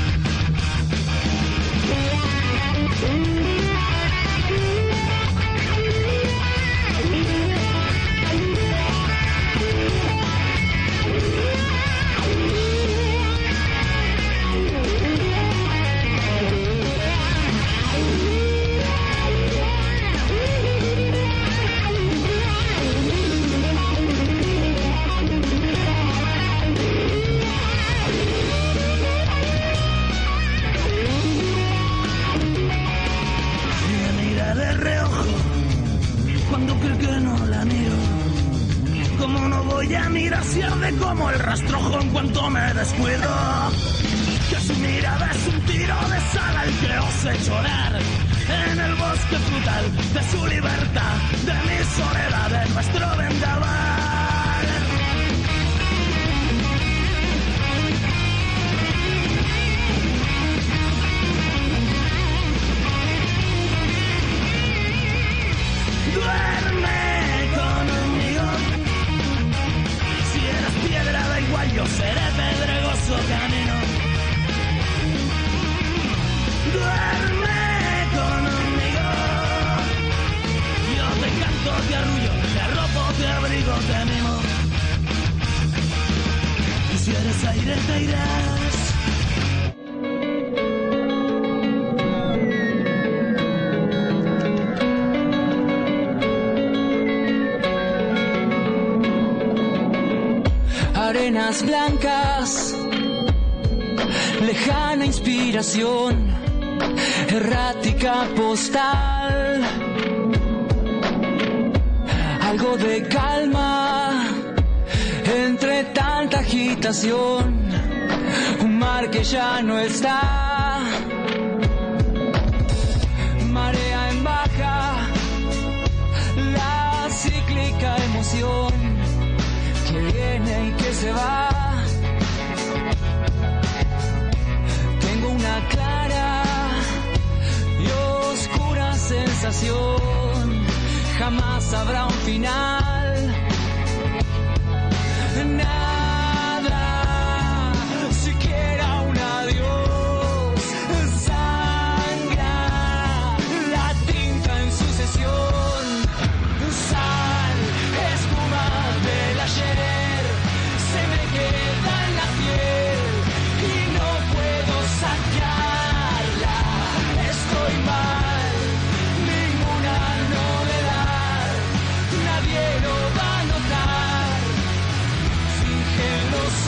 Speaker 12: Cuando creo que no la miro, ¿cómo no voy a mirar si arde como el rastrojo en cuanto me descuido? Que su mirada es un tiro de sal al que os he llorar en el bosque frutal de su libertad, de mi soledad, de nuestro vendaval. Duerme conmigo. Si eres piedra da igual, yo seré pedregoso camino. Duerme conmigo. Yo te canto, te arrullo, te arropo, te abrigo, te mimo. Y si eres aire te irás.
Speaker 13: Arenas blancas, lejana inspiración, errática postal, algo de calma entre tanta agitación, un mar que ya no está, marea en baja, la cíclica emoción que viene y que se va. Tengo una clara y oscura sensación, jamás habrá un final. Nada, siquiera un adiós, sangra la tinta en sucesión, sal, espuma del ayer, se me queda en la piel y no puedo sacarla. Estoy mal, ninguna novedad, nadie lo va a notar. Fingen los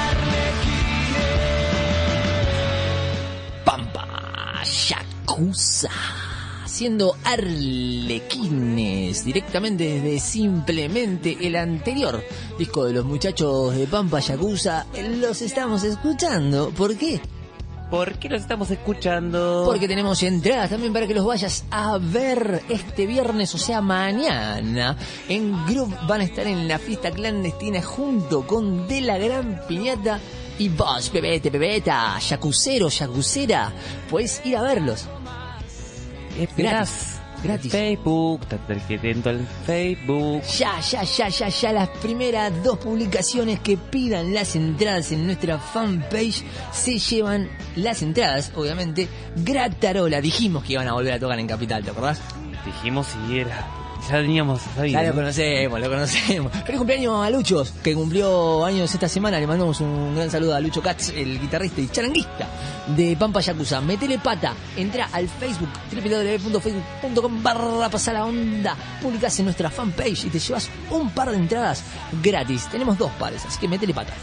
Speaker 13: arlequines.
Speaker 2: Pampa Yakuza, haciendo arlequines directamente desde Simplemente, el anterior disco de los muchachos de Pampa Yakuza. Los estamos escuchando. ¿Por qué?
Speaker 8: ¿Por qué los estamos escuchando?
Speaker 2: Porque tenemos entradas también para que los vayas a ver este viernes, o sea, mañana. En Groove van a estar en la fiesta clandestina junto con De la Gran Piñata y vos, pebeta, yacucero, yacucera. Puedes ir a verlos.
Speaker 8: Esperás. Gratis. Facebook, está dentro del Facebook.
Speaker 2: Ya. Las primeras 2 publicaciones que pidan las entradas en nuestra fanpage se llevan las entradas, obviamente. Gratarola. Dijimos que iban a volver a tocar en Capital, ¿te acordás?
Speaker 8: Dijimos si era. Ya teníamos sabido.
Speaker 2: Ya lo conocemos. Feliz cumpleaños a Luchos, que cumplió años esta semana. Le mandamos un gran saludo a Lucho Katz, el guitarrista y charanguista de Pampa Yakuza. Metele pata, entra al Facebook, www.facebook.com/pasalaonda, publicás en nuestra fanpage y te llevas un par de entradas gratis. Tenemos 2 pares, así que metele pata.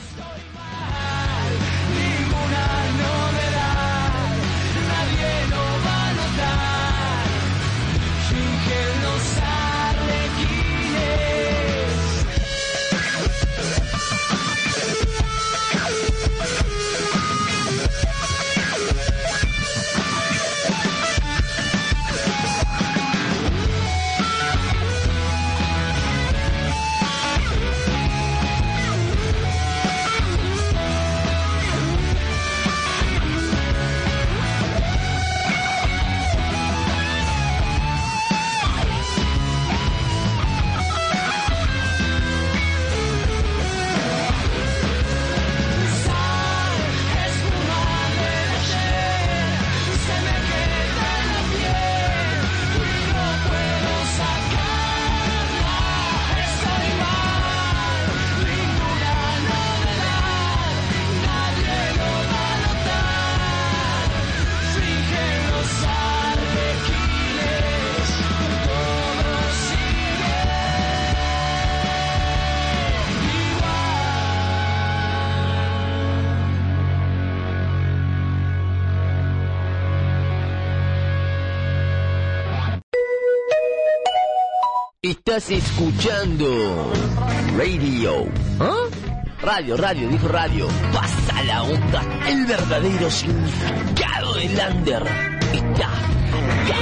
Speaker 2: Estás escuchando Radio. ¿Ah? Radio, dijo radio. Pasa la onda. El verdadero significado del under está acá.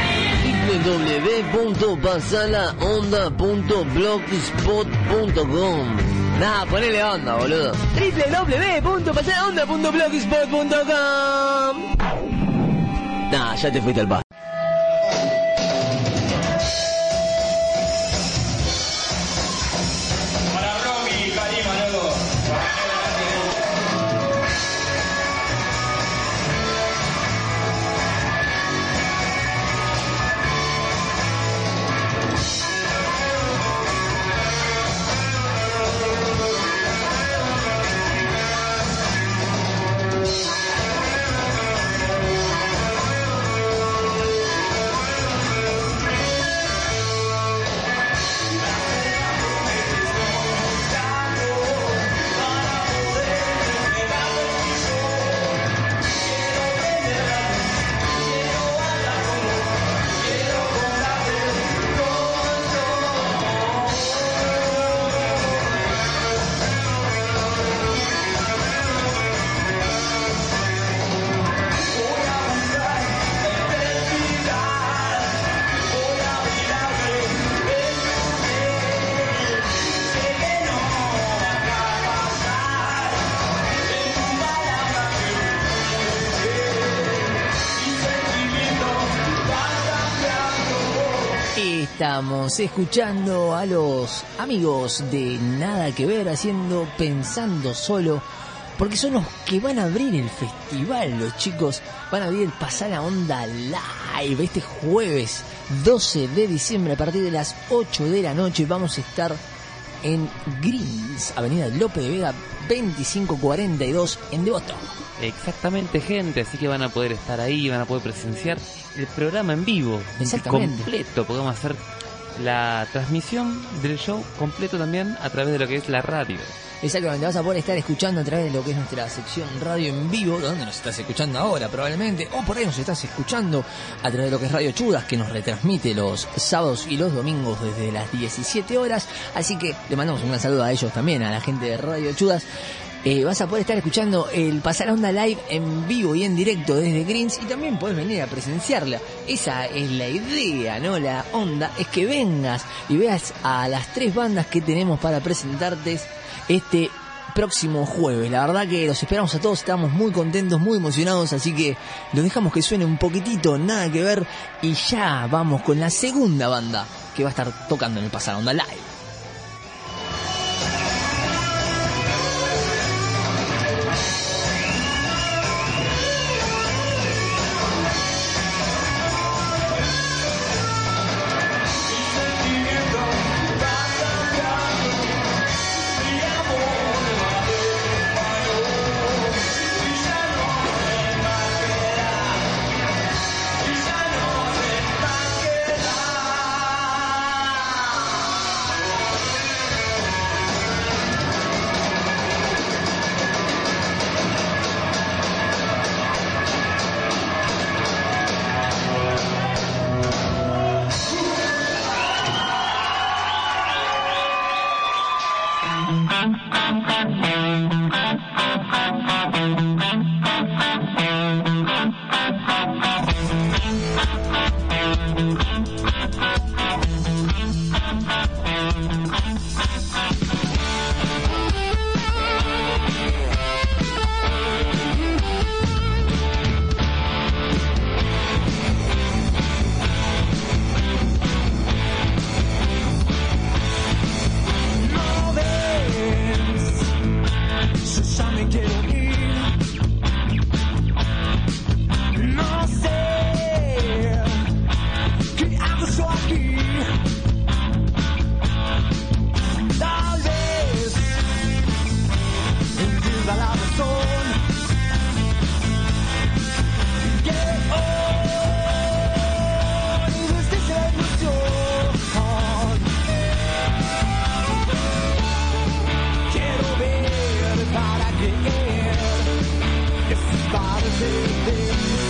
Speaker 2: www.pasalaonda.blogspot.com. Nah, ponele onda, boludo. www.pasalaonda.blogspot.com. Nah, ya te fuiste al paso. Estamos escuchando a los amigos de Nada Que Ver haciendo Pensando Solo, porque son los que van a abrir el festival. Los chicos van a abrir el Pasá la Onda Live este jueves 12 de diciembre a partir de las 8 de la noche. Vamos a estar en Greens, Avenida López de Vega 2542 en Devoto.
Speaker 8: Exactamente, gente, así que van a poder estar ahí, van a poder presenciar el programa en vivo completo. Podemos hacer la transmisión del show completo también a través de lo que es la radio.
Speaker 2: Exactamente, vas a poder estar escuchando a través de lo que es nuestra sección radio en vivo, donde nos estás escuchando ahora probablemente, o por ahí nos estás escuchando a través de lo que es Radio Chudas, que nos retransmite los sábados y los domingos desde las 17 horas, así que le mandamos un gran saludo a ellos también, a la gente de Radio Chudas. Vas a poder estar escuchando el Pasar Onda Live en vivo y en directo desde Greens, y también podés venir a presenciarla. Esa es la idea, ¿no? La onda es que vengas y veas a las 3 bandas que tenemos para presentarte este próximo jueves. La verdad que los esperamos a todos, estamos muy contentos, muy emocionados, así que los dejamos que suene un poquitito, Nada Que Ver, y ya vamos con la segunda banda que va a estar tocando en el Pasar Onda Live.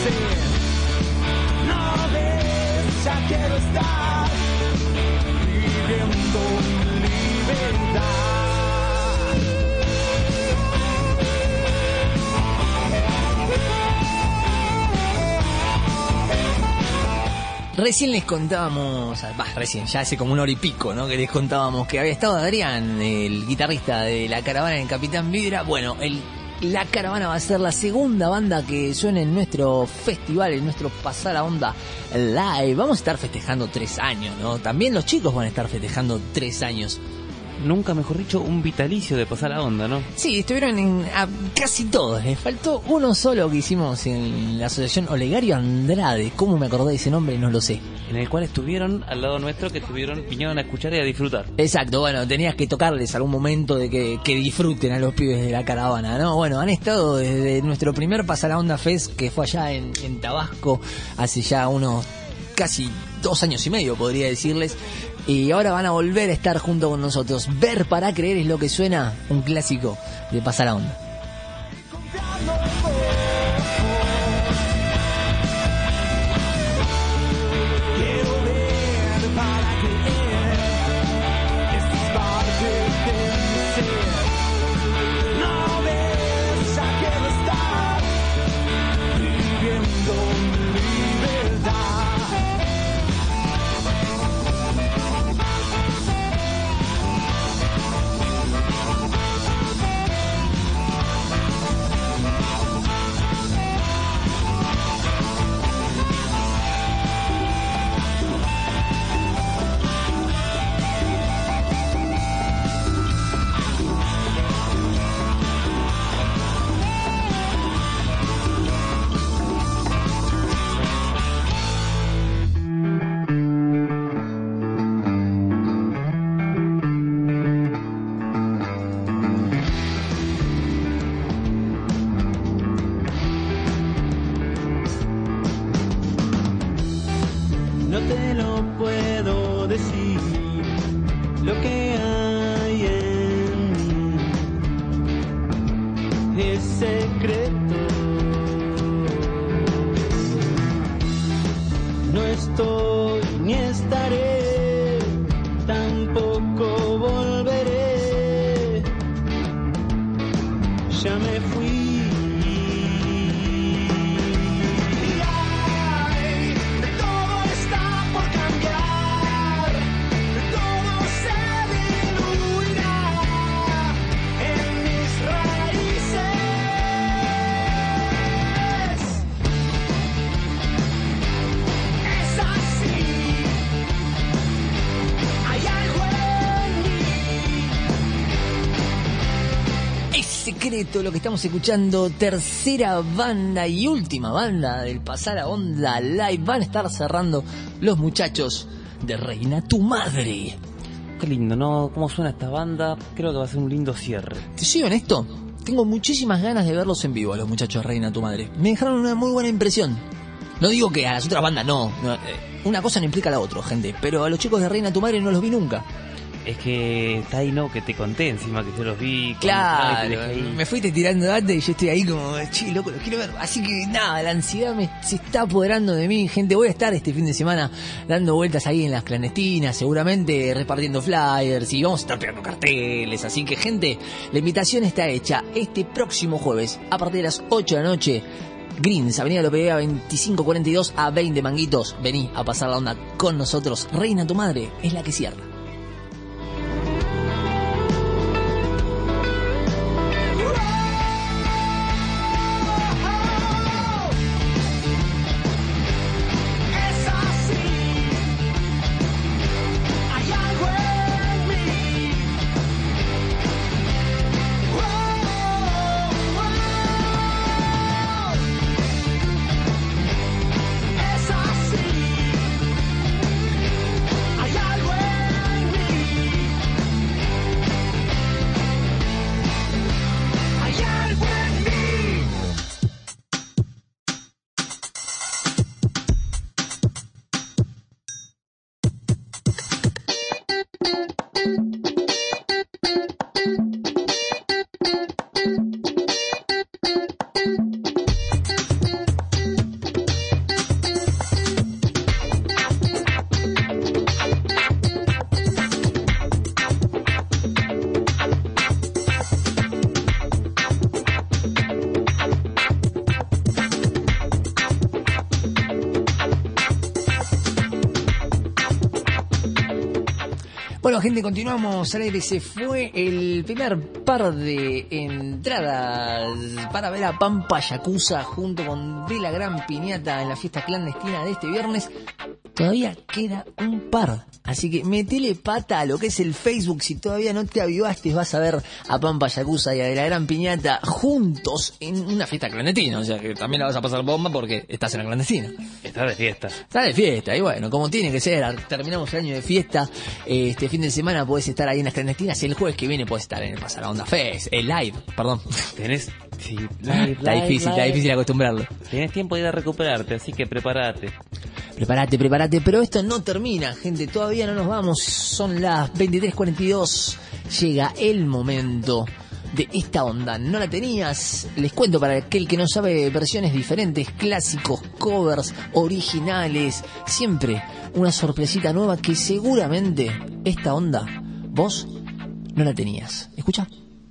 Speaker 3: No ves, ya quiero estar.
Speaker 2: Recién les contábamos, recién, ya hace como una hora y pico, ¿no? Que les contábamos que había estado Adrián, el guitarrista de La Caravana en Capitán Vibra. Bueno, La Caravana va a ser la segunda banda que suene en nuestro festival, en nuestro Pasar a Onda Live. Vamos a estar festejando 3 años, ¿no? También los chicos van a estar festejando 3 años.
Speaker 8: Nunca mejor dicho, un vitalicio de Pasar a Onda, ¿no?
Speaker 2: Sí, estuvieron en casi todos. Les faltó uno solo que hicimos en la asociación Olegario Andrade. ¿Cómo me acordé de ese nombre? No lo sé.
Speaker 8: En el cual estuvieron al lado nuestro, que vinieron a escuchar y a disfrutar.
Speaker 2: Exacto, bueno, tenías que tocarles algún momento de que disfruten a los pibes de La Caravana, ¿no? Bueno, han estado desde nuestro primer Pasar a Onda Fest, que fue allá en Tabasco, hace ya unos casi 2 años y medio, podría decirles. Y ahora van a volver a estar junto con nosotros. Ver para creer es lo que suena, un clásico de Pasar a Onda. Lo que estamos escuchando, tercera banda y última banda del Pasar a Onda Live. Van a estar cerrando los muchachos de Reina tu Madre.
Speaker 8: Qué lindo, ¿no? ¿Cómo suena esta banda? Creo que va a ser un lindo cierre.
Speaker 2: ¿Te soy honesto? Tengo muchísimas ganas de verlos en vivo a los muchachos de Reina tu Madre. Me dejaron una muy buena impresión. No digo que a las otras bandas no. Una cosa no implica la otra, gente. Pero a los chicos de Reina tu Madre no los vi nunca.
Speaker 8: Es que está ahí, ¿no? Que te conté encima, que yo los vi.
Speaker 2: Claro, me fuiste tirando data y yo estoy ahí como, che, loco, los quiero ver. Así que nada, la ansiedad se está apoderando de mí, gente. Voy a estar este fin de semana dando vueltas ahí en las clandestinas, seguramente repartiendo flyers y vamos a estar pegando carteles. Así que, gente, la invitación está hecha. Este próximo jueves, a partir de las 8 de la noche, Greens, Avenida Lopevega 2542 a 20 manguitos. Vení a pasar la onda con nosotros. Reina tu Madre es la que cierra.
Speaker 3: Hay algo
Speaker 2: Bueno, gente, continuamos al aire. Se fue el primer par de entradas para ver a Pampa Yakuza junto con De la Gran Piñata en la fiesta clandestina de este viernes. Todavía queda un par, así que metele pata a lo que es el Facebook. Si todavía no te avivaste, vas a ver a Pampa Yakuza y a De la Gran Piñata juntos en una fiesta clandestina. O sea que también la vas a pasar bomba porque estás en la clandestina.
Speaker 8: Está de fiesta.
Speaker 2: Está de fiesta, y bueno, como tiene que ser. Terminamos el año de fiesta. Este fin de semana podés estar ahí en las clandestinas. El jueves que viene podés estar en el Pasar la Onda Fest, el live, perdón.
Speaker 8: Tenés... Sí,
Speaker 2: está difícil acostumbrarlo.
Speaker 8: Tenés tiempo de ir a recuperarte, así que prepárate.
Speaker 2: Prepárate, pero esto no termina, gente, todavía no nos vamos, son las 23:42, llega el momento de esta onda. ¿No la tenías? Les cuento para aquel que no sabe, versiones diferentes, clásicos, covers, originales, siempre una sorpresita nueva que seguramente esta onda vos no la tenías. ¿Escucha?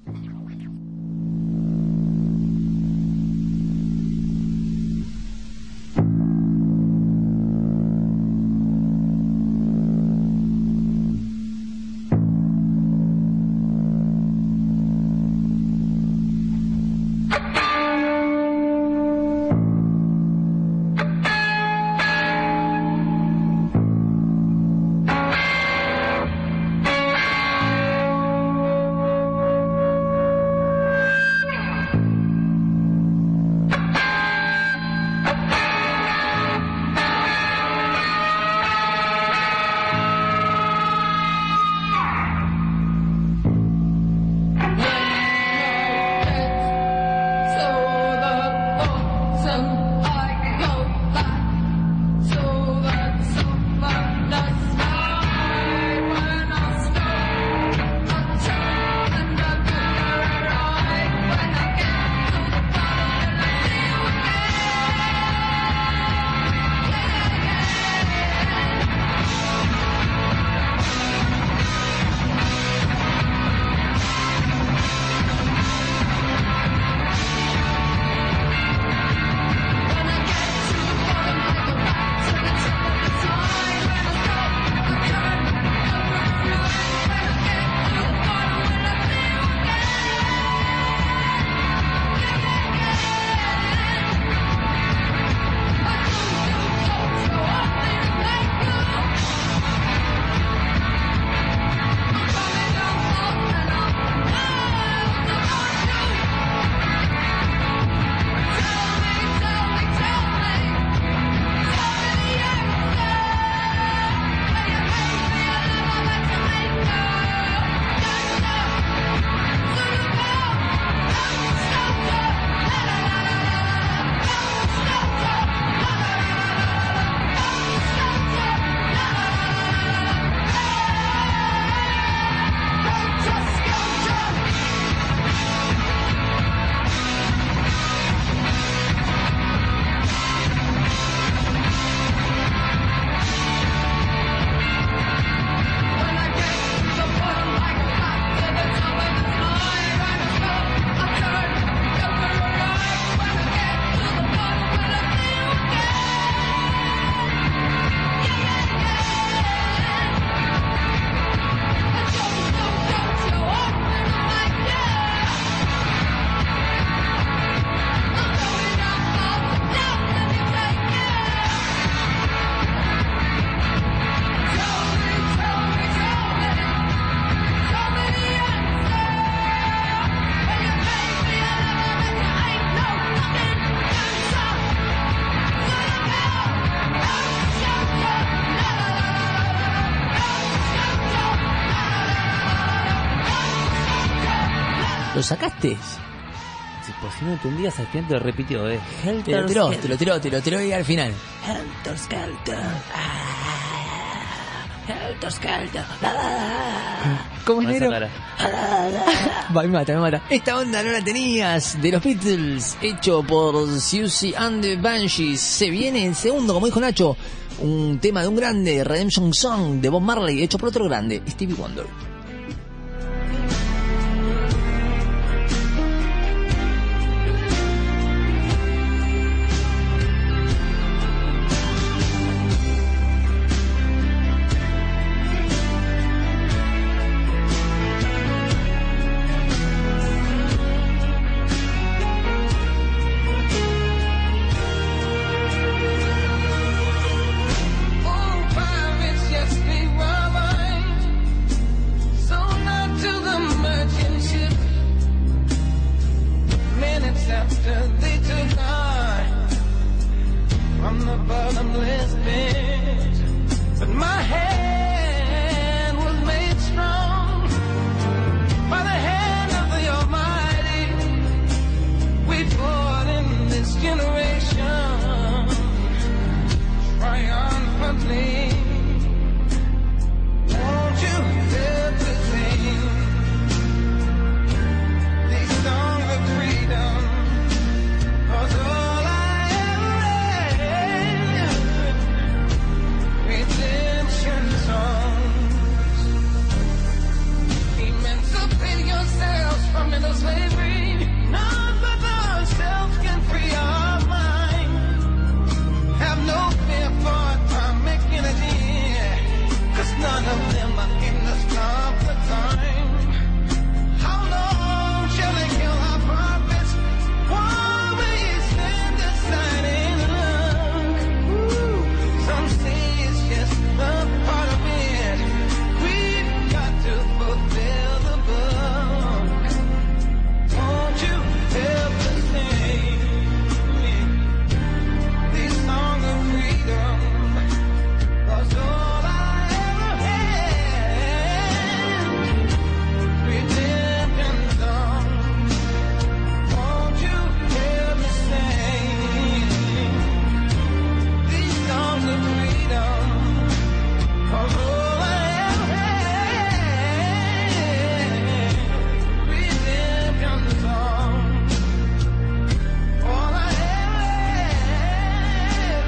Speaker 2: ¿Lo sacaste?
Speaker 8: Si por si no entendías, al final te lo repitió,
Speaker 2: Te lo tiró y al final. Helter Skelter. Helter Skelter. ¿Cómo es, negro? Me mata. Esta onda no la tenías, de los Beatles, hecho por Siouxsie and the Banshees. Se viene en segundo, como dijo Nacho, un tema de un grande, Redemption Song de Bob Marley, hecho por otro grande, Stevie Wonder.
Speaker 3: None of them are in the stop the time. How long shall they kill our prophets? While we stand aside and look. Ooh, some say it's just a part of it. We've got to fulfill the book. Won't you help us sing these songs of freedom? 'Cause all I ever had, redemption songs. Won't you help me sing these songs of freedom? 'Cause all I ever had, redemption songs. All I ever had,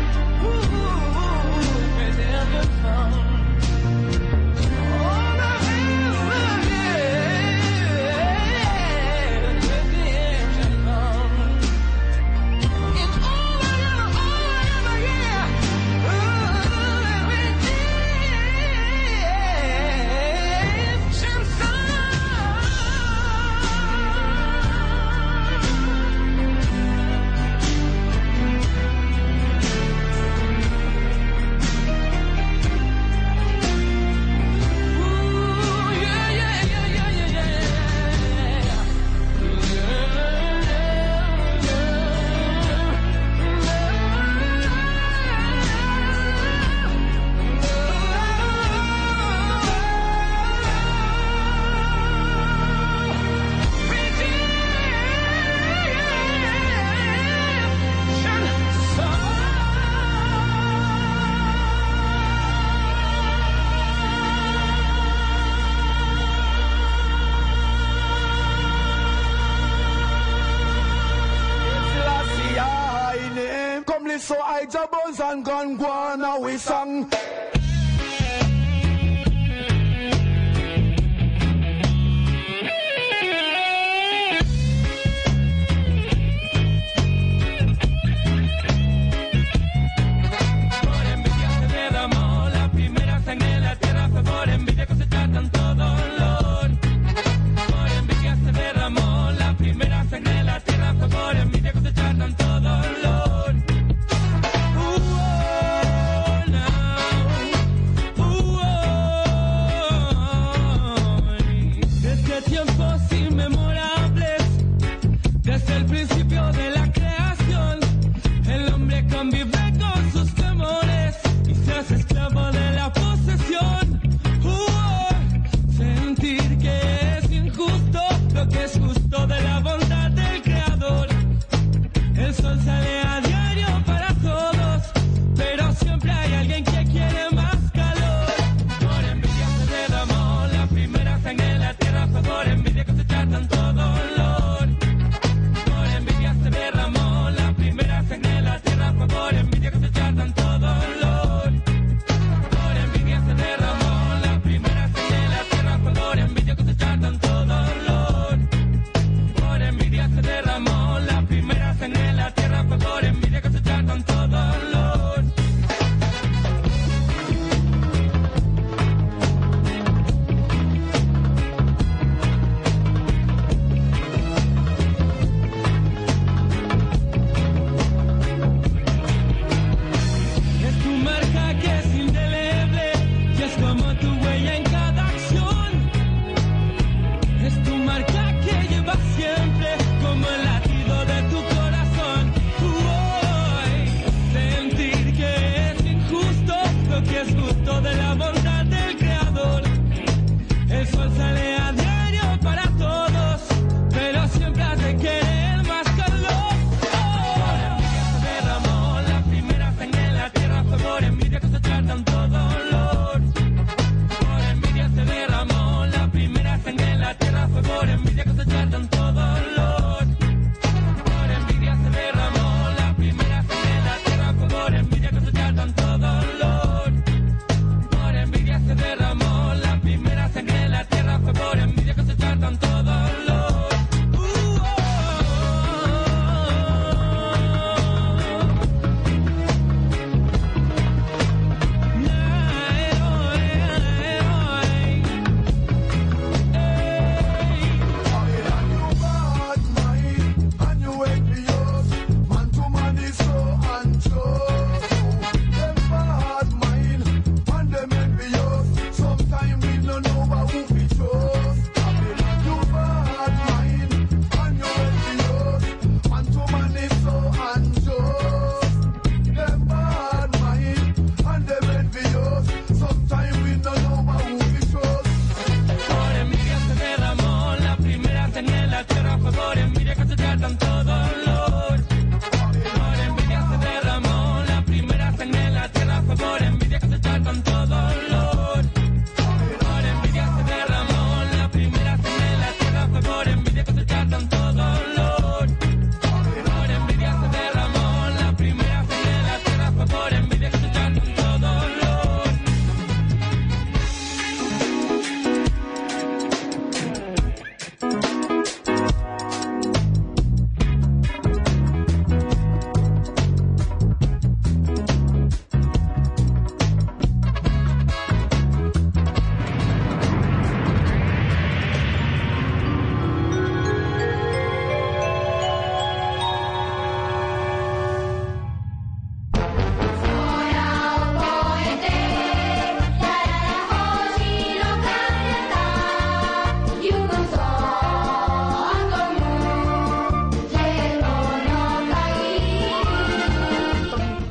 Speaker 3: redemption songs. All I ever had, redemption songs. It's all I ever, yeah. Redemption
Speaker 14: So I jabos and gun guana we sang.
Speaker 5: Por envidia se derramó la primera sangre en la tierra, fue por envidia cosechar tanto dolor. Por envidia se derramó la primera sangre en la tierra, fue por envidia cosechar tanto dolor. Oh, no.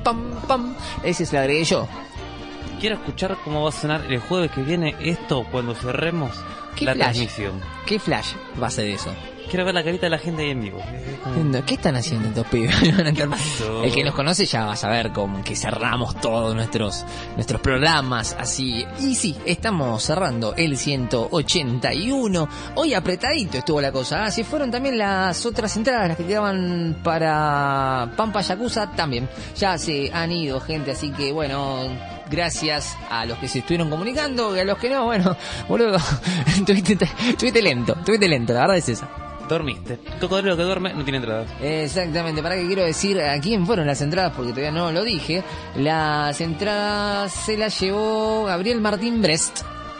Speaker 2: pam, pam. Ese se lo agregué yo.
Speaker 8: Quiero escuchar cómo va a sonar el jueves que viene esto cuando cerremos la transmisión.
Speaker 2: ¿Qué flash va a ser eso?
Speaker 8: Quiero ver la carita de la gente ahí en vivo.
Speaker 2: ¿Qué están haciendo estos pibes? El que nos conoce ya va a saber como que cerramos todos nuestros programas así. Y sí, estamos cerrando el 181. Hoy apretadito estuvo la cosa. Así fueron también las otras entradas, las que quedaban para Pampa Yakuza también. Ya se han ido gente, así que bueno, gracias a los que se estuvieron comunicando y a los que no, bueno, boludo, estuviste lento, la verdad es esa.
Speaker 8: Dormiste. Cocodrilo que duerme no tiene entradas.
Speaker 2: Exactamente. ¿Para qué quiero decir a quién fueron las entradas? Porque todavía no lo dije. Las entradas se las llevó Gabriel Martín Brest,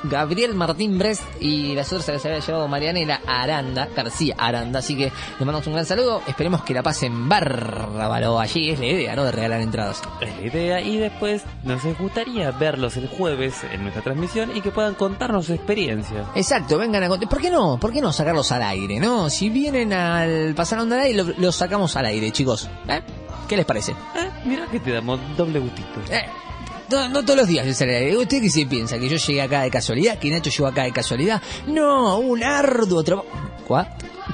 Speaker 2: y las otras se las había llevado Marianela García Aranda. Así que les mandamos un gran saludo. Esperemos que la pasen bárbaro. Allí es la idea, ¿no? De regalar entradas.
Speaker 8: Es la idea, y después nos gustaría verlos el jueves en nuestra transmisión y que puedan contarnos su experiencia.
Speaker 2: Exacto, vengan a contar. ¿Por qué no sacarlos al aire, no? Si vienen al pasar onda al aire, los sacamos al aire, chicos. ¿Qué les parece?
Speaker 8: Mira que te damos doble gustito.
Speaker 2: No todos los días yo salí al aire. ¿Usted qué se piensa? ¿Que yo llegué acá de casualidad? ¿Que Nacho llegó acá de casualidad? No, un arduo trabajo. ¿Cuál?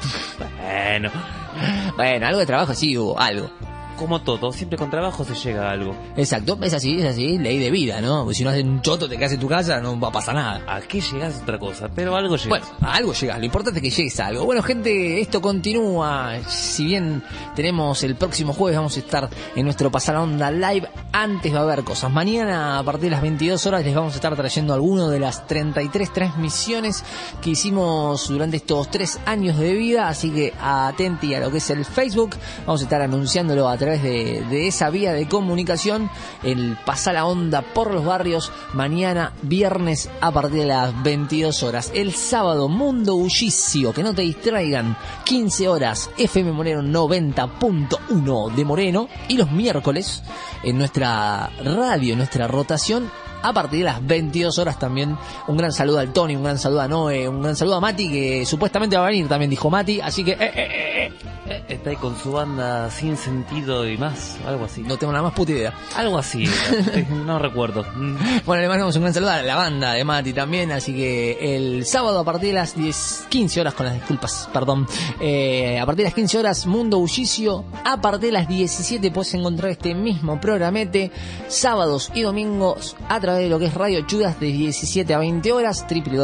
Speaker 2: Bueno, algo de trabajo sí hubo, algo.
Speaker 8: Como todo, siempre con trabajo se llega a algo.
Speaker 2: Exacto, es así, ley de vida, ¿no? Porque si no haces un choto, te quedas en tu casa, no va a pasar nada.
Speaker 8: ¿A qué llegas es otra cosa? Pero algo llegas.
Speaker 2: Bueno, a algo llegas, lo importante es que llegues a algo. Bueno, gente, esto continúa. Si bien tenemos el próximo jueves, vamos a estar en nuestro Pasar la Onda Live. Antes va a haber cosas. Mañana, a partir de las 22 horas, les vamos a estar trayendo alguno de las 33 transmisiones que hicimos durante estos 3 años de vida. Así que atenti a lo que es el Facebook. Vamos a estar anunciándolo a través de esa vía de comunicación, el Pasar la Onda por los barrios, mañana viernes a partir de las 22 horas. El sábado, Mundo Bullicio, que no te distraigan, 15 horas, FM Moreno 90.1 de Moreno, y los miércoles en nuestra radio, en nuestra rotación, a partir de las 22 horas también. Un gran saludo al Tony, un gran saludo a Noé, un gran saludo a Mati, que supuestamente va a venir, también dijo Mati, así que
Speaker 8: está ahí con su banda Sin Sentido y Más, algo así.
Speaker 2: No tengo la más puta idea.
Speaker 8: Algo así, no recuerdo.
Speaker 2: Bueno, le mandamos un gran saludo a la banda de Mati también, así que el sábado a partir de las 15 horas, con las disculpas, perdón, a partir de las 15 horas, Mundo Bullicio. A partir de las 17 puedes encontrar este mismo programete, sábados y domingos, a través de lo que es Radio Chudas, de 17 a 20 horas,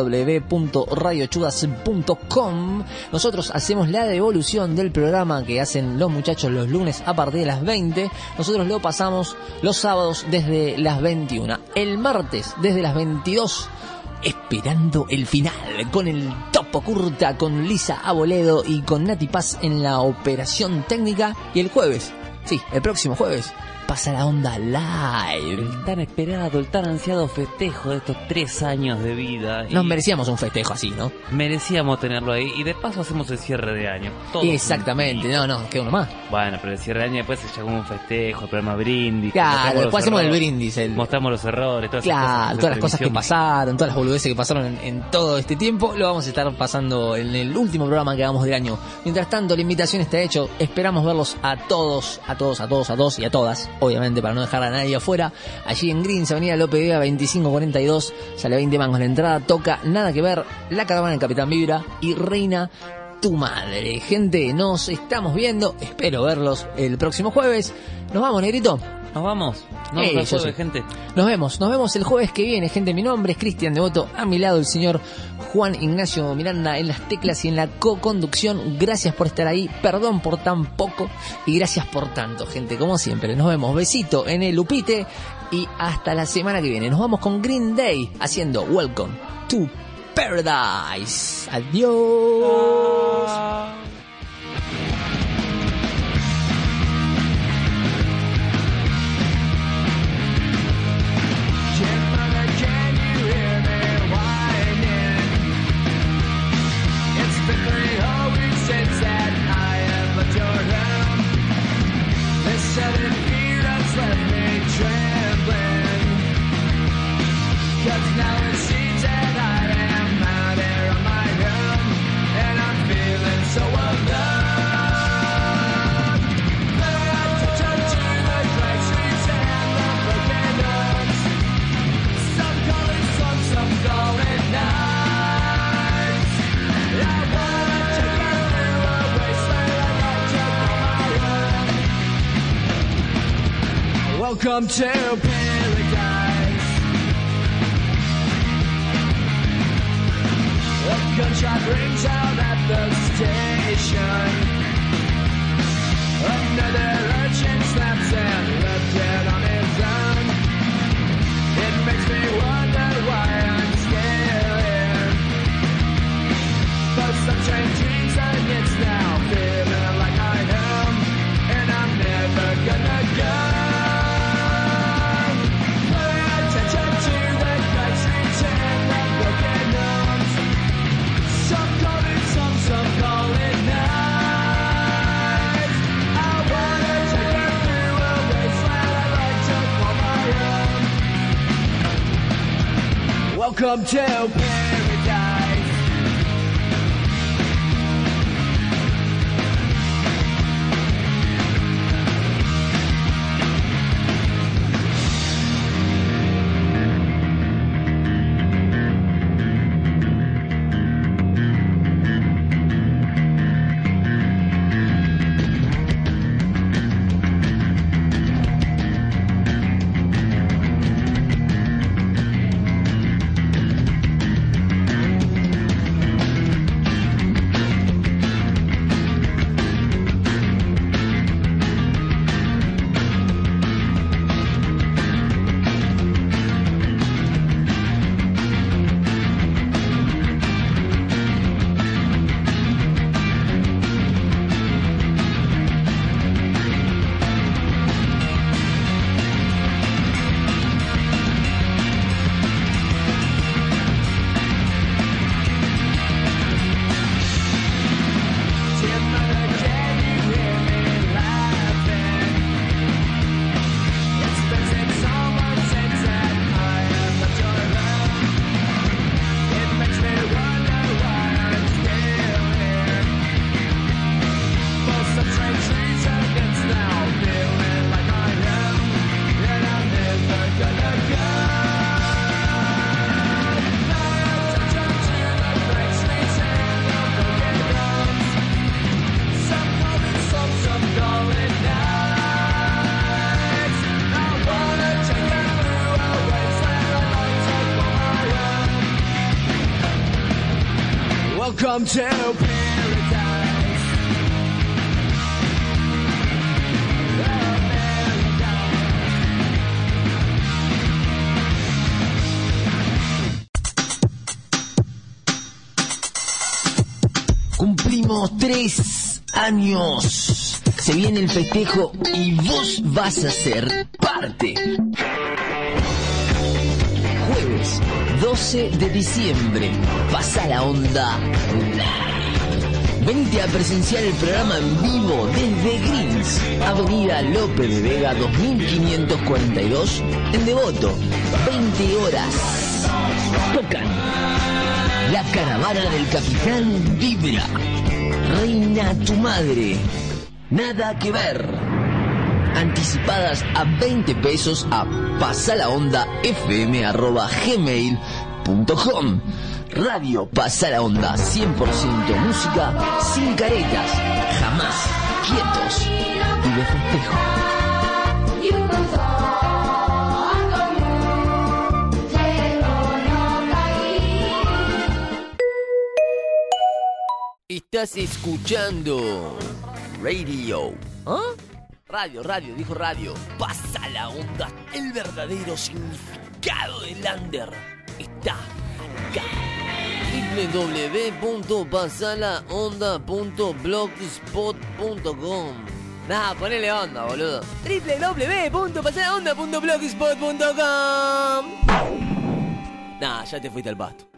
Speaker 2: www.radiochudas.com. Nosotros hacemos la devolución del programa que hacen los muchachos los lunes a partir de las 20. Nosotros lo pasamos los sábados desde las 21. El martes desde las 22, esperando el final, con el Topo Curta, con Lisa Aboledo y con Nati Paz en la operación técnica. Y el jueves, sí, el próximo jueves, Pasa la Onda Live.
Speaker 8: El tan esperado, el tan ansiado festejo de estos 3 años de vida.
Speaker 2: Nos merecíamos un festejo así, ¿no?
Speaker 8: Merecíamos tenerlo ahí. Y de paso hacemos el cierre de año.
Speaker 2: Exactamente, no, queda uno más.
Speaker 8: Bueno, pero el cierre de año después se llegó un festejo, el programa brindis.
Speaker 2: Claro, después hacemos el brindis.
Speaker 8: Mostramos los errores, todas
Speaker 2: esas cosas. Todas las cosas que pasaron, todas las boludeces que pasaron en todo este tiempo, lo vamos a estar pasando en el último programa que hagamos del año. Mientras tanto, la invitación está hecha. Esperamos verlos a todos y a todas, obviamente, para no dejar a nadie afuera, allí en Greens, Avenida López de Vega 2542, sale 20 mangos la entrada, toca Nada que Ver, La Caravana del Capitán Vibra y Reina Tu Madre. Gente, nos estamos viendo, espero verlos el próximo jueves. Nos vamos, Negrito.
Speaker 8: Nos vamos. El jueves, gente.
Speaker 2: Nos vemos el jueves que viene, gente. Mi nombre es Cristian Devoto, a mi lado el señor Juan Ignacio Miranda en las teclas y en la co-conducción. Gracias por estar ahí, perdón por tan poco y gracias por tanto, gente, como siempre. Nos vemos, besito en el upite y hasta la semana que viene. Nos vamos con Green Day haciendo Welcome to Paradise. Adiós.
Speaker 3: So
Speaker 13: Welcome to paradise. A gunshot rings out at the station. Another urchin snaps and left dead on his own. It makes me wonder why I'm still here. But some strange reason it's now feeling like I am, and I'm never gonna go. Pay attention to the guys return the broken arms. Some call it some call it nights. I wanna take you through a wasteland I like to call my own. Welcome to paradise. Welcome to paradise.
Speaker 2: Cumplimos 3 años. Se viene el festejo y vos vas a ser parte. Jueves 12 de diciembre. Pasa la onda. Venite a presenciar el programa en vivo desde Greens, Avenida López de Vega 2542, en Devoto. 20 horas. Tocan La Caravana del Capitán Vibra, Reina tu Madre, Nada que Ver. Anticipadas a 20 pesos a pasalaondafm@gmail.com. Radio Pasa la Onda, 100% música, sin caretas, jamás quietos y de festejo. Estás escuchando Radio. ¿Ah? Radio, dijo radio. Pasa la Onda. El verdadero significado del under está acá. www.pasalaonda.blogspot.com. Nah, ponele onda, boludo. www.pasalaonda.blogspot.com. Nah, ya te fuiste al pasto.